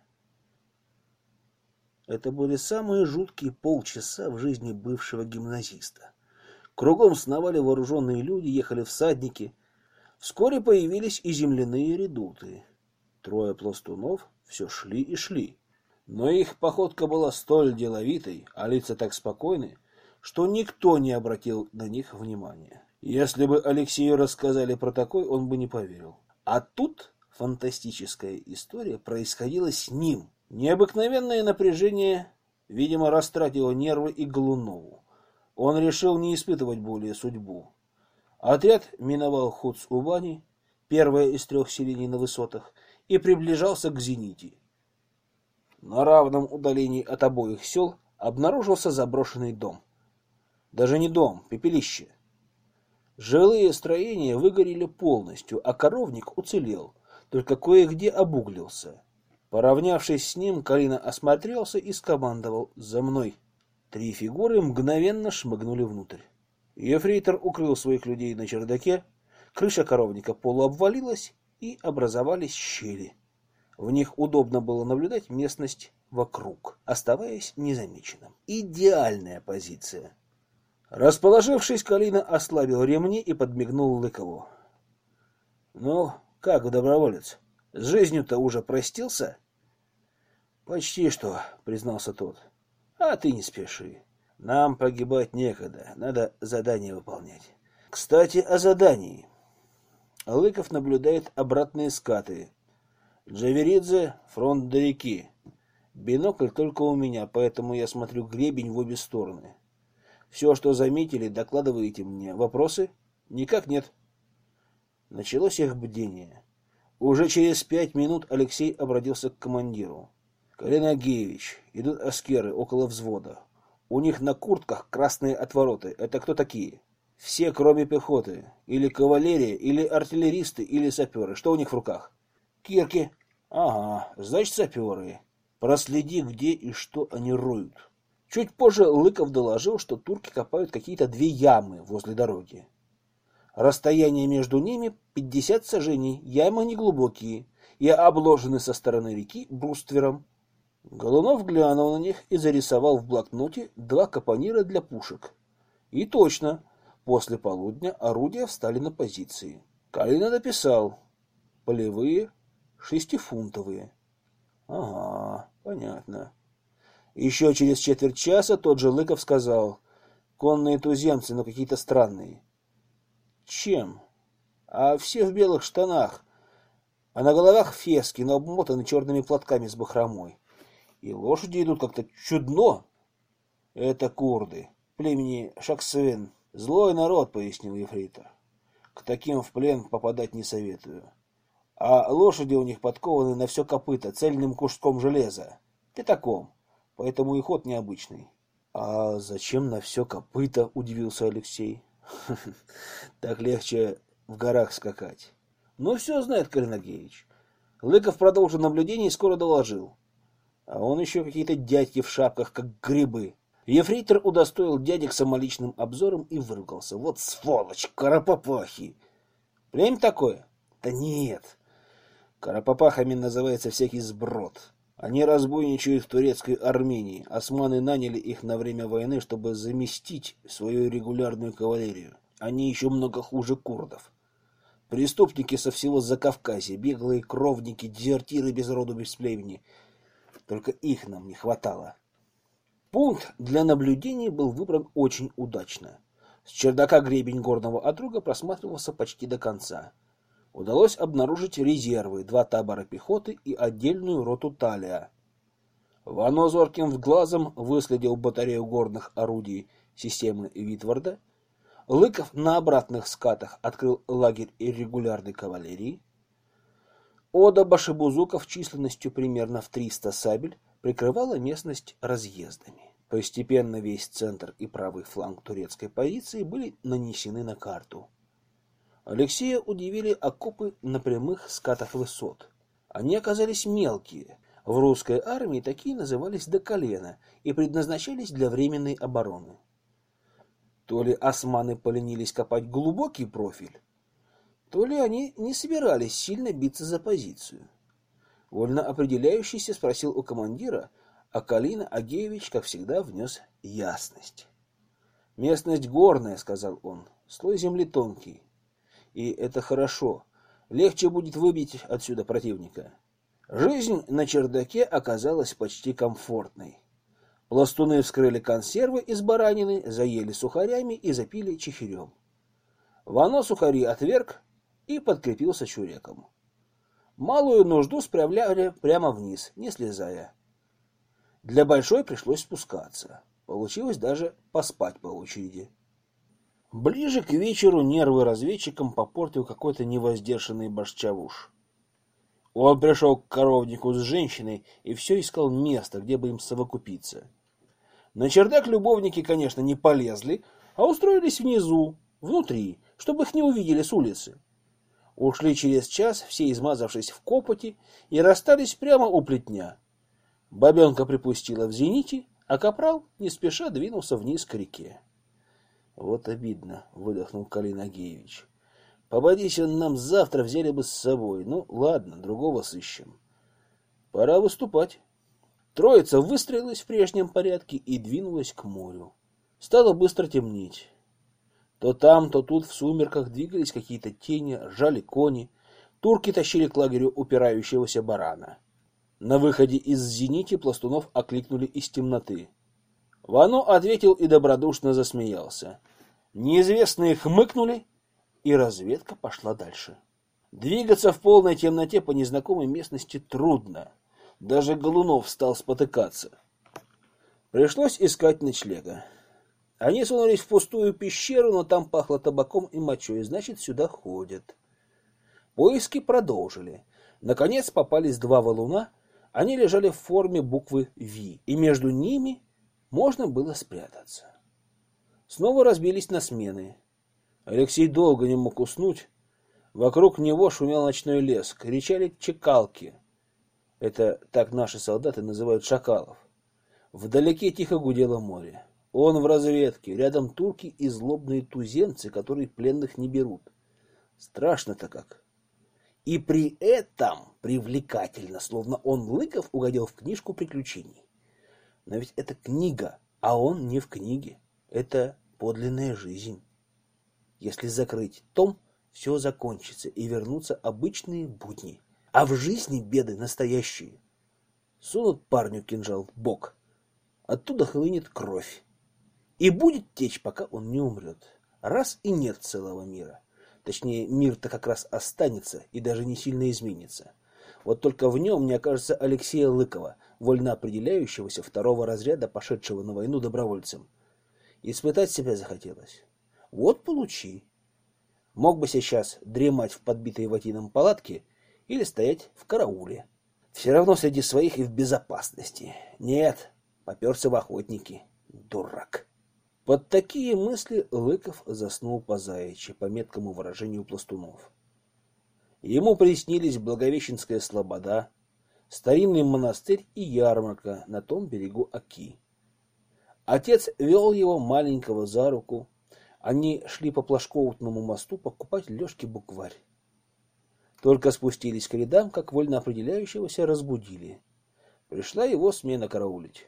Это были самые жуткие полчаса в жизни бывшего гимназиста. Кругом сновали вооруженные люди, ехали всадники. Вскоре появились и земляные редуты. Трое пластунов все шли и шли. Но их походка была столь деловитой, а лица так спокойны, что никто не обратил на них внимания. Если бы Алексею рассказали про такой, он бы не поверил. А тут фантастическая история происходила с ним. Необыкновенное напряжение, видимо, растратило нервы и Голунову. Он решил не испытывать более судьбу. Отряд миновал Хуц-Убани, первое из трех селений на высотах, и приближался к Зените. На равном удалении от обоих сел обнаружился заброшенный дом. Даже не дом, пепелище. Жилые строения выгорели полностью, а коровник уцелел, только кое-где обуглился. Поравнявшись с ним, Калина осмотрелся и скомандовал: «За мной!». Три фигуры мгновенно шмыгнули внутрь. Ефрейтор укрыл своих людей на чердаке, крыша коровника полуобвалилась, и образовались щели. В них удобно было наблюдать местность вокруг, оставаясь незамеченным. Идеальная позиция. Расположившись, Калина ослабил ремни и подмигнул Лыкову. — Ну, как, доброволец, с жизнью-то уже простился? — Почти что, — признался тот. — А ты не спеши. Нам погибать некогда, надо задание выполнять. Кстати, о задании. Лыков наблюдает обратные скаты. Джаверидзе, фронт до реки. Бинокль только у меня, поэтому я смотрю гребень в обе стороны. Все, что заметили, докладываете мне. Вопросы? Никак нет. Началось их бдение. Уже через пять минут Алексей обратился к командиру. Калин Агеевич, идут аскеры около взвода. У них на куртках красные отвороты. Это кто такие? Все, кроме пехоты. Или кавалерия, или артиллеристы, или саперы. Что у них в руках? Кирки. Ага, значит, саперы. Проследи, где и что они роют. Чуть позже Лыков доложил, что турки копают какие-то две ямы возле дороги. Расстояние между ними пятьдесят саженей, ямы неглубокие и обложены со стороны реки бруствером. Голунов глянул на них и зарисовал в блокноте два капонира для пушек. И точно, после полудня орудия встали на позиции. Калина дописал: полевые, шестифунтовые. Ага, понятно. Еще через четверть часа тот же Лыков сказал: конные туземцы, но какие-то странные. Чем? А все в белых штанах. а на головах фески, но обмотаны черными платками с бахромой. И лошади идут как-то чудно. Это курды, племени Шаксвен. Злой народ, пояснил ефрейтор. К таким в плен попадать не советую. А лошади у них подкованы на все копыто цельным куском железа. Пятаком. Поэтому и ход необычный. А зачем на все копыто? Удивился Алексей. Так легче в горах скакать. Ну, все знает Калинагеевич. Лыков продолжил наблюдение и скоро доложил. А он еще какие-то дядьки в шапках, как грибы. Ефрейтор удостоил дядек самоличным обзором и выругался. Вот сволочь, карапапахи! Племя такое? Да нет. Карапапахами называется всякий сброд. Они разбойничают в турецкой Армении. Османы наняли их на время войны, чтобы заместить свою регулярную кавалерию. Они еще много хуже курдов. Преступники со всего Закавказья, беглые кровники, дезертиры без роду, без племени. Только их нам не хватало. Пункт для наблюдений был выбран очень удачно. С чердака гребень горного отруга просматривался почти до конца. Удалось обнаружить резервы, два табора пехоты и отдельную роту талия. Вано зорким глазом выследил батарею горных орудий системы Витварда. Лыков на обратных скатах открыл лагерь регулярной кавалерии. Ода башибузуков численностью примерно в триста сабель прикрывала местность разъездами. Постепенно весь центр и правый фланг турецкой позиции были нанесены на карту. Алексея удивили окопы на прямых скатах высот. Они оказались мелкие. В русской армии такие назывались до колена и предназначались для временной обороны. То ли османы поленились копать глубокий профиль, то ли они не собирались сильно биться за позицию. Вольно определяющийся спросил у командира, а Калин Агеевич, как всегда, внес ясность. «Местность горная», — сказал он, — «слой земли тонкий. И это хорошо. Легче будет выбить отсюда противника». Жизнь на чердаке оказалась почти комфортной. Пластуны вскрыли консервы из баранины, заели сухарями и запили чифирем. Вано сухари отверг и подкрепился чуреком. Малую нужду справляли прямо вниз, не слезая. Для большой пришлось спускаться. Получилось даже поспать по очереди. Ближе к вечеру нервы разведчикам попортил какой-то невоздержанный башчавуш. Он пришел к коровнику с женщиной и все искал место, где бы им совокупиться. На чердак любовники, конечно, не полезли, а устроились внизу, внутри, чтобы их не увидели с улицы. Ушли через час, все измазавшись в копоти, и расстались прямо у плетня. Бабенка припустила в зените, а капрал не спеша двинулся вниз к реке. «Вот обидно», — выдохнул Калин Агеевич. «Пободись он нам завтра взяли бы с собой. Ну, ладно, другого сыщем. Пора выступать». Троица выстроилась в прежнем порядке и двинулась к морю. Стало быстро темнеть. То там, то тут в сумерках двигались какие-то тени, ржали кони. Турки тащили к лагерю упирающегося барана. На выходе из зенити пластунов окликнули из темноты. Вано ответил и добродушно засмеялся. Неизвестные хмыкнули, и разведка пошла дальше. Двигаться в полной темноте по незнакомой местности трудно. Даже Голунов стал спотыкаться. Пришлось искать ночлега. Они сунулись в пустую пещеру, но там пахло табаком и мочой, значит, сюда ходят. Поиски продолжили. Наконец попались два валуна. Они лежали в форме буквы «Ви», и между ними можно было спрятаться. Снова разбились на смены. Алексей долго не мог уснуть. Вокруг него шумел ночной лес, кричали чекалки. Это так наши солдаты называют шакалов. Вдалеке тихо гудело море. Он в разведке, рядом турки и злобные туземцы, которые пленных не берут. Страшно-то как. И при этом привлекательно, словно он, Лыков, угодил в книжку приключений. Но ведь это книга, а он не в книге. Это подлинная жизнь. Если закрыть том, все закончится и вернутся обычные будни. А в жизни беды настоящие. Сунут парню кинжал в бок. Оттуда хлынет кровь. И будет течь, пока он не умрет. Раз и нет целого мира. Точнее, мир-то как раз останется и даже не сильно изменится. Вот только в нем не окажется Алексея Лыкова, вольно определяющегося второго разряда, пошедшего на войну добровольцем. Испытать себя захотелось. Вот получи. Мог бы сейчас дремать в подбитой ватином палатке или стоять в карауле. Все равно среди своих и в безопасности. Нет, поперся в охотники. Дурак. Под такие мысли Лыков заснул по-заячьи, по меткому выражению пластунов. Ему приснились Благовещенская слобода, старинный монастырь и ярмарка на том берегу Оки. Отец вел его маленького за руку. Они шли по Плашкоутному мосту покупать Лёшке букварь. Только спустились к рядам, как вольно определяющегося разбудили. Пришла его смена караулить.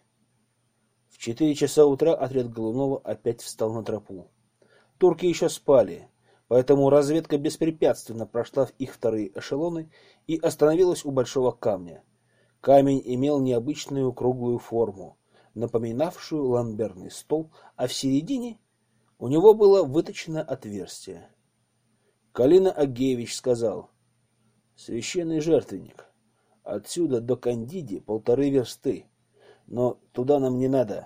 В четыре часа утра отряд Голунова опять встал на тропу. Турки еще спали, поэтому разведка беспрепятственно прошла в их вторые эшелоны и остановилась у большого камня. Камень имел необычную круглую форму, напоминавшую ламберный стол, а в середине у него было выточено отверстие. Калина Агеевич сказал: «Священный жертвенник. Отсюда до Кандиди полторы версты, но туда нам не надо».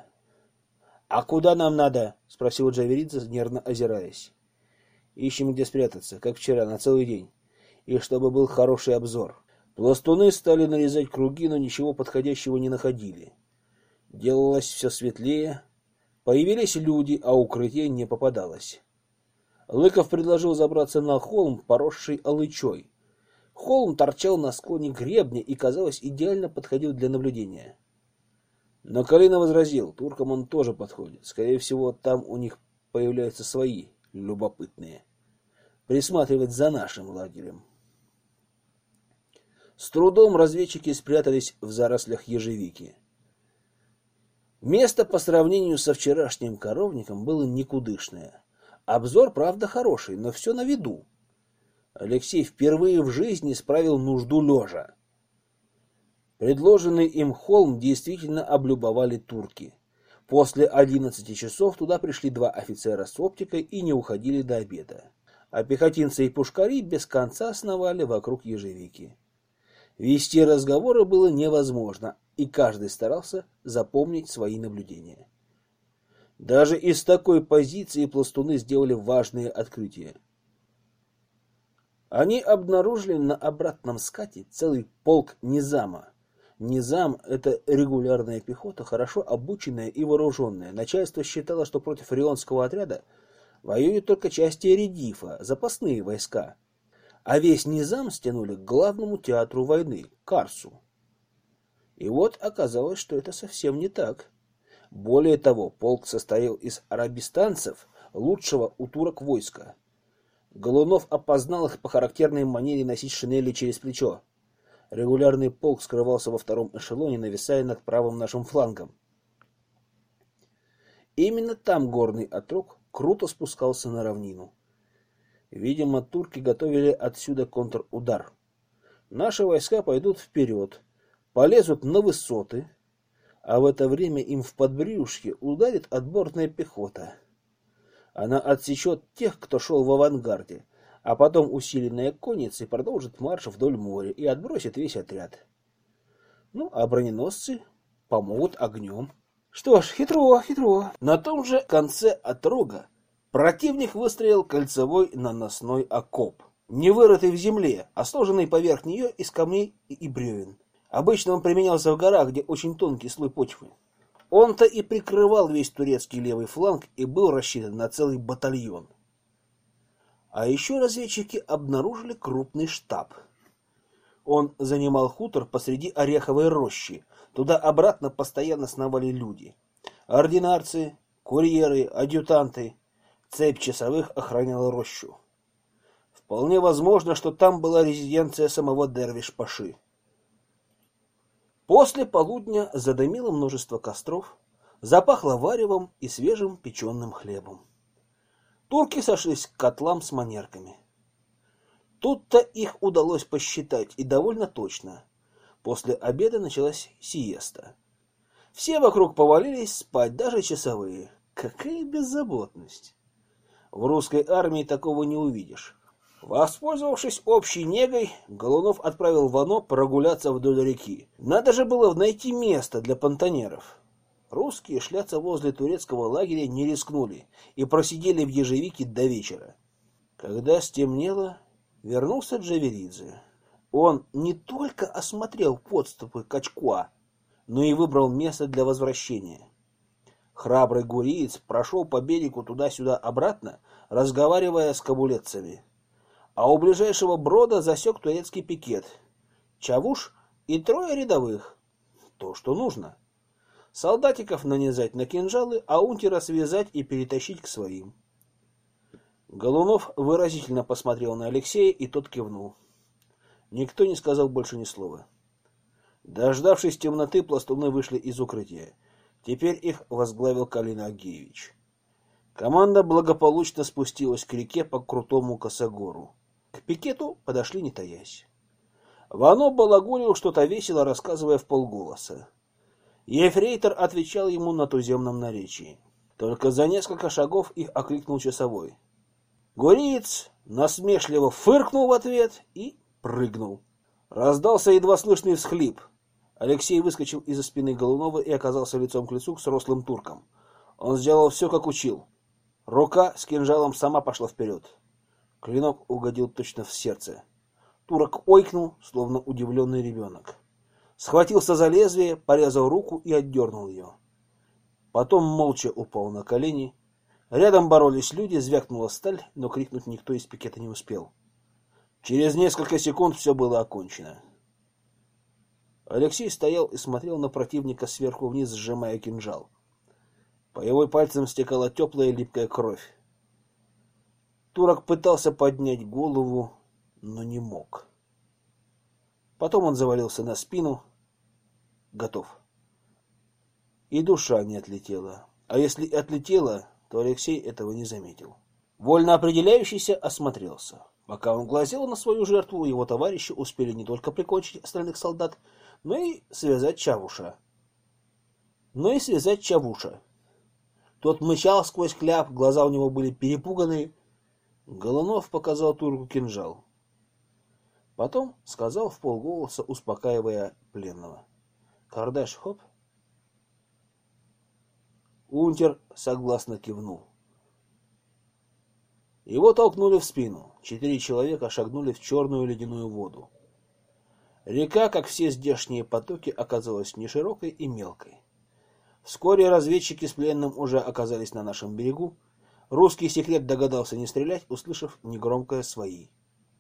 «А куда нам надо?» — спросил Джаверидзе, нервно озираясь. «Ищем, где спрятаться, как вчера, на целый день, и чтобы был хороший обзор». Пластуны стали нарезать круги, но ничего подходящего не находили. Делалось все светлее, появились люди, а укрытие не попадалось. Лыков предложил забраться на холм, поросший алычой. Холм торчал на склоне гребня и, казалось, идеально подходил для наблюдения. Но Калина возразил: туркам он тоже подходит. Скорее всего, там у них появляются свои, любопытные. Присматривать за нашим лагерем. С трудом разведчики спрятались в зарослях ежевики. Место по сравнению со вчерашним коровником было никудышное. Обзор, правда, хороший, но все на виду. Алексей впервые в жизни справил нужду лежа. Предложенный им холм действительно облюбовали турки. После одиннадцати часов туда пришли два офицера с оптикой и не уходили до обеда. А пехотинцы и пушкари без конца сновали вокруг ежевики. Вести разговоры было невозможно, и каждый старался запомнить свои наблюдения. Даже из такой позиции пластуны сделали важные открытия. Они обнаружили на обратном скате целый полк Низама. Низам — это регулярная пехота, хорошо обученная и вооруженная. Начальство считало, что против рионского отряда воюют только части Редифа, запасные войска. А весь Низам стянули к главному театру войны — Карсу. И вот оказалось, что это совсем не так. Более того, полк состоял из арабистанцев, лучшего у турок войска. Голунов опознал их по характерной манере носить шинели через плечо. Регулярный полк скрывался во втором эшелоне, нависая над правым нашим флангом. Именно там горный отрог круто спускался на равнину. Видимо, турки готовили отсюда контрудар. Наши войска пойдут вперед, полезут на высоты, а в это время им в подбрюшье ударит отборная пехота. Она отсечет тех, кто шел в авангарде, а потом усиленная конницей продолжит марш вдоль моря и отбросит весь отряд. Ну, а броненосцы помогут огнем. Что ж, хитро, хитро. На том же конце отрога противник выстроил кольцевой наносной окоп, не вырытый в земле, а сложенный поверх нее из камней и бревен. Обычно он применялся в горах, где очень тонкий слой почвы. Он-то и прикрывал весь турецкий левый фланг и был рассчитан на целый батальон. А еще разведчики обнаружили крупный штаб. Он занимал хутор посреди ореховой рощи. Туда-обратно постоянно сновали люди. Ординарцы, курьеры, адъютанты. Цепь часовых охраняла рощу. Вполне возможно, что там была резиденция самого Дервиш-паши. После полудня задымило множество костров, запахло варевом и свежим печеным хлебом. Турки сошлись к котлам с манерками. Тут-то их удалось посчитать, и довольно точно. После обеда началась сиеста. Все вокруг повалились спать, даже часовые. Какая беззаботность! В русской армии такого не увидишь. Воспользовавшись общей негой, Голунов отправил Вано прогуляться вдоль реки. Надо же было найти место для понтонеров. Русские шляться возле турецкого лагеря не рискнули и просидели в ежевике до вечера. Когда стемнело, вернулся Джаверидзе. Он не только осмотрел подступы Качкуа, но и выбрал место для возвращения. Храбрый гуриец прошел по берегу туда-сюда обратно, разговаривая с кабулетцами. А у ближайшего брода засек турецкий пикет, Чавуш и трое рядовых. То, что нужно. Солдатиков нанизать на кинжалы, а унтера связать и перетащить к своим. Голунов выразительно посмотрел на Алексея, и тот кивнул. Никто не сказал больше ни слова. Дождавшись темноты, пластуны вышли из укрытия. Теперь их возглавил Калина Агеевич. Команда благополучно спустилась к реке по крутому косогору. К пикету подошли не таясь. Вано балагурил что-то весело, рассказывая вполголоса. Ефрейтор отвечал ему на туземном наречии. Только за несколько шагов их окликнул часовой. Гуриец насмешливо фыркнул в ответ и прыгнул. Раздался едва слышный всхлип. Алексей выскочил из-за спины Голунова и оказался лицом к лицу с рослым турком. Он сделал все, как учил. Рука с кинжалом сама пошла вперед. Клинок угодил точно в сердце. Турок ойкнул, словно удивленный ребенок. Схватился за лезвие, порезал руку и отдернул ее. Потом молча упал на колени. Рядом боролись люди, звякнула сталь, но крикнуть никто из пикета не успел. Через несколько секунд все было окончено. Алексей стоял и смотрел на противника сверху вниз, сжимая кинжал. По его пальцам стекала теплая липкая кровь. Турок пытался поднять голову, но не мог. Потом он завалился на спину. Готов. И душа не отлетела. А если и отлетела, то Алексей этого не заметил. Вольно определяющийся осмотрелся. Пока он глазел на свою жертву, его товарищи успели не только прикончить остальных солдат, но и связать Чавуша. Но и связать Чавуша. Тот мычал сквозь кляп, глаза у него были перепуганные. Голунов показал турку кинжал. Потом сказал вполголоса, успокаивая пленного. «Кардаш, хоп!» Унтер согласно кивнул. Его толкнули в спину. Четыре человека шагнули в черную ледяную воду. Река, как все здешние потоки, оказалась неширокой и мелкой. Вскоре разведчики с пленным уже оказались на нашем берегу. Русский секрет догадался не стрелять, услышав негромкое «свои».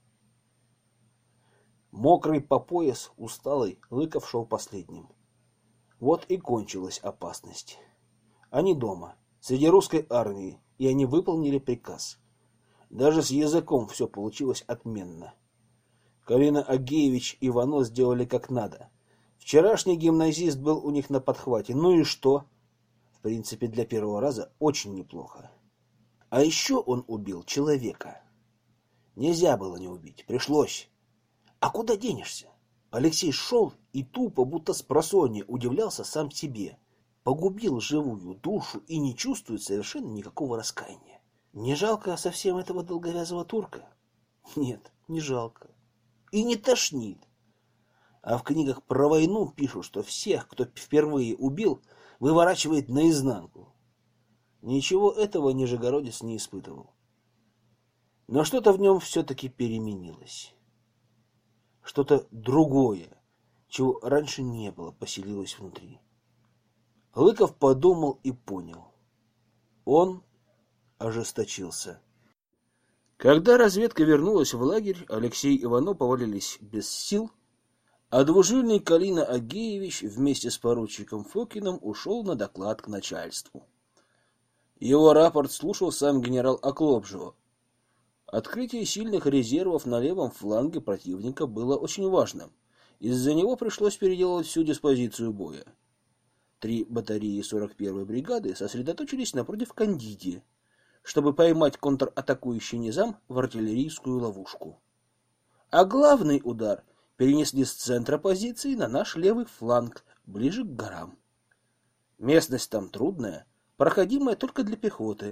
Мокрый по пояс, усталый, Лыков шел последним. Вот и кончилась опасность. Они дома, среди русской армии, и они выполнили приказ. Даже с языком все получилось отменно. Калина Агеевич и Вано сделали как надо. Вчерашний гимназист был у них на подхвате. Ну и что? В принципе, для первого раза очень неплохо. А еще он убил человека. Нельзя было не убить, пришлось. А куда денешься? Алексей шел и тупо, будто спросонья, удивлялся сам себе. Погубил живую душу и не чувствует совершенно никакого раскаяния. Не жалко совсем этого долговязого турка? Нет, не жалко. И не тошнит. А в книгах про войну пишут, что всех, кто впервые убил, выворачивает наизнанку. Ничего этого Нижегородец не испытывал. Но что-то в нем все-таки переменилось. Что-то другое, чего раньше не было, поселилось внутри. Лыков подумал и понял. Он ожесточился. Когда разведка вернулась в лагерь, Алексей и Вано повалились без сил, а двужильный Калина Агеевич вместе с поручиком Фокиным ушел на доклад к начальству. Его рапорт слушал сам генерал Оклобжева. Открытие сильных резервов на левом фланге противника было очень важным. Из-за него пришлось переделывать всю диспозицию боя. Три батареи сорок первой бригады сосредоточились напротив Кандиди, чтобы поймать контратакующий низам в артиллерийскую ловушку. А главный удар перенесли с центра позиции на наш левый фланг, ближе к горам. Местность там трудная, проходимая только для пехоты,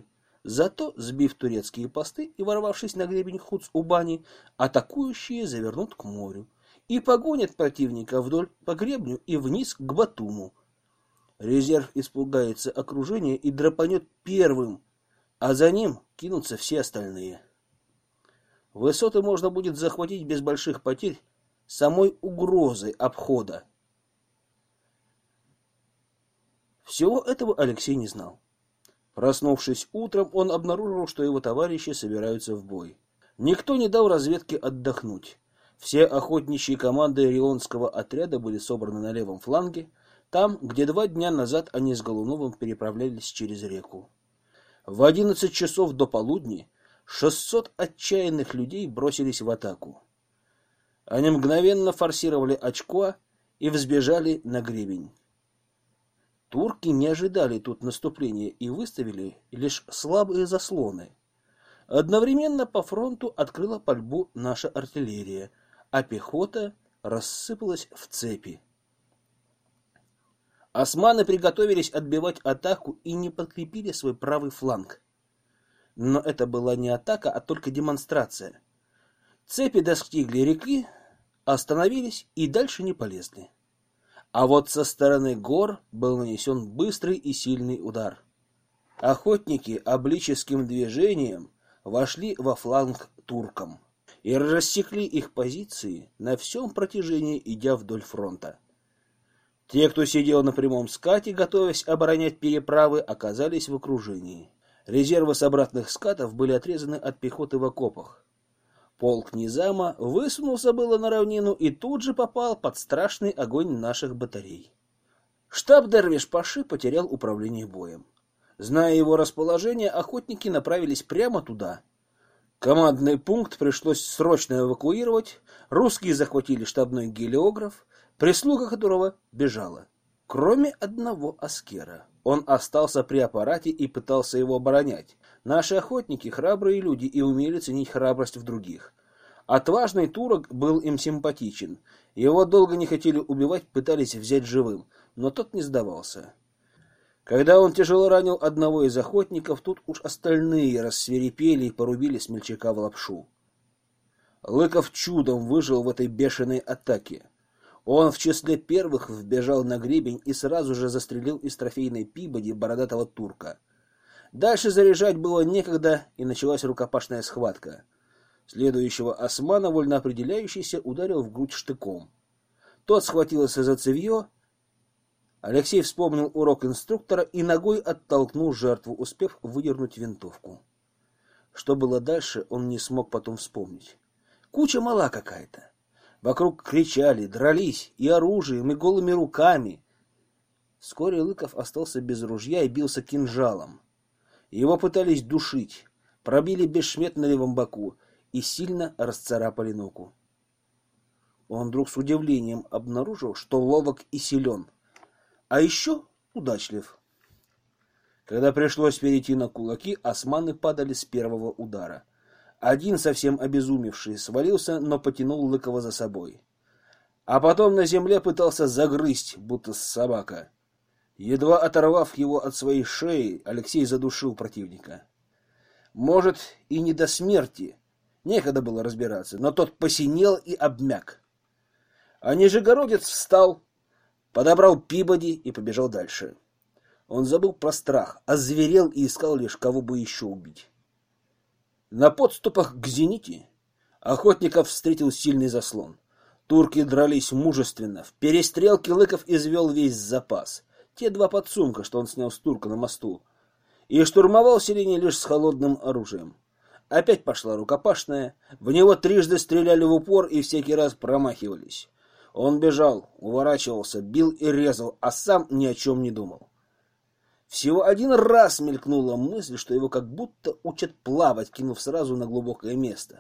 Зато, сбив турецкие посты и ворвавшись на гребень Хуц-Убани, атакующие завернут к морю и погонят противника вдоль по гребню и вниз к Батуму. Резерв испугается окружения и драпанет первым, а за ним кинутся все остальные. Высоты можно будет захватить без больших потерь самой угрозой обхода. Всего этого Алексей не знал. Проснувшись утром, он обнаружил, что его товарищи собираются в бой. Никто не дал разведке отдохнуть. Все охотничьи команды Рионского отряда были собраны на левом фланге, там, где два дня назад они с Голуновым переправлялись через реку. В одиннадцать часов до полудня шестьсот отчаянных людей бросились в атаку. Они мгновенно форсировали очко и взбежали на гребень. Турки не ожидали тут наступления и выставили лишь слабые заслоны. Одновременно по фронту открыла пальбу наша артиллерия, а пехота рассыпалась в цепи. Османы приготовились отбивать атаку и не подкрепили свой правый фланг. Но это была не атака, а только демонстрация. Цепи достигли реки, остановились и дальше не полезли. А вот со стороны гор был нанесен быстрый и сильный удар. Охотники облическим движением вошли во фланг туркам и рассекли их позиции на всем протяжении, идя вдоль фронта. Те, кто сидел на прямом скате, готовясь оборонять переправы, оказались в окружении. Резервы с обратных скатов были отрезаны от пехоты в окопах. Полк Низама высунулся было на равнину и тут же попал под страшный огонь наших батарей. Штаб Дервиш-Паши потерял управление боем. Зная его расположение, охотники направились прямо туда. Командный пункт пришлось срочно эвакуировать, русские захватили штабной гелиограф, прислуга которого бежала. Кроме одного аскера. Он остался при аппарате и пытался его оборонять. Наши охотники — храбрые люди и умели ценить храбрость в других. Отважный турок был им симпатичен. Его долго не хотели убивать, пытались взять живым, но тот не сдавался. Когда он тяжело ранил одного из охотников, тут уж остальные рассвирепели и порубили смельчака в лапшу. Лыков чудом выжил в этой бешеной атаке. Он в числе первых вбежал на гребень и сразу же застрелил из трофейной Пибоди бородатого турка. Дальше заряжать было некогда, и началась рукопашная схватка. Следующего османа, вольно определяющийся, ударил в грудь штыком. Тот схватился за цевье. Алексей вспомнил урок инструктора и ногой оттолкнул жертву, успев выдернуть винтовку. Что было дальше, он не смог потом вспомнить. Куча мала какая-то. Вокруг кричали, дрались и оружием, и голыми руками. Вскоре Лыков остался без ружья и бился кинжалом. Его пытались душить, пробили бешмет на левом боку и сильно расцарапали ногу. Он вдруг с удивлением обнаружил, что ловок и силен, а еще удачлив. Когда пришлось перейти на кулаки, османы падали с первого удара. Один, совсем обезумевший, свалился, но потянул Лыкова за собой. А потом на земле пытался загрызть, будто собака. Едва оторвав его от своей шеи, Алексей задушил противника. Может, и не до смерти, некогда было разбираться, но тот посинел и обмяк. А Нижегородец встал, подобрал Пибоди и побежал дальше. Он забыл про страх, озверел и искал лишь кого бы еще убить. На подступах к Зените охотников встретил сильный заслон. Турки дрались мужественно. В перестрелке Лыков извел весь запас. Те два подсумка, что он снял с турка на мосту. И штурмовал селение лишь с холодным оружием. Опять пошла рукопашная. В него трижды стреляли в упор и всякий раз промахивались. Он бежал, уворачивался, бил и резал, а сам ни о чем не думал. Всего один раз мелькнула мысль, что его как будто учат плавать, кинув сразу на глубокое место.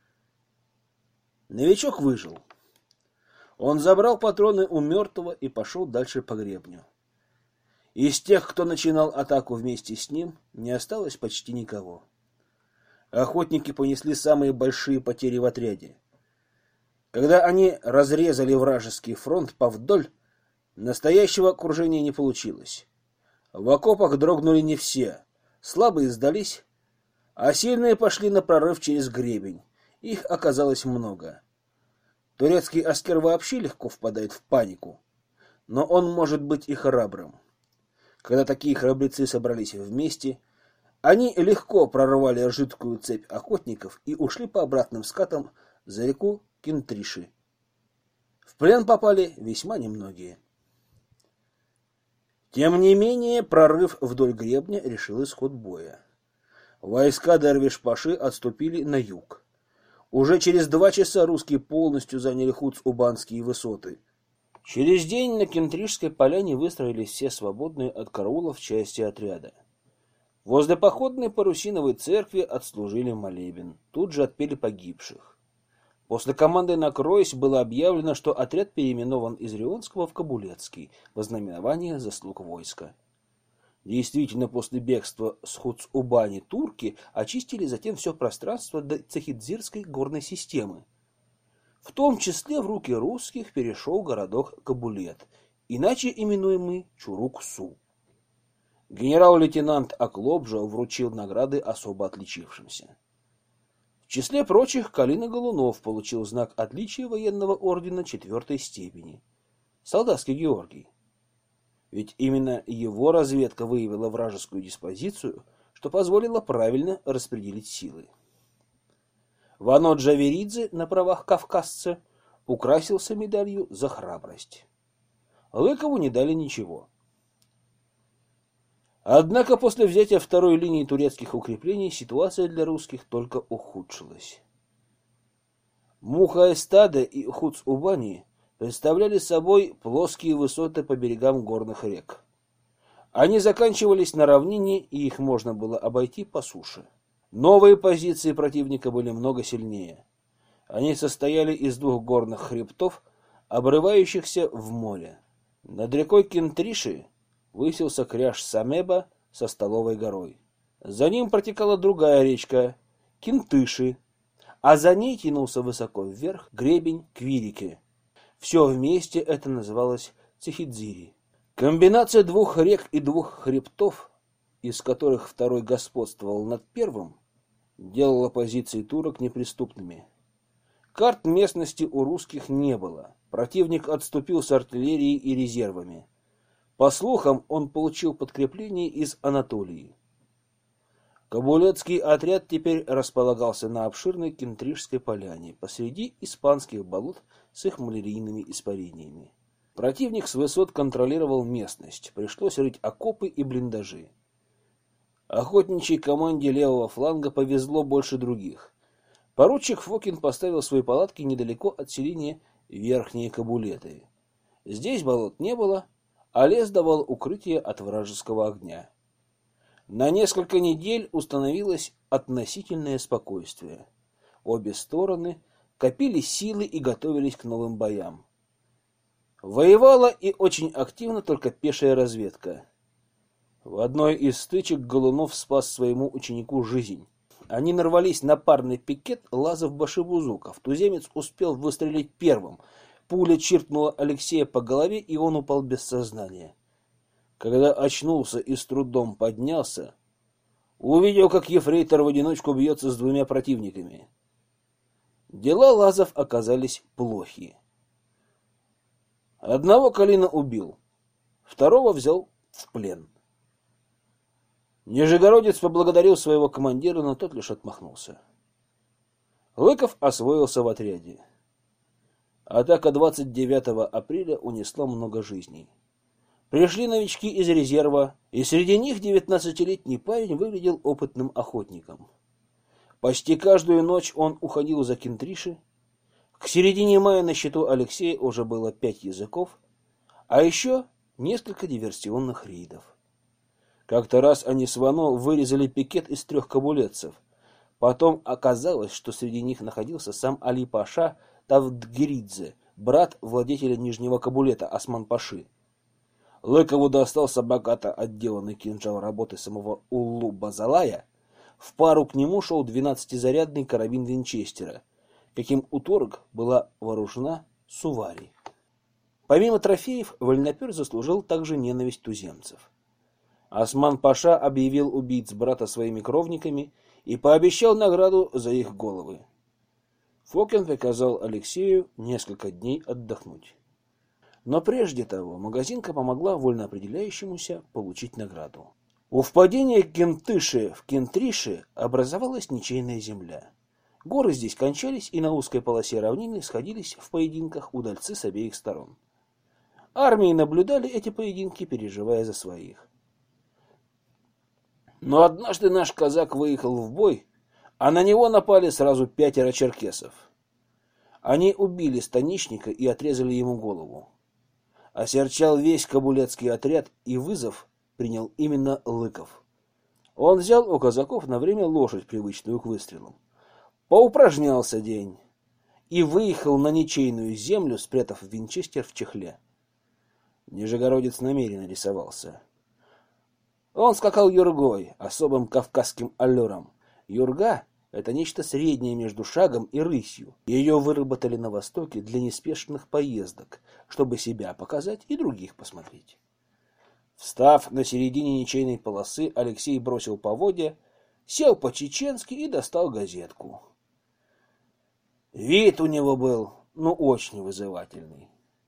Новичок выжил. Он забрал патроны у мертвого и пошел дальше по гребню. Из тех, кто начинал атаку вместе с ним, не осталось почти никого. Охотники понесли самые большие потери в отряде. Когда они разрезали вражеский фронт повдоль, настоящего окружения не получилось. В окопах дрогнули не все. Слабые сдались, А сильные пошли на прорыв через гребень. Их оказалось много. Турецкий аскер вообще легко впадает в панику, но он может быть и храбрым. Когда такие храбрецы собрались вместе, они легко прорвали жидкую цепь охотников и ушли по обратным скатам за реку Кентриши. В плен попали весьма немногие. Тем не менее, прорыв вдоль гребня решил исход боя. Войска Дервиш-паши отступили на юг. Уже через два часа русские полностью заняли Хуц-Убанские высоты. Через день на Кентришской поляне выстроились все свободные от караулов части отряда. Возле походной парусиновой церкви отслужили молебен. Тут же отпели погибших. После команды «Накройсь» было объявлено, что отряд переименован из Рионского в Кабулецкий во знаменование заслуг войска. Действительно, после бегства с Хуц-Убани турки очистили затем все пространство до Цахидзирской горной системы. В том числе в руки русских перешел городок Кабулет, иначе именуемый Чурук-Су. Генерал-лейтенант Аклобжа вручил награды особо отличившимся. В числе прочих Калина Голунов получил знак отличия военного ордена четвертой степени — Солдатский Георгий. Ведь именно его разведка выявила вражескую диспозицию, что позволило правильно распределить силы. Вано Джаверидзе на правах кавказца украсился медалью за храбрость. Лыкову не дали ничего. Однако после взятия второй линии турецких укреплений ситуация для русских только ухудшилась. Муха-Эстаде и Хуц-Убани представляли собой плоские высоты по берегам горных рек. Они заканчивались на равнине, и их можно было обойти по суше. Новые позиции противника были много сильнее. Они состояли из двух горных хребтов, обрывающихся в море. Над рекой Кентриши высился кряж Самеба со Столовой горой. За ним протекала другая речка Кентыши, а за ней тянулся высоко вверх гребень Квирики. Все вместе это называлось Цахидзири. Комбинация двух рек и двух хребтов, из которых второй господствовал над первым, делала позиции турок неприступными. Карт местности у русских не было. Противник отступил с артиллерией и резервами. По слухам, он получил подкрепление из Анатолии. Кабулецкий отряд теперь располагался на обширной Кентришской поляне, посреди испанских болот с их малярийными испарениями. Противник с высот контролировал местность, пришлось рыть окопы и блиндажи. Охотничьей команде левого фланга повезло больше других. Поручик Фокин поставил свои палатки недалеко от селения Верхние Кабулеты. Здесь болот не было, а лес давал укрытие от вражеского огня. На несколько недель установилось относительное спокойствие. Обе стороны копили силы и готовились к новым боям. Воевала и очень активно только пешая разведка. В одной из стычек Голунов спас своему ученику жизнь. Они нарвались на парный пикет Лазов-Башибузуков. Туземец успел выстрелить первым. Пуля чиркнула Алексея по голове, и он упал без сознания. Когда очнулся и с трудом поднялся, увидел, как ефрейтор в одиночку бьется с двумя противниками. Дела Лазов оказались плохи. Одного Калина убил, второго взял в плен. Нижегородец поблагодарил своего командира, но тот лишь отмахнулся. Лыков освоился в отряде. Атака двадцать девятого апреля унесла много жизней. Пришли новички из резерва, и среди них девятнадцатилетний парень выглядел опытным охотником. Почти каждую ночь он уходил за Кентриши. К середине мая на счету Алексея уже было пять языков, а еще несколько диверсионных рейдов. Как-то раз они с Вано вырезали пикет из трех кабулетцев. Потом оказалось, что среди них находился сам Али-паша Тавдгиридзе, брат владетеля Нижнего Кабулета Осман-паши. Лыкову достался богато отделанный кинжал работы самого Уллу-Базалая. В пару к нему шел двенадцатизарядный карабин Винчестера, каким у турок была вооружена Сувари. Помимо трофеев, вольнопер заслужил также ненависть туземцев. Осман-паша объявил убийц брата своими кровниками и пообещал награду за их головы. Фокин приказал Алексею несколько дней отдохнуть. Но прежде того Магазинка помогла вольноопределяющемуся получить награду. У впадения Кентыши в Кентриши образовалась ничейная земля. Горы здесь кончались, и на узкой полосе равнины сходились в поединках удальцы с обеих сторон. Армии наблюдали эти поединки, переживая за своих. Но однажды наш казак выехал в бой, а на него напали сразу пятеро черкесов. Они убили станичника и отрезали ему голову. Осерчал весь кабулецкий отряд, и вызов принял именно Лыков. Он взял у казаков на время лошадь, привычную к выстрелам. Поупражнялся день и выехал на ничейную землю, спрятав винчестер в чехле. Нижегородец намеренно рисовался. Он скакал юргой, особым кавказским аллюром. Юрга — это нечто среднее между шагом и рысью. Ее выработали на Востоке для неспешных поездок, чтобы себя показать и других посмотреть. Встав на середине ничейной полосы, Алексей бросил поводья, сел по-чеченски и достал газетку. Вид у него был, ну, очень вызывательный.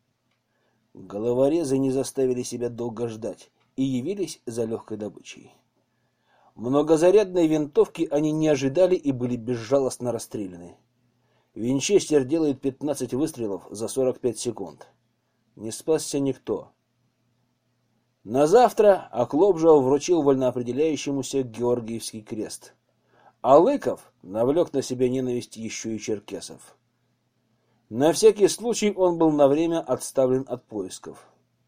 Головорезы не заставили себя долго ждать и явились за легкой добычей. Многозарядной винтовки они не ожидали и были безжалостно расстреляны. Винчестер делает пятнадцать выстрелов за сорок пять секунд. Не спасся никто. На завтра Оклобжа вручил вольноопределяющемуся Георгиевский крест, а Лыков навлек на себя ненависть еще и черкесов. На всякий случай он был на время отставлен от поисков.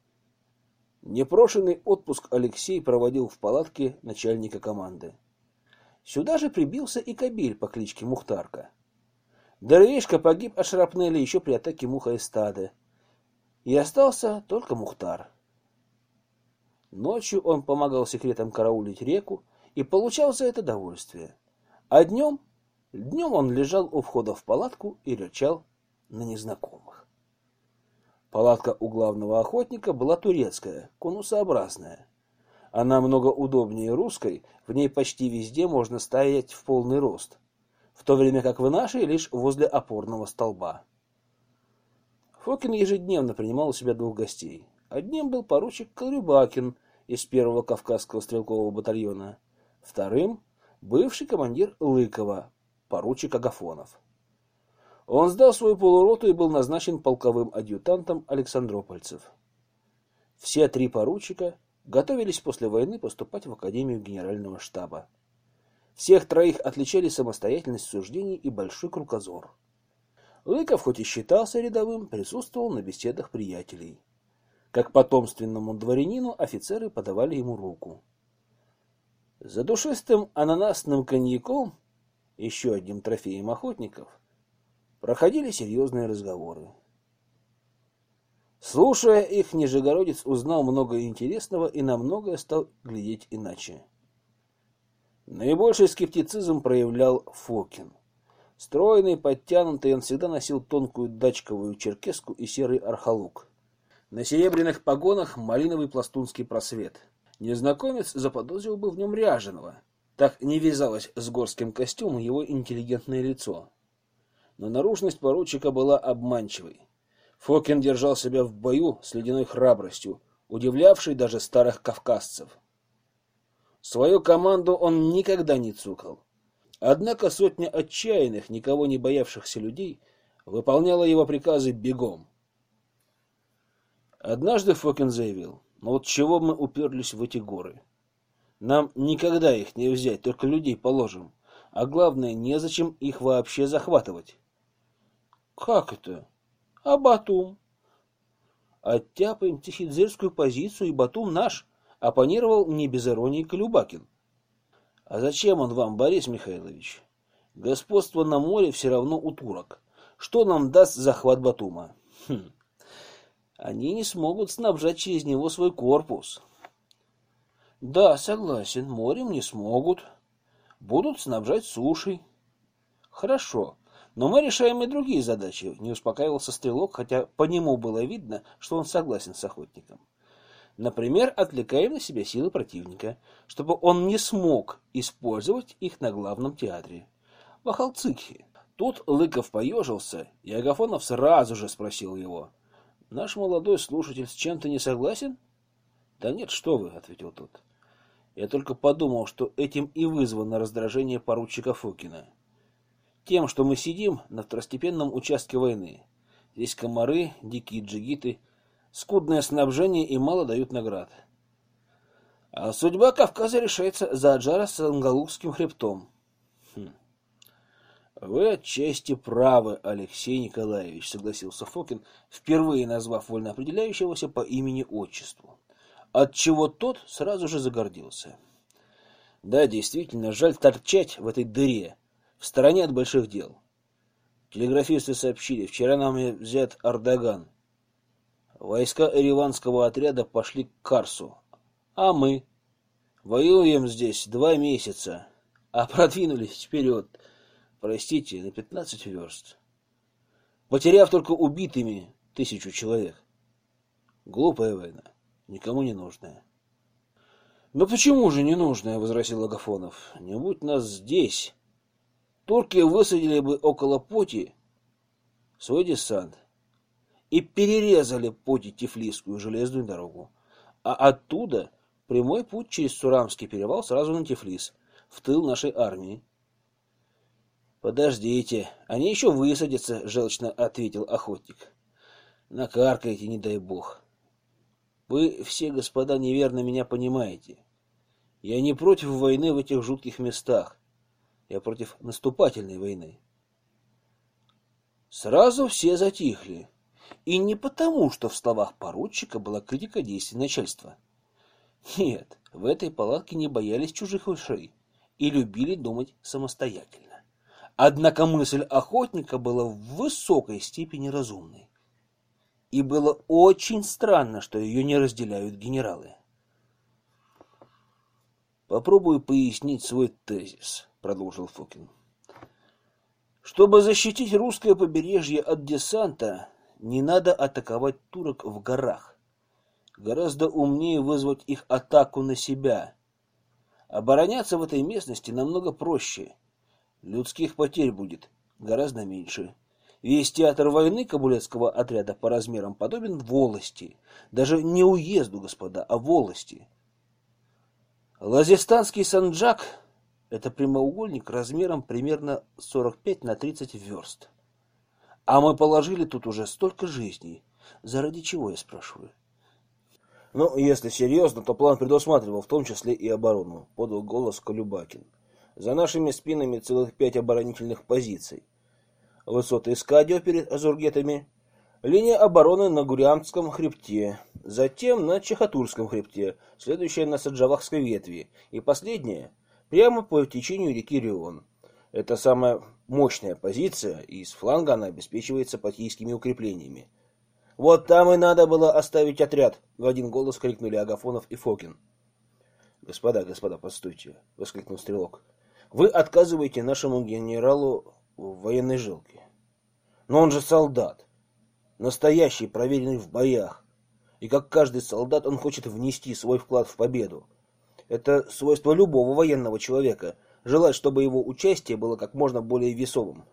Непрошенный отпуск Алексей проводил в палатке начальника команды. Сюда же прибился и Кабель по кличке Мухтарка. Дервишка погиб от шрапнели еще при атаке Муха-Эстады, и остался только Мухтар. Ночью он помогал секретам караулить реку и получал за это довольствие. А днем, днем он лежал у входа в палатку и рычал на незнакомых. Палатка у главного охотника была турецкая, конусообразная. Она много удобнее русской, в ней почти везде можно стоять в полный рост, в то время как в нашей лишь возле опорного столба. Фокин ежедневно принимал у себя двух гостей. Одним был поручик Колрюбакин из первого Кавказского стрелкового батальона, вторым — бывший командир Лыкова, поручик Агафонов. Он сдал свою полуроту и был назначен полковым адъютантом Александропольцев. Все три поручика готовились после войны поступать в Академию Генерального штаба. Всех троих отличали самостоятельность суждений и большой кругозор. Лыков, хоть и считался рядовым, присутствовал на беседах приятелей. Как потомственному дворянину офицеры подавали ему руку. За душистым ананасным коньяком, еще одним трофеем охотников, проходили серьезные разговоры. Слушая их, Нижегородец узнал много интересного и на многое стал глядеть иначе. Наибольший скептицизм проявлял Фокин. Стройный, подтянутый, он всегда носил тонкую дачковую черкеску и серый архалук. На серебряных погонах малиновый пластунский просвет. Незнакомец заподозрил бы в нем ряженого. Так не вязалось с горским костюмом его интеллигентное лицо. Но наружность поручика была обманчивой. Фокин держал себя в бою с ледяной храбростью, удивлявшей даже старых кавказцев. Свою команду он никогда не цукал. Однако сотня отчаянных, никого не боявшихся людей выполняла его приказы бегом. Однажды Фокин заявил: «Ну вот чего мы уперлись в эти горы? Нам никогда их не взять, только людей положим. А главное, незачем их вообще захватывать». «Как это? А Батум?» «Оттяпаем тихидзерскую позицию, и Батум наш», — оппонировал не без иронии Колюбакин. «А зачем он вам, Борис Михайлович? Господство на море все равно у турок. Что нам даст захват Батума? Хм. Они не смогут снабжать через него свой корпус». «Да, согласен, морем не смогут. Будут снабжать сушей». «Хорошо. Но мы решаем и другие задачи», — не успокаивался стрелок, хотя по нему было видно, что он согласен с охотником. Например, отвлекаем на себя силы противника, чтобы он не смог использовать их на главном театре. В Ахалцихе. Тут Лыков поежился, и Агафонов сразу же спросил его: «Наш молодой слушатель с чем-то не согласен?» «Да нет, что вы», — ответил тот. «Я только подумал, что этим и вызвано раздражение поручика Фокина. Тем, что мы сидим на второстепенном участке войны. Здесь комары, дикие джигиты, скудное снабжение и мало дают наград. А судьба Кавказа решается за Аджара с Ангалузским хребтом». Хм. «Вы отчасти правы, Алексей Николаевич», — согласился Фокин, впервые назвав вольноопределяющегося по имени-отчеству, отчего тот сразу же загордился. «Да, действительно, жаль торчать в этой дыре, в стороне от больших дел. Телеграфисты сообщили, вчера нам взят Ардаган. Войска ереванского отряда пошли к Карсу, а мы воюем здесь два месяца, а продвинулись вперед, простите, на пятнадцать верст, потеряв только убитыми тысячу человек. Глупая война, никому не нужная». «Да почему же не нужная?» — возразил Агафонов. «Не будь нас здесь, турки высадили бы около Поти свой десант и перерезали Поти-Тифлисскую железную дорогу, а оттуда прямой путь через Сурамский перевал сразу на Тифлис, в тыл нашей армии». «Подождите, они еще высадятся», — желчно ответил охотник. «Накаркаете, не дай бог. Вы все, господа, неверно меня понимаете. Я не против войны в этих жутких местах. Я против наступательной войны». Сразу все затихли. И не потому, что в словах поручика была критика действий начальства. Нет, в этой палатке не боялись чужих ушей и любили думать самостоятельно. Однако мысль охотника была в высокой степени разумной. И было очень странно, что ее не разделяют генералы. «Попробую пояснить свой тезис», — продолжил Фокин. «Чтобы защитить русское побережье от десанта, не надо атаковать турок в горах. Гораздо умнее вызвать их атаку на себя. Обороняться в этой местности намного проще. Людских потерь будет гораздо меньше. Весь театр войны кабулетского отряда по размерам подобен волости. Даже не уезду, господа, а волости. Лазистанский санджак — это прямоугольник размером примерно сорок пять на тридцать верст. А мы положили тут уже столько жизней. Заради чего, я спрашиваю?» «Ну, если серьезно, то план предусматривал в том числе и оборону», — подал голос Колюбакин. «За нашими спинами целых пять оборонительных позиций. Высоты Искадио перед Азургетами, линия обороны на Гурямском хребте, затем на Чехотурском хребте, следующая на Саджавахской ветви и последняя прямо по течению реки Рион. Это самая мощная позиция, и с фланга она обеспечивается патийскими укреплениями. Вот там и надо было оставить отряд», — в один голос крикнули Агафонов и Фокин. «Господа, господа, постойте», — воскликнул Стрелок. «Вы отказываете нашему генералу в военной жилке. Но он же солдат, настоящий, проверенный в боях. И как каждый солдат, он хочет внести свой вклад в победу. Это свойство любого военного человека — желать, чтобы его участие было как можно более весомым».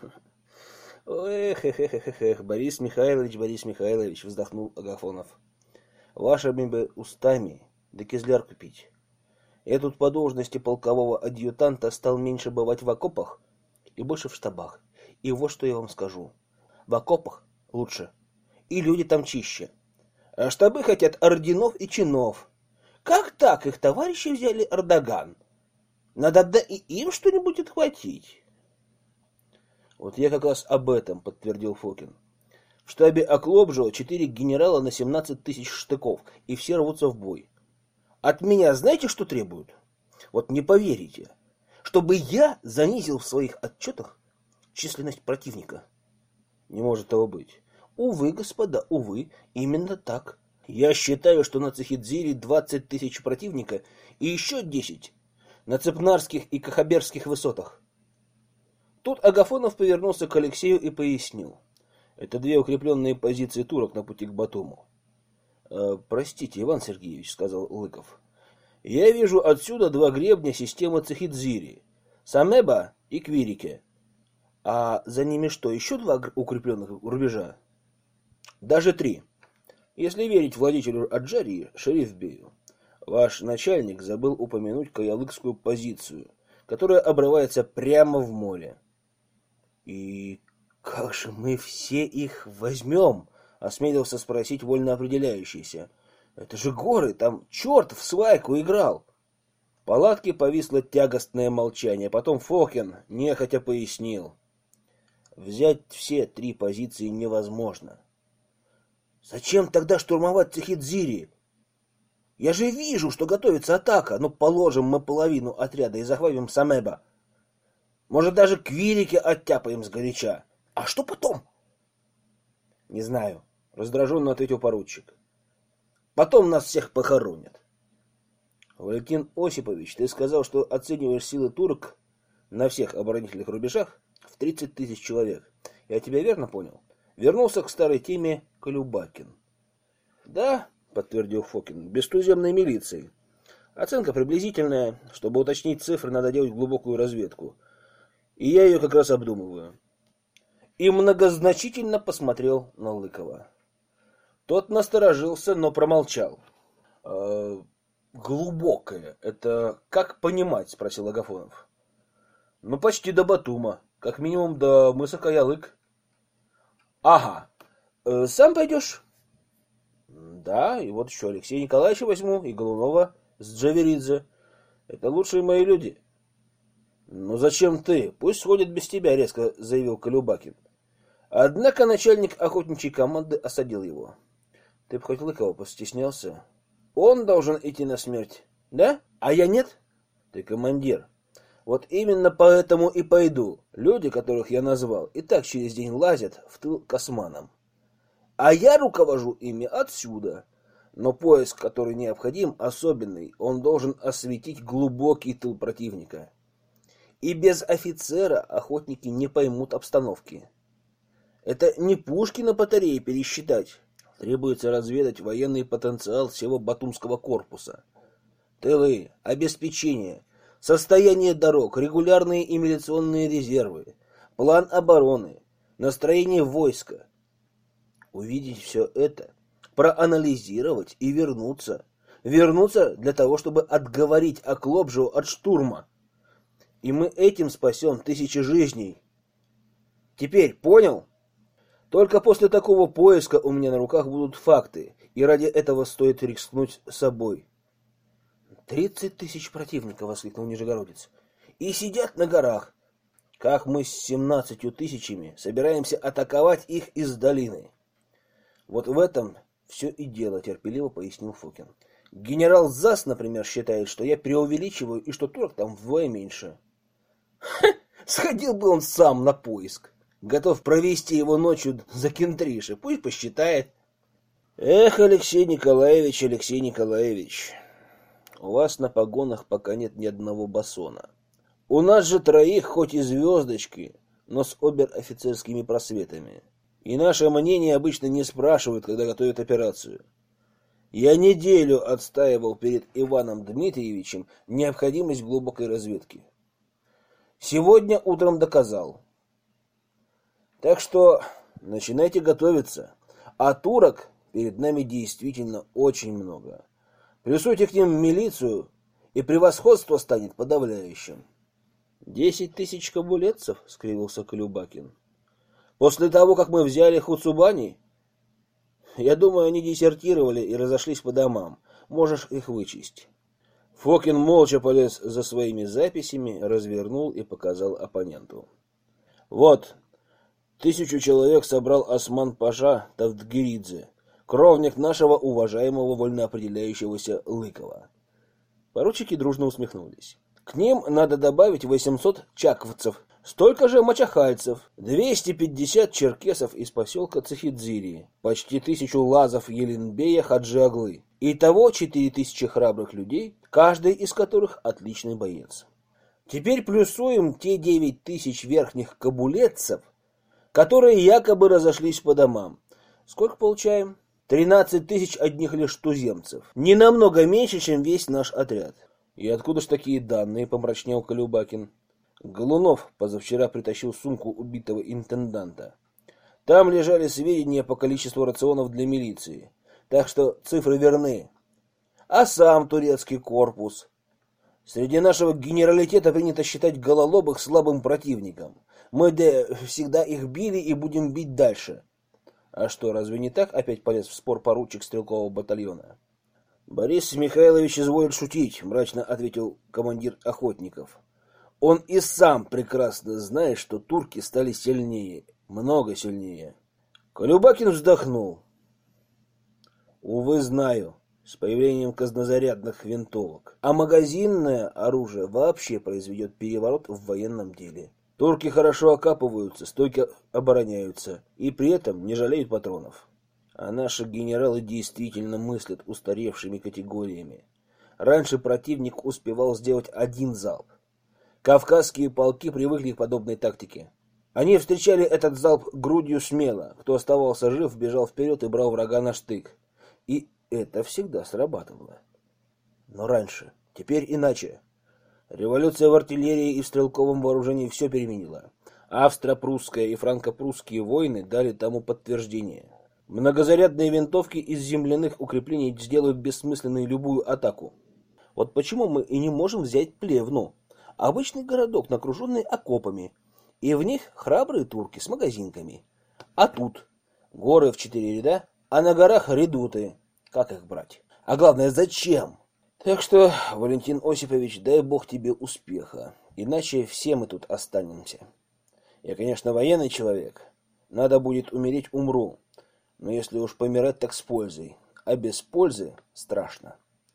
«Эх, эх, эх, эх, эх, Борис Михайлович, Борис Михайлович», — вздохнул Агафонов. «Вашими бы устами да кизлярку пить. Я тут по должности полкового адъютанта стал меньше бывать в окопах и больше в штабах. И вот что я вам скажу. В окопах лучше, и люди там чище. А штабы хотят орденов и чинов. Как так их товарищи взяли Ардаган? Надо да и им что-нибудь отхватить». «Вот я как раз об этом», — подтвердил Фокин. «В штабе Оклобжева четыре генерала на семнадцать тысяч штыков, и все рвутся в бой. От меня знаете, что требуют? Вот не поверите, чтобы я занизил в своих отчетах численность противника». «Не может того быть». «Увы, господа, увы, именно так. Я считаю, что на Цехидзире двадцать тысяч противника и еще десять на Цепнарских и Кахаберских высотах». Тут Агафонов повернулся к Алексею и пояснил. «Это две укрепленные позиции турок на пути к Батуму. Э, простите, Иван Сергеевич, сказал Лыков. Я вижу отсюда два гребня системы Цехидзири. Самеба и Квирике. А за ними что, еще два укрепленных рубежа? Даже три. Если верить владетелю Аджарии, Шериф-бею, ваш начальник забыл упомянуть каялыкскую позицию, которая обрывается прямо в море. И как же мы все их возьмем? Осмелился спросить вольно определяющийся. Это же горы, там черт в свайку играл. В палатке повисло тягостное молчание. Потом Фокин нехотя пояснил. Взять все три позиции невозможно. Зачем тогда штурмовать Цехидзири? Я же вижу, что готовится атака. Ну, положим мы половину отряда и захватим Самеба. Может, даже Квирике оттяпаем сгоряча. А что потом? Не знаю, раздраженно ответил поручик. Потом нас всех похоронят. Валентин Осипович, ты сказал, что оцениваешь силы турок на всех оборонительных рубежах в тридцать тысяч человек. Я тебя верно понял? Вернулся к старой теме Колюбакин. Да, подтвердил Фокин, без туземной милиции. Оценка приблизительная. Чтобы уточнить цифры, надо делать глубокую разведку. И я ее как раз обдумываю. И многозначительно посмотрел на Лыкова. Тот насторожился, но промолчал. «Э, глубокое. Это как понимать? Спросил Агафонов. Ну, почти до Батума. Как минимум до мыса Каялык. Ага. Э, сам пойдешь? Да, и вот еще Алексея Николаевича возьму, и Голунова с Джаверидзе. Это лучшие мои люди. Ну зачем ты? Пусть сходят без тебя, резко заявил Колюбакин. Однако начальник охотничьей команды осадил его. Ты б хоть Лыкова постеснялся? Он должен идти на смерть, да? А я нет? Ты командир. Вот именно поэтому и пойду. Люди, которых я назвал, и так через день лазят в тыл к османам. А я руковожу ими отсюда. Но поиск, который необходим, особенный. Он должен осветить глубокий тыл противника. И без офицера охотники не поймут обстановки. Это не пушки на батарее пересчитать. Требуется разведать военный потенциал всего Батумского корпуса. Тылы, обеспечение, состояние дорог, регулярные и милиционные резервы, план обороны, настроение войска. Увидеть все это, проанализировать и вернуться. Вернуться для того, чтобы отговорить Оклобжеву от штурма. И мы этим спасем тысячи жизней. Теперь понял? Только после такого поиска у меня на руках будут факты, и ради этого стоит рискнуть собой. «Тридцать тысяч противников!» — воскликнул Нижегородец. «И сидят на горах. Как мы с семнадцатью тысячами собираемся атаковать их из долины?» «Вот в этом все и дело», — терпеливо пояснил Фокин. «Генерал Зас, например, считает, что я преувеличиваю и что турок там вдвое меньше». Ха! Сходил бы он сам на поиск. Готов провести его ночью за кентриши. Пусть посчитает. Эх, Алексей Николаевич, Алексей Николаевич, у вас на погонах пока нет ни одного басона. У нас же троих, хоть и звездочки, но с обер-офицерскими просветами. И наше мнение обычно не спрашивают, когда готовят операцию. Я неделю отстаивал перед Иваном Дмитриевичем необходимость глубокой разведки. Сегодня утром доказал. Так что начинайте готовиться. А турок перед нами действительно очень много. Плюсуйте к ним милицию, и превосходство станет подавляющим. «Десять тысяч кабулетцев?» — скривился Колюбакин. «После того, как мы взяли Хуцубани, я думаю, они десертировали и разошлись по домам. Можешь их вычесть». Фокин молча полез за своими записями, развернул и показал оппоненту. «Вот, тысячу человек собрал Осман-паша Тавдгиридзе, кровник нашего уважаемого вольноопределяющегося Лыкова». Поручики дружно усмехнулись. «К ним надо добавить восемьсот чаковцев, столько же мачахальцев, двести пятьдесят черкесов из поселка Цехидзири, почти тысячу лазов Еленбея Хаджи-Аглы. Итого четыре тысячи храбрых людей, каждый из которых отличный боец. Теперь плюсуем те девять тысяч верхних кабулетцев, которые якобы разошлись по домам. Сколько получаем? Тринадцать тысяч одних лишь туземцев. Не намного меньше, чем весь наш отряд. И откуда ж такие данные, помрачнел Колюбакин. Голунов позавчера притащил сумку убитого интенданта. Там лежали сведения по количеству рационов для милиции. Так что цифры верны. А сам турецкий корпус? Среди нашего генералитета принято считать гололобых слабым противником. Мы да всегда их били и будем бить дальше. А что, разве не так? Опять полез в спор поручик стрелкового батальона. Борис Михайлович изволит шутить, мрачно ответил командир охотников. Он и сам прекрасно знает, что турки стали сильнее, много сильнее. Колюбакин вздохнул. Увы, знаю, с появлением казнозарядных винтовок. А магазинное оружие вообще произведет переворот в военном деле. Турки хорошо окапываются, стойко обороняются и при этом не жалеют патронов. А наши генералы действительно мыслят устаревшими категориями. Раньше противник успевал сделать один залп. Кавказские полки привыкли к подобной тактике. Они встречали этот залп грудью смело. Кто оставался жив, бежал вперед и брал врага на штык. И это всегда срабатывало. Но раньше, теперь иначе. Революция в артиллерии и в стрелковом вооружении все переменила. Австро-прусская и франко-прусские войны дали тому подтверждение. Многозарядные винтовки из земляных укреплений сделают бессмысленной любую атаку. Вот почему мы и не можем взять Плевну. Обычный городок, окруженный окопами. И в них храбрые турки с магазинками. А тут горы в четыре ряда, а на горах редуты. Как их брать? А главное, зачем? Так что, Валентин Осипович, дай бог тебе успеха. Иначе все мы тут останемся. Я, конечно, военный человек. Надо будет умереть, умру. Но если уж помирать, так с пользой. А без пользы страшно.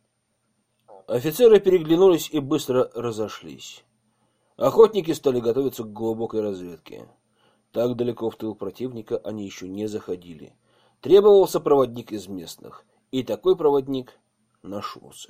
Офицеры переглянулись и быстро разошлись. Охотники стали готовиться к глубокой разведке. Так далеко в тыл противника они еще не заходили. Требовался проводник из местных. И такой проводник нашелся.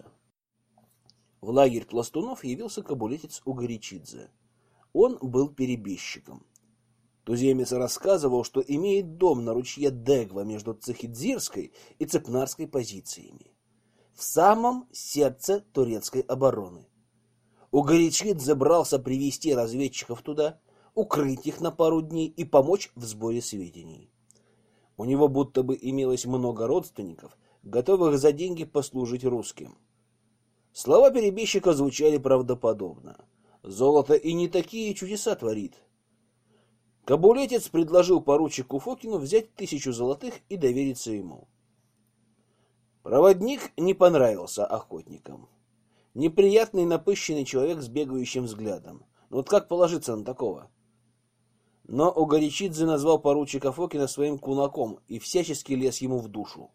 В лагерь пластунов явился кабулетец Угоричидзе. Он был перебежчиком. Туземец рассказывал, что имеет дом на ручье Дегва между Цехидзирской и Цепнарской позициями, в самом сердце турецкой обороны. Угоричидзе брался привести разведчиков туда, укрыть их на пару дней и помочь в сборе сведений. У него будто бы имелось много родственников, готовых за деньги послужить русским. Слова перебежчика звучали правдоподобно. Золото и не такие чудеса творит. Кабулетец предложил поручику Фокину взять тысячу золотых и довериться ему. Проводник не понравился охотникам. Неприятный напыщенный человек с бегающим взглядом. Ну вот как положиться на такого? Но Угоричидзе назвал поручика Фокина своим кунаком и всячески лез ему в душу.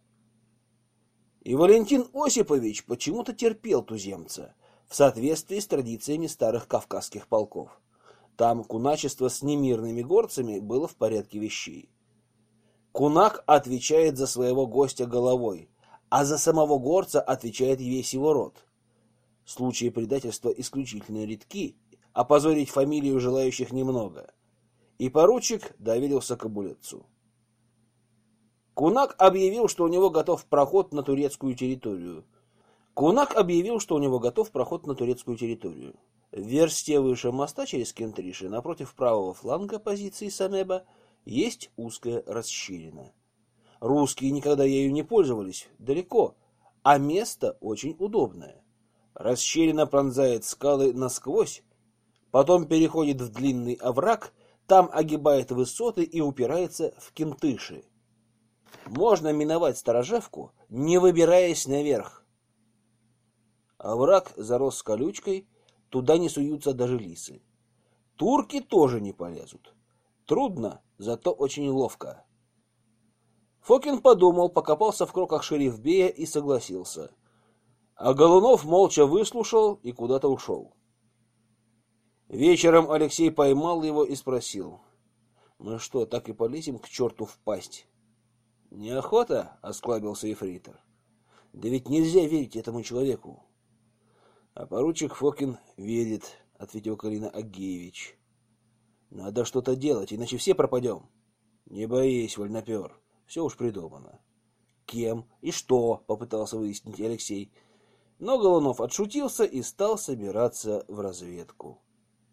И Валентин Осипович почему-то терпел туземца, в соответствии с традициями старых кавказских полков. Там куначество с немирными горцами было в порядке вещей. Кунак отвечает за своего гостя головой, а за самого горца отвечает весь его род. Случаи предательства исключительно редки, а позорить фамилию желающих немного. И поручик доверился кабулетцу. Кунак объявил, что у него готов проход на турецкую территорию. Кунак объявил, что у него готов проход на турецкую территорию. В версте выше моста через Кентриши, напротив правого фланга позиции Самеба, есть узкая расщелина. Русские никогда ею не пользовались, далеко, а место очень удобное. Расщелина пронзает скалы насквозь, потом переходит в длинный овраг, там огибает высоты и упирается в Кентыши. Можно миновать сторожевку, не выбираясь наверх. Овраг зарос колючкой, туда не суются даже лисы. Турки тоже не полезут. Трудно, зато очень ловко. Фокин подумал, покопался в кроках шерифбея и согласился. А Голунов молча выслушал и куда-то ушел. Вечером Алексей поймал его и спросил: «Мы что, так и полезем к черту в пасть?» «Неохота?» — осклабился ефрейтор. «Да ведь нельзя верить этому человеку». «А поручик Фокин верит», — ответил Калина Агеевич. «Надо что-то делать, иначе все пропадем». «Не боись, вольнопер, все уж придумано. кем и что, попытался выяснить Алексей. Но Голунов отшутился и стал собираться в разведку.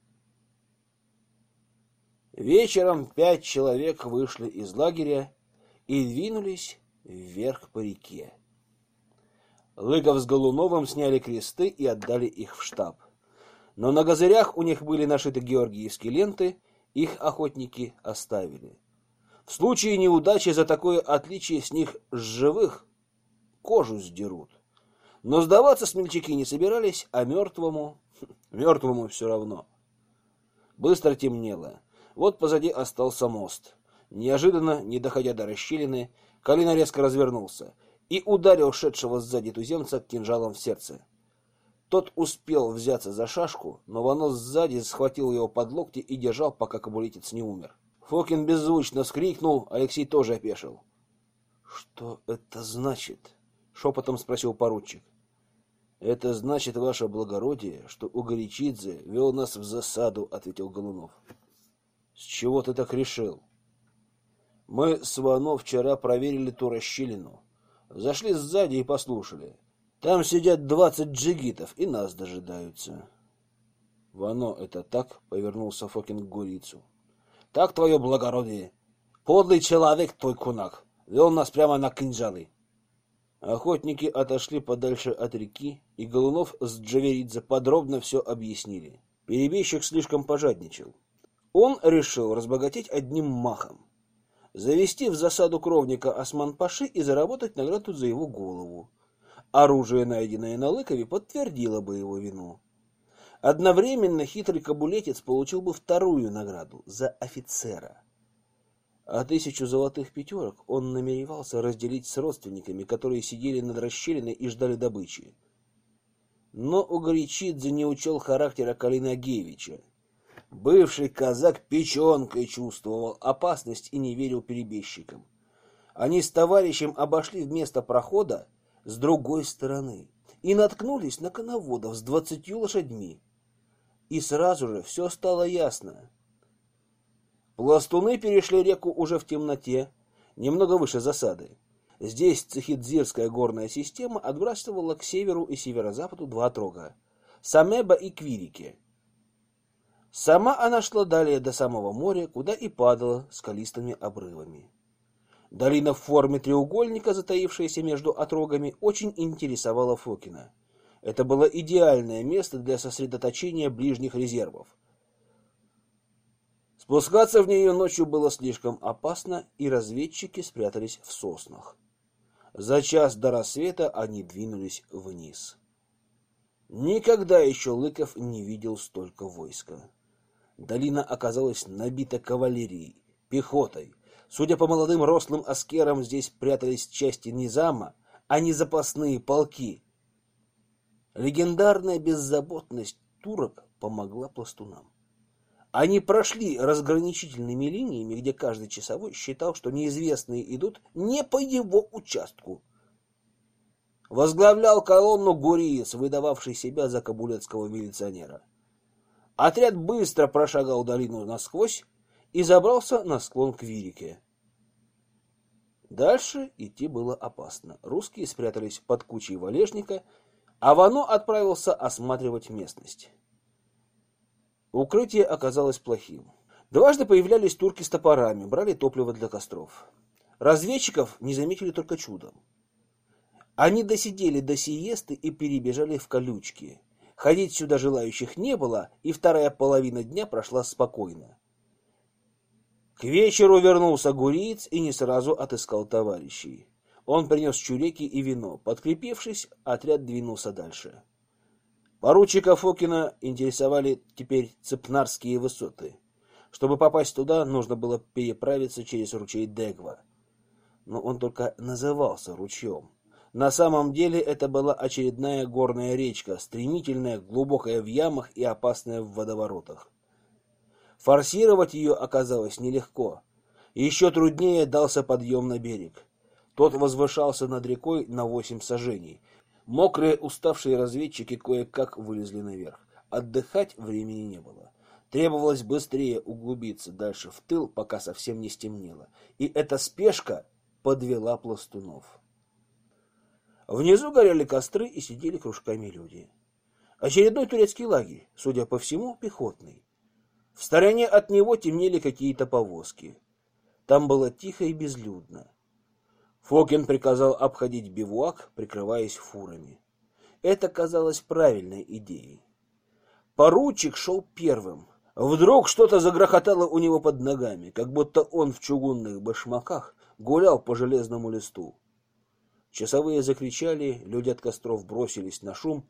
Вечером пять человек вышли из лагеря и двинулись вверх по реке. Лыков с Голуновым сняли кресты и отдали их в штаб. Но на газырях у них были нашиты георгиевские ленты, их охотники оставили. В случае неудачи за такое отличие с них с живых кожу сдерут. Но сдаваться смельчаки не собирались, а мертвому... Мертвому все равно. Быстро темнело. Вот позади остался мост. Неожиданно, не доходя до расщелины, Калина резко развернулся и ударил шедшего сзади туземца кинжалом в сердце. Тот успел взяться за шашку, но Вано сзади схватил его под локти и держал, пока кабулетец не умер. Фокин беззвучно вскрикнул, Алексей тоже опешил. — Что это значит? — шепотом спросил поручик. — Это значит, ваше благородие, что Угоричидзе вел нас в засаду, — ответил Голунов. — С чего ты так решил? — Мы с Вано вчера проверили ту расщелину. Зашли сзади и послушали. Там сидят двадцать джигитов и нас дожидаются. — Вано, это так? — повернулся Фокин к Гурицу. — Так, твое благородие. Подлый человек твой кунак. Вел нас прямо на кинжалы. Охотники отошли подальше от реки, и Голунов с Джаверидзе подробно все объяснили. Перебежчик слишком пожадничал. Он решил разбогатеть одним махом. Завести в засаду кровника Осман-паши и заработать награду за его голову. Оружие, найденное на Лыкове, подтвердило бы его вину. Одновременно хитрый кабулетец получил бы вторую награду за офицера. А тысячу золотых пятерок он намеревался разделить с родственниками, которые сидели над расщелиной и ждали добычи. Но Угоричидзе не учел характера Калина Агеевича. Бывший казак печенкой чувствовал опасность и не верил перебежчикам. Они с товарищем обошли вместо прохода с другой стороны и наткнулись на коноводов с двадцатью лошадьми. И сразу же все стало ясно. Пластуны перешли реку уже в темноте, немного выше засады. Здесь Цехидзирская горная система отбрасывала к северу и северо-западу два отрога — Самеба и Квирике. Сама она шла далее до самого моря, куда и падала скалистыми обрывами. Долина в форме треугольника, затаившаяся между отрогами, очень интересовала Фокина. Это было идеальное место для сосредоточения ближних резервов. Спускаться в нее ночью было слишком опасно, и разведчики спрятались в соснах. За час до рассвета они двинулись вниз. Никогда еще Лыков не видел столько войска. Долина оказалась набита кавалерией, пехотой. Судя по молодым рослым аскерам, здесь прятались части низама, а не запасные полки. Легендарная беззаботность турок помогла пластунам. Они прошли разграничительными линиями, где каждый часовой считал, что неизвестные идут не по его участку. Возглавлял колонну гуриец, выдававший себя за кабулетского милиционера. Отряд быстро прошагал долину насквозь и забрался на склон к Вирике. Дальше идти было опасно. Русские спрятались под кучей валежника, а Вано отправился осматривать местность. Укрытие оказалось плохим. Дважды появлялись турки с топорами, брали топливо для костров. Разведчиков не заметили только чудом. Они досидели до сиесты и перебежали в колючки. Ходить сюда желающих не было, и вторая половина дня прошла спокойно. К вечеру вернулся гуриец и не сразу отыскал товарищей. Он принес чуреки и вино. Подкрепившись, отряд двинулся дальше. Поручика Фокина интересовали теперь Цепнарские высоты. Чтобы попасть туда, нужно было переправиться через ручей Дегва. Но он только назывался ручьем. На самом деле это была очередная горная речка, стремительная, глубокая в ямах и опасная в водоворотах. Форсировать ее оказалось нелегко. Еще труднее дался подъем на берег. Тот возвышался над рекой на восемь саженей. Мокрые, уставшие разведчики кое-как вылезли наверх. Отдыхать времени не было. Требовалось быстрее углубиться дальше в тыл, пока совсем не стемнело. И эта спешка подвела пластунов. Внизу горели костры и сидели кружками люди. Очередной турецкий лагерь, судя по всему, пехотный. В стороне от него темнели какие-то повозки. Там было тихо и безлюдно. Фокин приказал обходить бивуак, прикрываясь фурами. Это казалось правильной идеей. Поручик шел первым. Вдруг что-то загрохотало у него под ногами, как будто он в чугунных башмаках гулял по железному листу. Часовые закричали, люди от костров бросились на шум.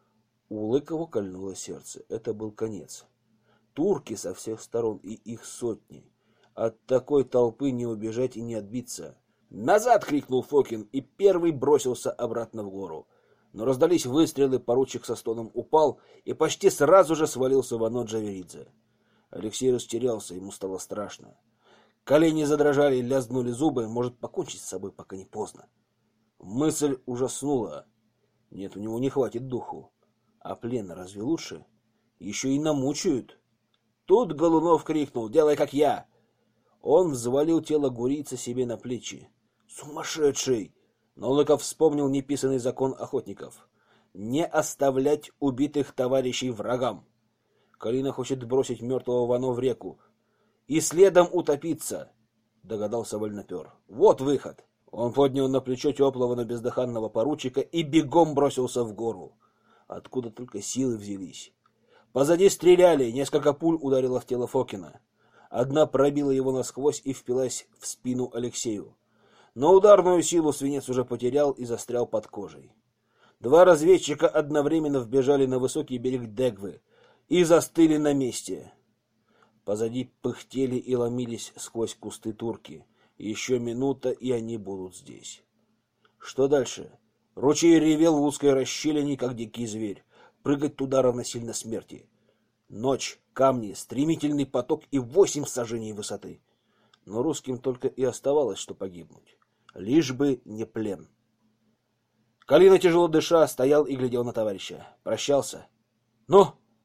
У Лыкова кольнуло сердце. Это был конец. Турки со всех сторон и их сотни. От такой толпы не убежать и не отбиться. «Назад!» — крикнул Фокин и первый бросился обратно в гору. Но раздались выстрелы, поручик со стоном упал и почти сразу же свалился в оно Джаверидзе. Алексей растерялся, ему стало страшно. Колени задрожали, лязгнули зубы, может покончить с собой, пока не поздно. Мысль ужаснула. Нет, у него не хватит духу. А плен разве лучше? Еще и намучают. Тут Голунов крикнул: «Делай, как я!» Он взвалил тело гурийца себе на плечи. Сумасшедший! Но Лыков вспомнил неписанный закон охотников. Не оставлять убитых товарищей врагам. Калина хочет бросить мертвого Вано в реку. И следом утопиться, догадался вольнопер. Вот выход. Он поднял на плечо теплого, но бездыханного поручика и бегом бросился в гору. Откуда только силы взялись. Позади стреляли, несколько пуль ударило в тело Фокина. Одна пробила его насквозь и впилась в спину Алексею. Но ударную силу свинец уже потерял и застрял под кожей. Два разведчика одновременно вбежали на высокий берег Дегвы и застыли на месте. Позади пыхтели и ломились сквозь кусты турки. Еще минута, и они будут здесь. Что дальше? Ручей ревел в узкой расщелине, как дикий зверь. Прыгать туда равносильно смерти. Ночь, камни, стремительный поток и восемь саженей высоты. Но русским только и оставалось, что погибнуть. Лишь бы не плен. Калина, тяжело дыша, стоял и глядел на товарища. Прощался. «Ну!»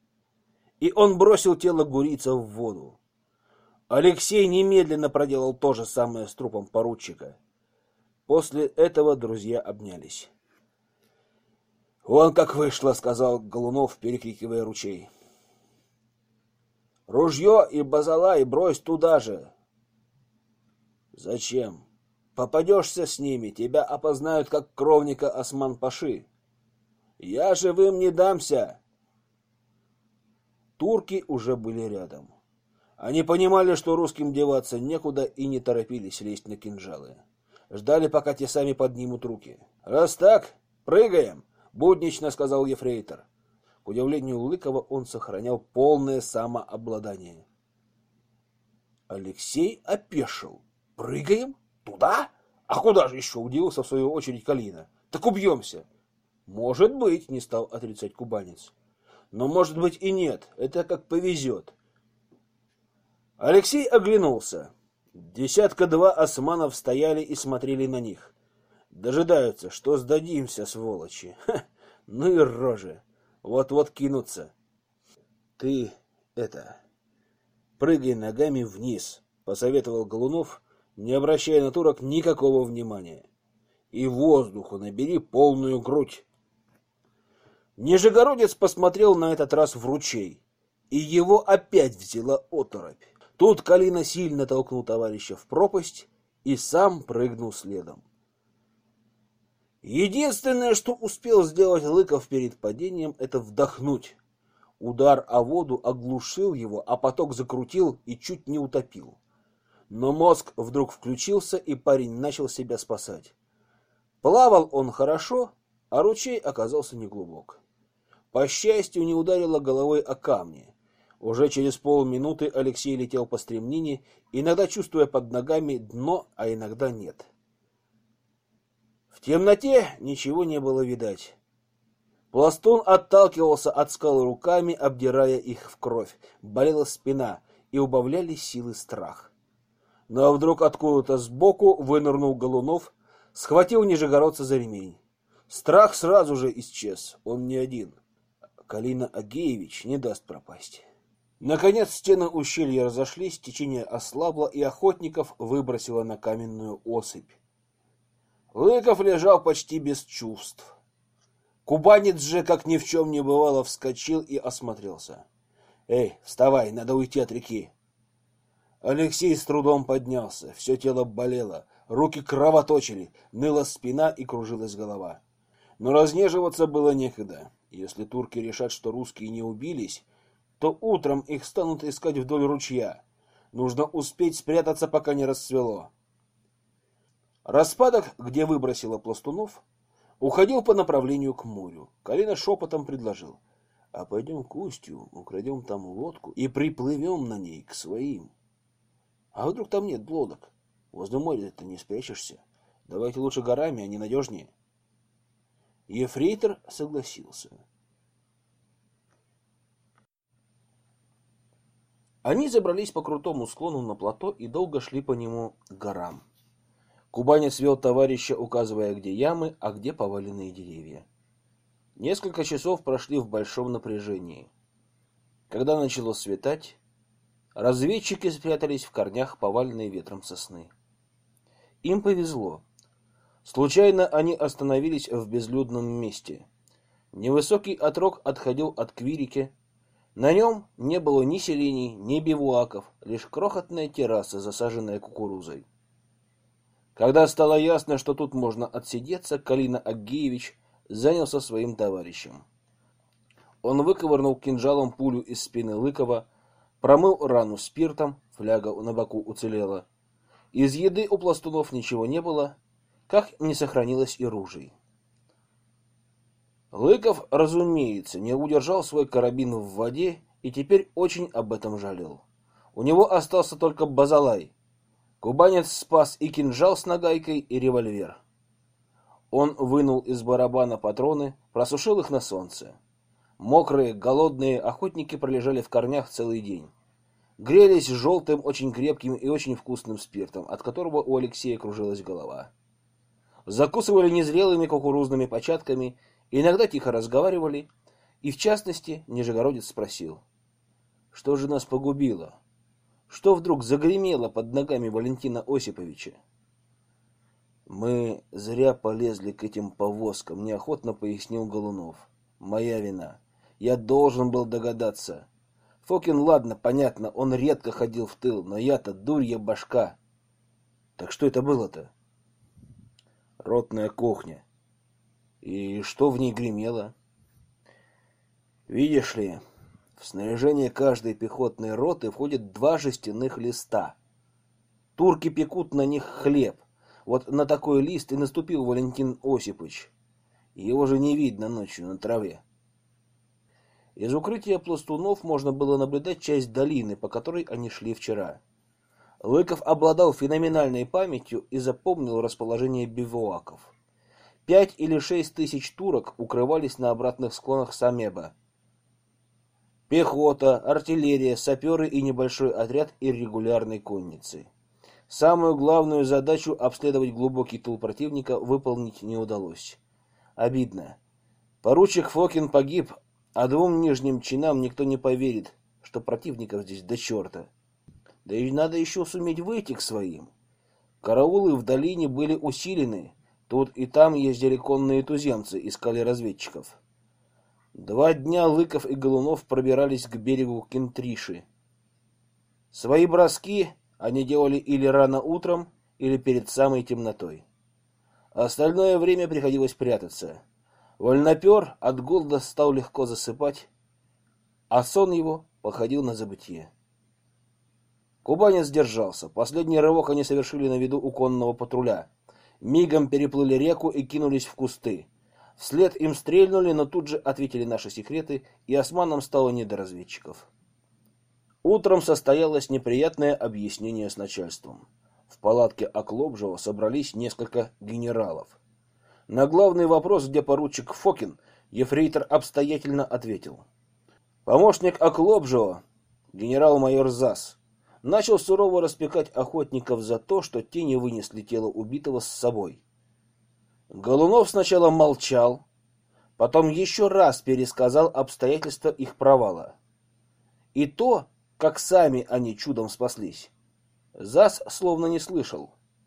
И он бросил тело гурийца в воду. Алексей немедленно проделал то же самое с трупом поручика. После этого друзья обнялись. «Вон как вышло», — сказал Голунов, перекрикивая ручей. «Ружье и базала и брось туда же». «Зачем? Попадешься с ними, тебя опознают как кровника Осман-паши. Я живым не дамся». Турки уже были рядом. Они понимали, что русским деваться некуда, и не торопились лезть на кинжалы. Ждали, пока те сами поднимут руки. «Раз так, прыгаем», — буднично сказал ефрейтор. К удивлению Лыкова, он сохранял полное самообладание. Алексей опешил. «Прыгаем? Туда? А куда же еще?» — удивился в свою очередь Калина. «Так убьемся». «Может быть», — не стал отрицать кубанец. «Но может быть и нет. Это как повезет». Алексей оглянулся. Десятка-два османов стояли и смотрели на них. Дожидаются, что сдадимся, сволочи. Ха, ну и рожи. Вот-вот кинутся. «Ты это... прыгай ногами вниз», — посоветовал Голунов, не обращая на турок никакого внимания. «И воздуху набери полную грудь». Нижегородец посмотрел на этот раз в ручей, и его опять взяла оторопь. Тут Калина сильно толкнул товарища в пропасть и сам прыгнул следом. Единственное, что успел сделать Лыков перед падением, это вдохнуть. Удар о воду оглушил его, а поток закрутил и чуть не утопил. Но мозг вдруг включился, и парень начал себя спасать. Плавал он хорошо, а ручей оказался неглубок. По счастью, не ударило головой о камни. Уже через полминуты Алексей летел по стремнине, иногда чувствуя под ногами дно, а иногда нет. В темноте ничего не было видать. Пластун отталкивался от скал руками, обдирая их в кровь. Болела спина, и убавляли силы страх. Но вдруг откуда-то сбоку вынырнул Голунов, схватил нижегородца за ремень. Страх сразу же исчез, он не один. Калина Агеевич не даст пропасть. Наконец стены ущелья разошлись, течение ослабло, и охотников выбросило на каменную осыпь. Лыков лежал почти без чувств. Кубанец же, как ни в чем не бывало, вскочил и осмотрелся. «Эй, вставай, надо уйти от реки!» Алексей с трудом поднялся, все тело болело, руки кровоточили, ныла спина и кружилась голова. Но разнеживаться было некогда. Если турки решат, что русские не убились, то утром их станут искать вдоль ручья. Нужно успеть спрятаться, пока не рассвело. Распадок, где выбросило пластунов, уходил по направлению к морю. Калина шепотом предложил: «А пойдем к устью, украдем там лодку и приплывем на ней к своим. А вдруг там нет лодок? Возле моря ты не спрячешься. Давайте лучше горами, они надежнее». Ефрейтор согласился. Они забрались по крутому склону на плато и долго шли по нему к горам. Кубанец вел товарища, указывая, где ямы, а где поваленные деревья. Несколько часов прошли в большом напряжении. Когда начало светать, разведчики спрятались в корнях поваленной ветром сосны. Им повезло. Случайно они остановились в безлюдном месте. Невысокий отрог отходил от Квирики. На нем не было ни селений, ни бивуаков, лишь крохотная терраса, засаженная кукурузой. Когда стало ясно, что тут можно отсидеться, Калина Агеевич занялся своим товарищем. Он выковырнул кинжалом пулю из спины Лыкова, промыл рану спиртом, фляга на боку уцелела. Из еды у пластунов ничего не было, как не сохранилось и ружей. Лыков, разумеется, не удержал свой карабин в воде и теперь очень об этом жалел. У него остался только базалай. Кубанец спас и кинжал с нагайкой, и револьвер. Он вынул из барабана патроны, просушил их на солнце. Мокрые, голодные охотники пролежали в корнях целый день. Грелись желтым, очень крепким и очень вкусным спиртом, от которого у Алексея кружилась голова. Закусывали незрелыми кукурузными початками, иногда тихо разговаривали, и, в частности, Нижегородец спросил: «Что же нас погубило? Что вдруг загремело под ногами Валентина Осиповича?» «Мы зря полезли к этим повозкам», — неохотно пояснил Голунов. «Моя вина. Я должен был догадаться. Фокин, ладно, понятно, он редко ходил в тыл, но я-то дурья башка». «Так что это было-то?» «Ротная кухня. И что в ней гремело?» «Видишь ли, в снаряжение каждой пехотной роты входит два жестяных листа. Турки пекут на них хлеб. Вот на такой лист и наступил Валентин Осипович. Его же не видно ночью на траве». Из укрытия пластунов можно было наблюдать часть долины, по которой они шли вчера. Лыков обладал феноменальной памятью и запомнил расположение бивуаков. Пять или шесть тысяч турок укрывались на обратных склонах Самеба. Пехота, артиллерия, саперы и небольшой отряд иррегулярной конницы. Самую главную задачу — обследовать глубокий тыл противника — выполнить не удалось. Обидно. Поручик Фокин погиб, а двум нижним чинам никто не поверит, что противников здесь до черта. Да и надо еще суметь выйти к своим. Караулы в долине были усилены, тут и там ездили конные туземцы, искали разведчиков. Два дня Лыков и Голунов пробирались к берегу Кентриши. Свои броски они делали или рано утром, или перед самой темнотой. Остальное время приходилось прятаться. Вольнопер от голода стал легко засыпать, а сон его походил на забытье. Кубанец держался. Последний рывок они совершили на виду у конного патруля. Мигом переплыли реку и кинулись в кусты. Вслед им стрельнули, но тут же ответили наши секреты, и османам стало не до разведчиков. Утром состоялось неприятное объяснение с начальством. В палатке Оклобжева собрались несколько генералов. На главный вопрос, где поручик Фокин, ефрейтор обстоятельно ответил. Помощник Оклобжева, генерал-майор Зас, начал сурово распекать охотников за то, что те не вынесли тело убитого с собой. Голунов сначала молчал, потом еще раз пересказал обстоятельства их провала. И то, как сами они чудом спаслись. Зас словно не слышал.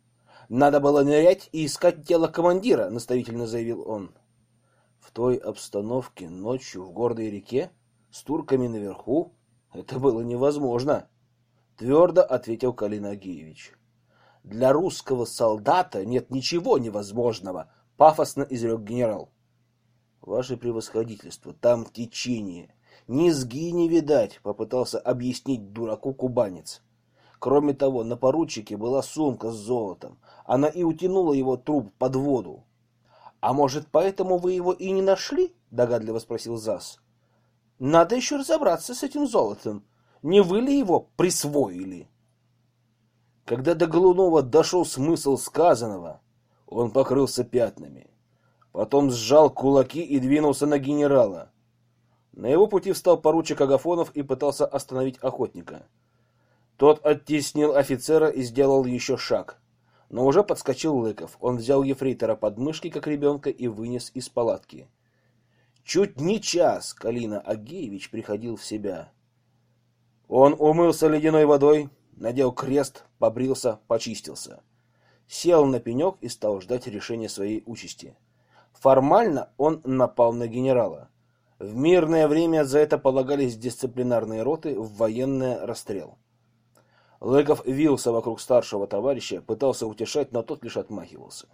Надо было нырять и искать тело командира, наставительно заявил он. В той обстановке ночью в горной реке с турками наверху это было невозможно, твердо ответил Калин Агеевич. Для русского солдата нет ничего невозможного, пафосно изрек генерал. Ваше превосходительство, там течение. Низги не видать, попытался объяснить дураку кубанец. Кроме того, на поручике была сумка с золотом. Она и утянула его труп под воду. А может, поэтому вы его и не нашли? Догадливо спросил Зас. Надо еще разобраться с этим золотом. Не вы ли его присвоили? Когда до Голунова дошел смысл сказанного, он покрылся пятнами. Потом сжал кулаки и двинулся на генерала. На его пути встал поручик Агафонов и пытался остановить охотника. Тот оттеснил офицера и сделал еще шаг. Но уже подскочил Лыков. Он взял ефрейтора под мышки, как ребенка, и вынес из палатки. Чуть не час Калина Агеевич приходил в себя. Он умылся ледяной водой, надел крест, побрился, почистился. Сел на пенек и стал ждать решения своей участи. Формально он напал на генерала. В мирное время за это полагались дисциплинарные роты, в военное — расстрел. Лыков вился вокруг старшего товарища, пытался утешать, но тот лишь отмахивался.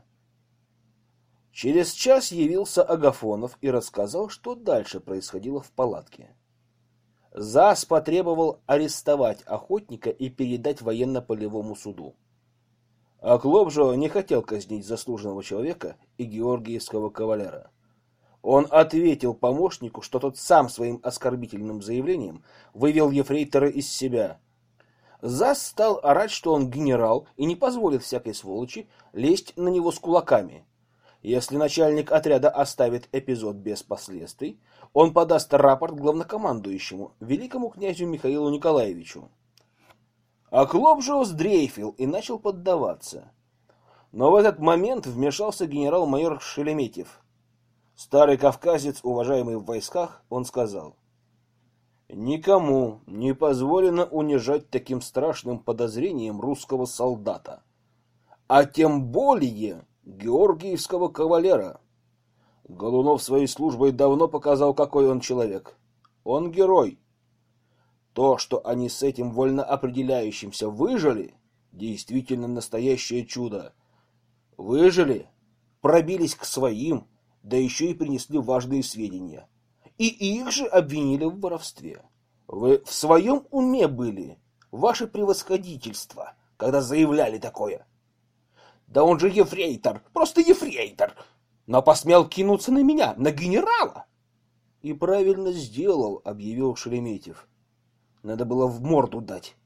Через час явился Агафонов и рассказал, что дальше происходило в палатке. Зас потребовал арестовать охотника и передать военно-полевому суду. А Клобжо не хотел казнить заслуженного человека и георгиевского кавалера. Он ответил помощнику, что тот сам своим оскорбительным заявлением вывел ефрейтора из себя. Зас стал орать, что он генерал и не позволит всякой сволочи лезть на него с кулаками. Если начальник отряда оставит эпизод без последствий, он подаст рапорт главнокомандующему, великому князю Михаилу Николаевичу. А Клобжо сдрейфил и начал поддаваться. Но в этот момент вмешался генерал-майор Шереметьев. Старый кавказец, уважаемый в войсках, он сказал: «Никому не позволено унижать таким страшным подозрением русского солдата, а тем более георгиевского кавалера. Голунов своей службой давно показал, какой он человек. Он герой. То, что они с этим вольноопределяющимся выжили, действительно настоящее чудо. Выжили, пробились к своим, да еще и принесли важные сведения. И их же обвинили в воровстве. Вы в своем уме были, ваше превосходительство, когда заявляли такое? Да он же ефрейтор, просто ефрейтор, но посмел кинуться на меня, на генерала. И правильно сделал, объявил Шереметьев. Надо было в морду дать.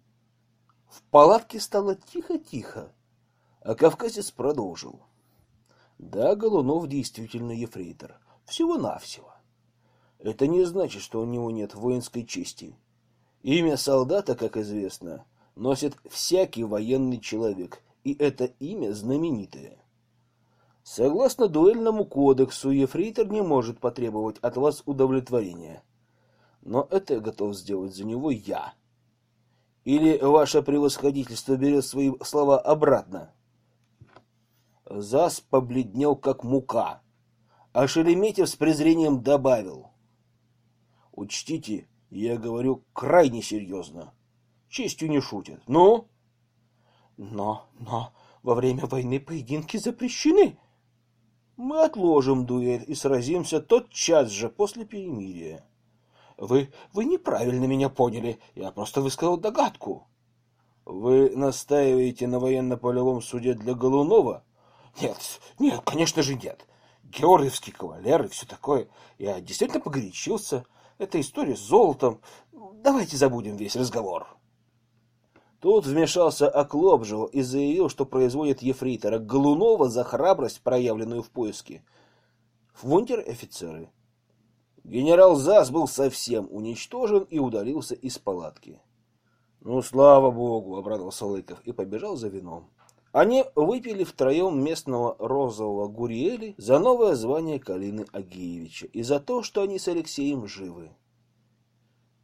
В палатке стало тихо-тихо, а кавказец продолжил. Да, Голунов действительно ефрейтор, всего-навсего. Это не значит, что у него нет воинской чести. Имя солдата, как известно, носит всякий военный человек, и это имя знаменитое. Согласно дуэльному кодексу, ефрейтор не может потребовать от вас удовлетворения. Но это готов сделать за него я. Или ваше превосходительство берет свои слова обратно? Зас побледнел, как мука, а Шереметьев с презрением добавил: «Учтите, я говорю крайне серьезно. Честью не шутят. Ну?» «Но, но, во время войны поединки запрещены. Мы отложим дуэль и сразимся тотчас же после перемирия. Вы, вы неправильно меня поняли, я просто высказал догадку». «Вы настаиваете на военно-полевом суде для Голунова?» «Нет, нет, конечно же нет. Георгиевский кавалер и все такое. Я действительно погорячился. Это история с золотом. Давайте забудем весь разговор». Тут вмешался Оклобжев и заявил, что производит ефрейтора Голунова за храбрость, проявленную в поиске. В унтер-офицеры. Генерал Зас был совсем уничтожен и удалился из палатки. «Ну, слава богу!» — обрадовался Лыков и побежал за вином. Они выпили втроем местного розового гуриэли за новое звание Калины Агеевича и за то, что они с Алексеем живы.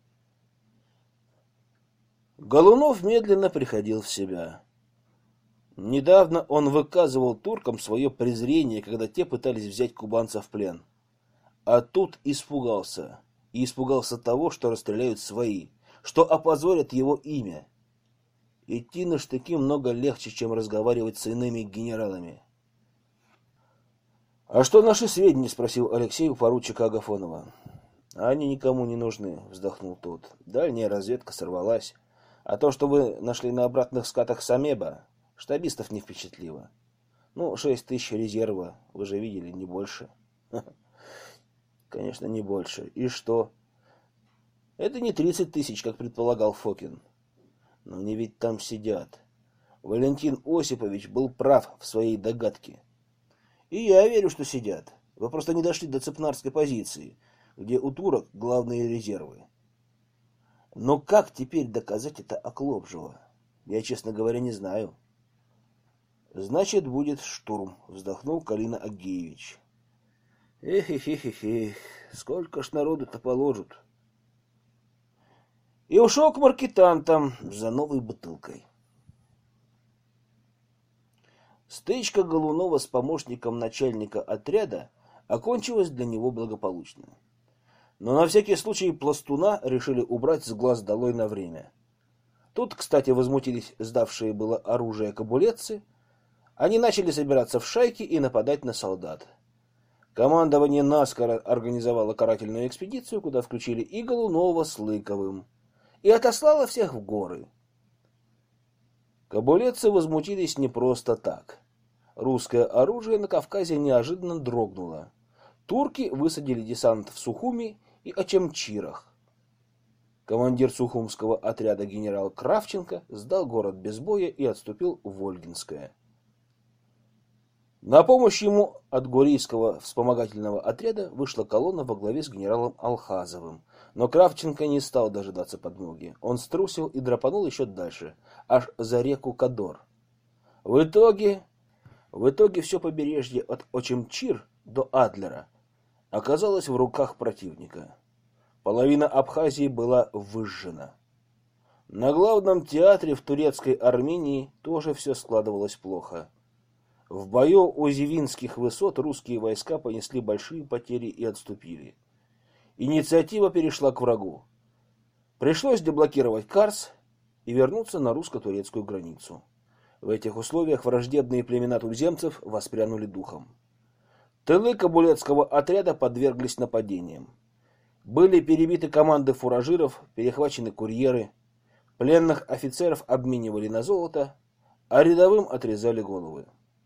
Голунов медленно приходил в себя. Недавно он выказывал туркам свое презрение, когда те пытались взять кубанцев в плен. А тут испугался. И испугался того, что расстреляют свои, что опозорят его имя. Идти на штыки много легче, чем разговаривать с иными генералами. «А что наши сведения?» — спросил Алексей у поручика Агафонова. «Они никому не нужны», — вздохнул тот. «Дальняя разведка сорвалась. А то, что вы нашли на обратных скатах Самеба, штабистов не впечатлило. Ну, шесть тысяч резерва, вы же видели, не больше». «Конечно, не больше. И что?» «Это не тридцать тысяч, как предполагал Фокин. Но они ведь там сидят. Валентин Осипович был прав в своей догадке. И я верю, что сидят. Вы просто не дошли до цепнарской позиции, где у турок главные резервы. Но как теперь доказать это Оклобжева? Я, честно говоря, не знаю». «Значит, будет штурм», — вздохнул Калина Агеевич. «Эх, эх, эх, эх, эх, сколько ж народу-то положат». И ушел к маркетантам за новой бутылкой. Стычка Голунова с помощником начальника отряда окончилась для него благополучно. Но на всякий случай пластуна решили убрать с глаз долой на время. Тут, кстати, возмутились сдавшие было оружие кабулетцы. Они начали собираться в шайки и нападать на солдат. Командование наскоро организовало карательную экспедицию, куда включили и Голунова с Лыковым, и отослало всех в горы. Кабулетцы возмутились не просто так. Русское оружие на Кавказе неожиданно дрогнуло. Турки высадили десант в Сухуми и Очамчирах. Командир сухумского отряда генерал Кравченко сдал город без боя и отступил в Ольгинское. На помощь ему от Гурийского вспомогательного отряда вышла колонна во главе с генералом Алхазовым. Но Кравченко не стал дожидаться подмоги. Он струсил и драпанул еще дальше, аж за реку Кадор. В итоге, в итоге все побережье от Очамчир до Адлера оказалось в руках противника. Половина Абхазии была выжжена. На главном театре в турецкой Армении тоже все складывалось плохо. В бою у Зевинских высот русские войска понесли большие потери и отступили. Инициатива перешла к врагу. Пришлось деблокировать Карс и вернуться на русско-турецкую границу. В этих условиях враждебные племена туземцев воспрянули духом. Тылы кабулетского отряда подверглись нападениям. Были перебиты команды фуражиров, перехвачены курьеры, пленных офицеров обменивали на золото, а рядовым отрезали головы.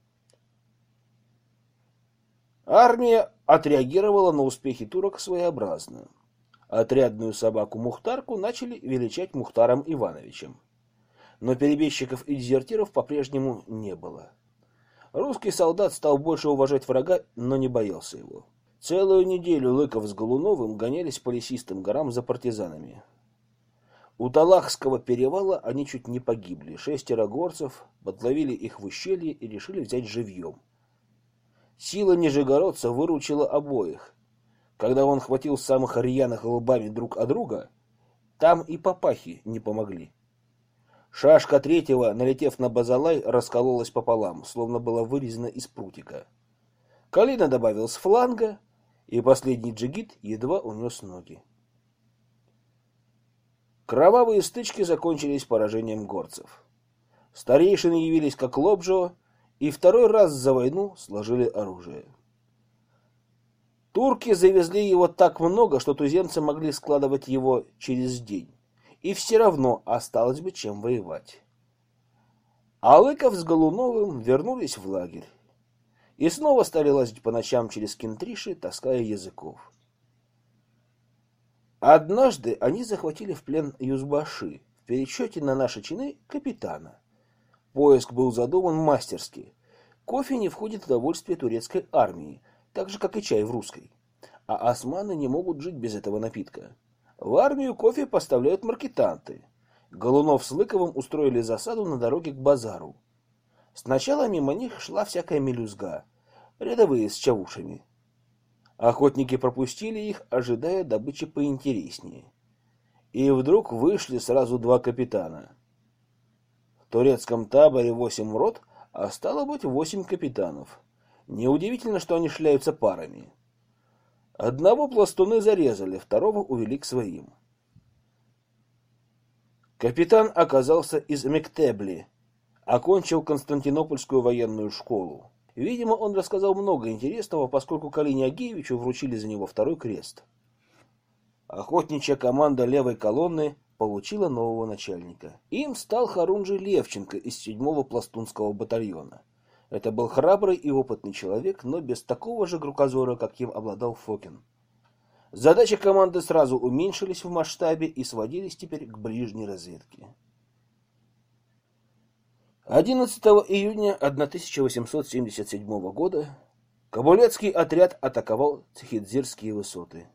Армия отреагировала на успехи турок своеобразно. Отрядную собаку Мухтарку начали величать Мухтаром Ивановичем. Но перебежчиков и дезертиров по-прежнему не было. Русский солдат стал больше уважать врага, но не боялся его. Целую неделю Лыков с Голуновым гонялись по лесистым горам за партизанами. У Талахского перевала они чуть не погибли. Шестеро горцев подловили их в ущелье и решили взять живьем. Сила нижегородца выручила обоих. Когда он хватил самых рьяных лбами друг от друга, там и папахи не помогли. Шашка третьего, налетев на базалай, раскололась пополам, словно была вырезана из прутика. Калина добавил с фланга, и последний джигит едва унес ноги. Кровавые стычки закончились поражением горцев. Старейшины явились как Лобжо, и второй раз за войну сложили оружие. Турки завезли его так много, что туземцы могли складывать его через день, и все равно осталось бы чем воевать. А Лыков с Голуновым вернулись в лагерь и снова стали лазить по ночам через Кентриши, таская языков. Однажды они захватили в плен Юзбаши, в пересчете на наши чины капитана. Поиск был задуман мастерски. Кофе не входит в довольствие турецкой армии, так же, как и чай в русской. А османы не могут жить без этого напитка. В армию кофе поставляют маркетанты. Голунов с Лыковым устроили засаду на дороге к базару. Сначала мимо них шла всякая мелюзга, рядовые с чавушами. Охотники пропустили их, ожидая добычи поинтереснее. И вдруг вышли сразу два капитана. В турецком таборе восемь рот, а стало быть восемь капитанов. Неудивительно, что они шляются парами. Одного пластуны зарезали, второго увели к своим. Капитан оказался из Мектебли, окончил Константинопольскую военную школу. Видимо, он рассказал много интересного, поскольку Калине Агеевичу вручили за него второй крест. Охотничья команда левой колонны получила нового начальника. Им стал Хорунжий Левченко из седьмого пластунского батальона. Это был храбрый и опытный человек, но без такого же кругозора, как им обладал Фокин. Задачи команды сразу уменьшились в масштабе и сводились теперь к ближней разведке. одиннадцатого июня тысяча восемьсот семьдесят седьмого года Кабулецкий отряд атаковал Цхидзирские высоты.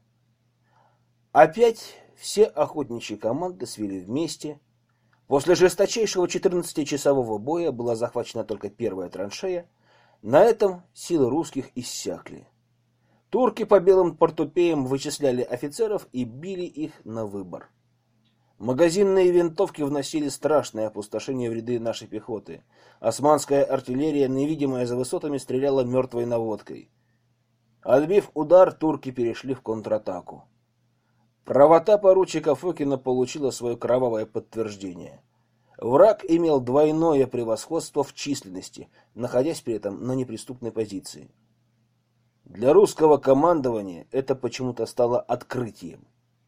Опять все охотничьи команды свели вместе. После жесточайшего четырнадцатичасового боя была захвачена только первая траншея. На этом силы русских иссякли. Турки по белым портупеям вычисляли офицеров и били их на выбор. Магазинные винтовки вносили страшное опустошение в ряды нашей пехоты. Османская артиллерия, невидимая за высотами, стреляла мертвой наводкой. Отбив удар, турки перешли в контратаку. Правота поручика Фокина получила свое кровавое подтверждение. Враг имел двойное превосходство в численности, находясь при этом на неприступной позиции. Для русского командования это почему-то стало открытием.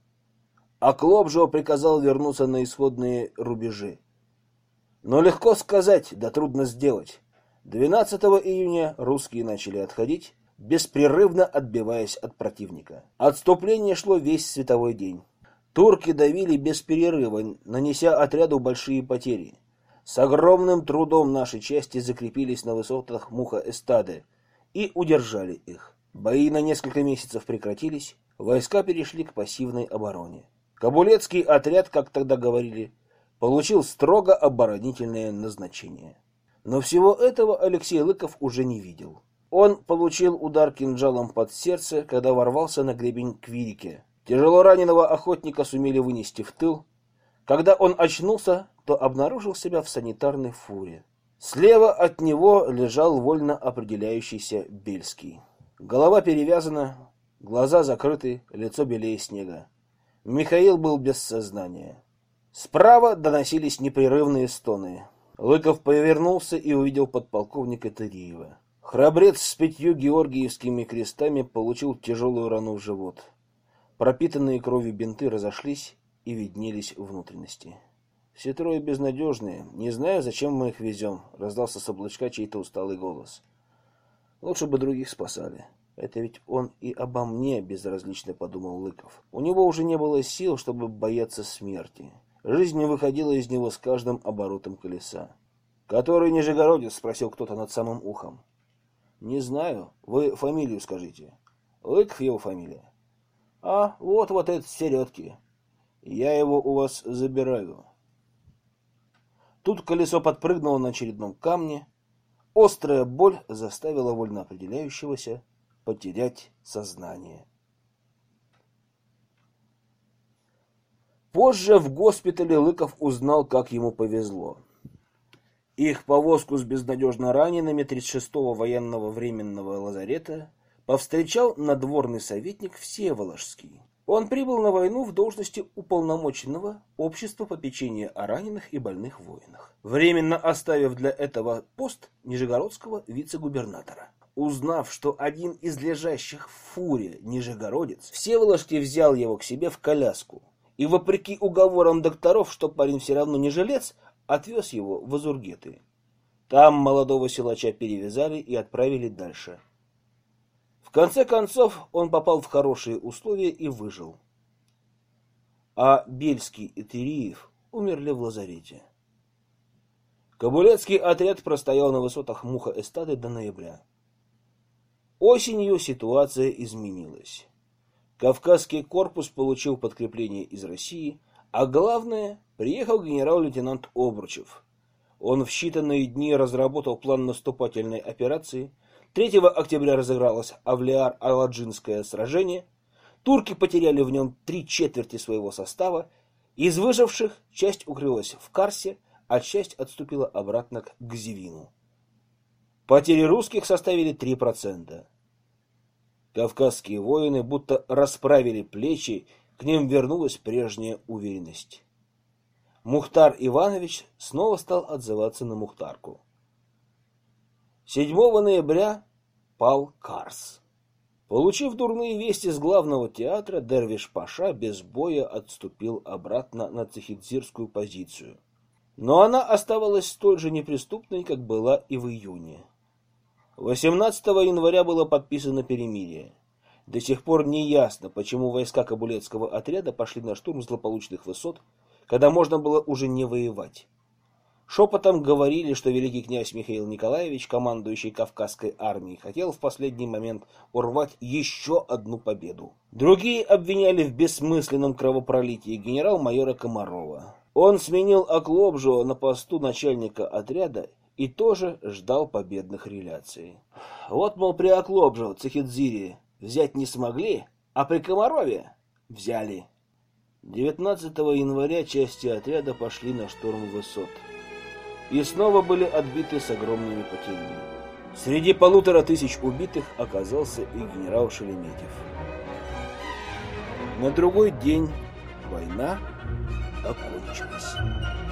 А Клобжо приказал вернуться на исходные рубежи. Но легко сказать, да трудно сделать. двенадцатого июня русские начали отходить, беспрерывно отбиваясь от противника. Отступление шло весь световой день. Турки давили без перерыва, нанеся отряду большие потери. С огромным трудом наши части закрепились на высотах Муха-Эстаде и удержали их. Бои на несколько месяцев прекратились, войска перешли к пассивной обороне. Кабулецкий отряд, как тогда говорили, получил строго оборонительное назначение. Но всего этого Алексей Лыков уже не видел. Он получил удар кинжалом под сердце, когда ворвался на гребень к Вирике. Тяжело раненого охотника сумели вынести в тыл. Когда он очнулся, то обнаружил себя в санитарной фуре. Слева от него лежал вольно определяющийся Бельский. Голова перевязана, глаза закрыты, лицо белее снега. Михаил был без сознания. Справа доносились непрерывные стоны. Лыков повернулся и увидел подполковника Тыриева. Храбрец с пятью георгиевскими крестами получил тяжелую рану в живот. Пропитанные кровью бинты разошлись и виднелись внутренности. «Все трое безнадежные. Не знаю, зачем мы их везем», — раздался с облачка чей-то усталый голос. «Лучше бы других спасали. Это ведь он и обо мне безразлично», — подумал Лыков. У него уже не было сил, чтобы бояться смерти. Жизнь выходила из него с каждым оборотом колеса. «Который нижегородец?» — спросил кто-то над самым ухом. «Не знаю. Вы фамилию скажите». «Лыков его фамилия». «А, вот вот этот с середки. Я его у вас забираю». Тут колесо подпрыгнуло на очередном камне. Острая боль заставила вольно определяющегося потерять сознание. Позже в госпитале Лыков узнал, как ему повезло. Их повозку с безнадежно ранеными тридцать шестого военного временного лазарета повстречал надворный советник Всеволожский. Он прибыл на войну в должности уполномоченного общества попечения о раненых и больных воинах, временно оставив для этого пост нижегородского вице-губернатора. Узнав, что один из лежащих в фуре нижегородец, Всеволожский взял его к себе в коляску и, вопреки уговорам докторов, что парень все равно не жилец, отвез его в Азургеты. Там молодого силача перевязали и отправили дальше. В конце концов, он попал в хорошие условия и выжил. А Бельский и Тыриев умерли в лазарете. Кабулецкий отряд простоял на высотах Муха-Эстады до ноября. Осенью ситуация изменилась. Кавказский корпус получил подкрепление из России, а главное, приехал генерал-лейтенант Обручев. Он в считанные дни разработал план наступательной операции. третьего октября разыгралось Авлиар-Аладжинское сражение. Турки потеряли в нем три четверти своего состава. Из выживших часть укрылась в Карсе, а часть отступила обратно к Гзивину. Потери русских составили три процента. Кавказские воины будто расправили плечи, к ним вернулась прежняя уверенность. Мухтар Иванович снова стал отзываться на Мухтарку. седьмого ноября пал Карс. Получив дурные вести с главного театра, Дервиш-паша без боя отступил обратно на цехидзирскую позицию. Но она оставалась столь же неприступной, как была и в июне. восемнадцатого января было подписано перемирие. До сих пор не ясно, почему войска Кабулецкого отряда пошли на штурм злополучных высот, когда можно было уже не воевать. Шепотом говорили, что великий князь Михаил Николаевич, командующий Кавказской армией, хотел в последний момент урвать еще одну победу. Другие обвиняли в бессмысленном кровопролитии генерал-майора Комарова. Он сменил Оклобжу на посту начальника отряда и тоже ждал победных реляций. Вот, мол, при Оклобже, Цехидзире взять не смогли, а при Комарове взяли. девятнадцатого января части отряда пошли на штурм высот. И снова были отбиты с огромными потерями. Среди полутора тысяч убитых оказался и генерал Шереметьев. На другой день война окончилась.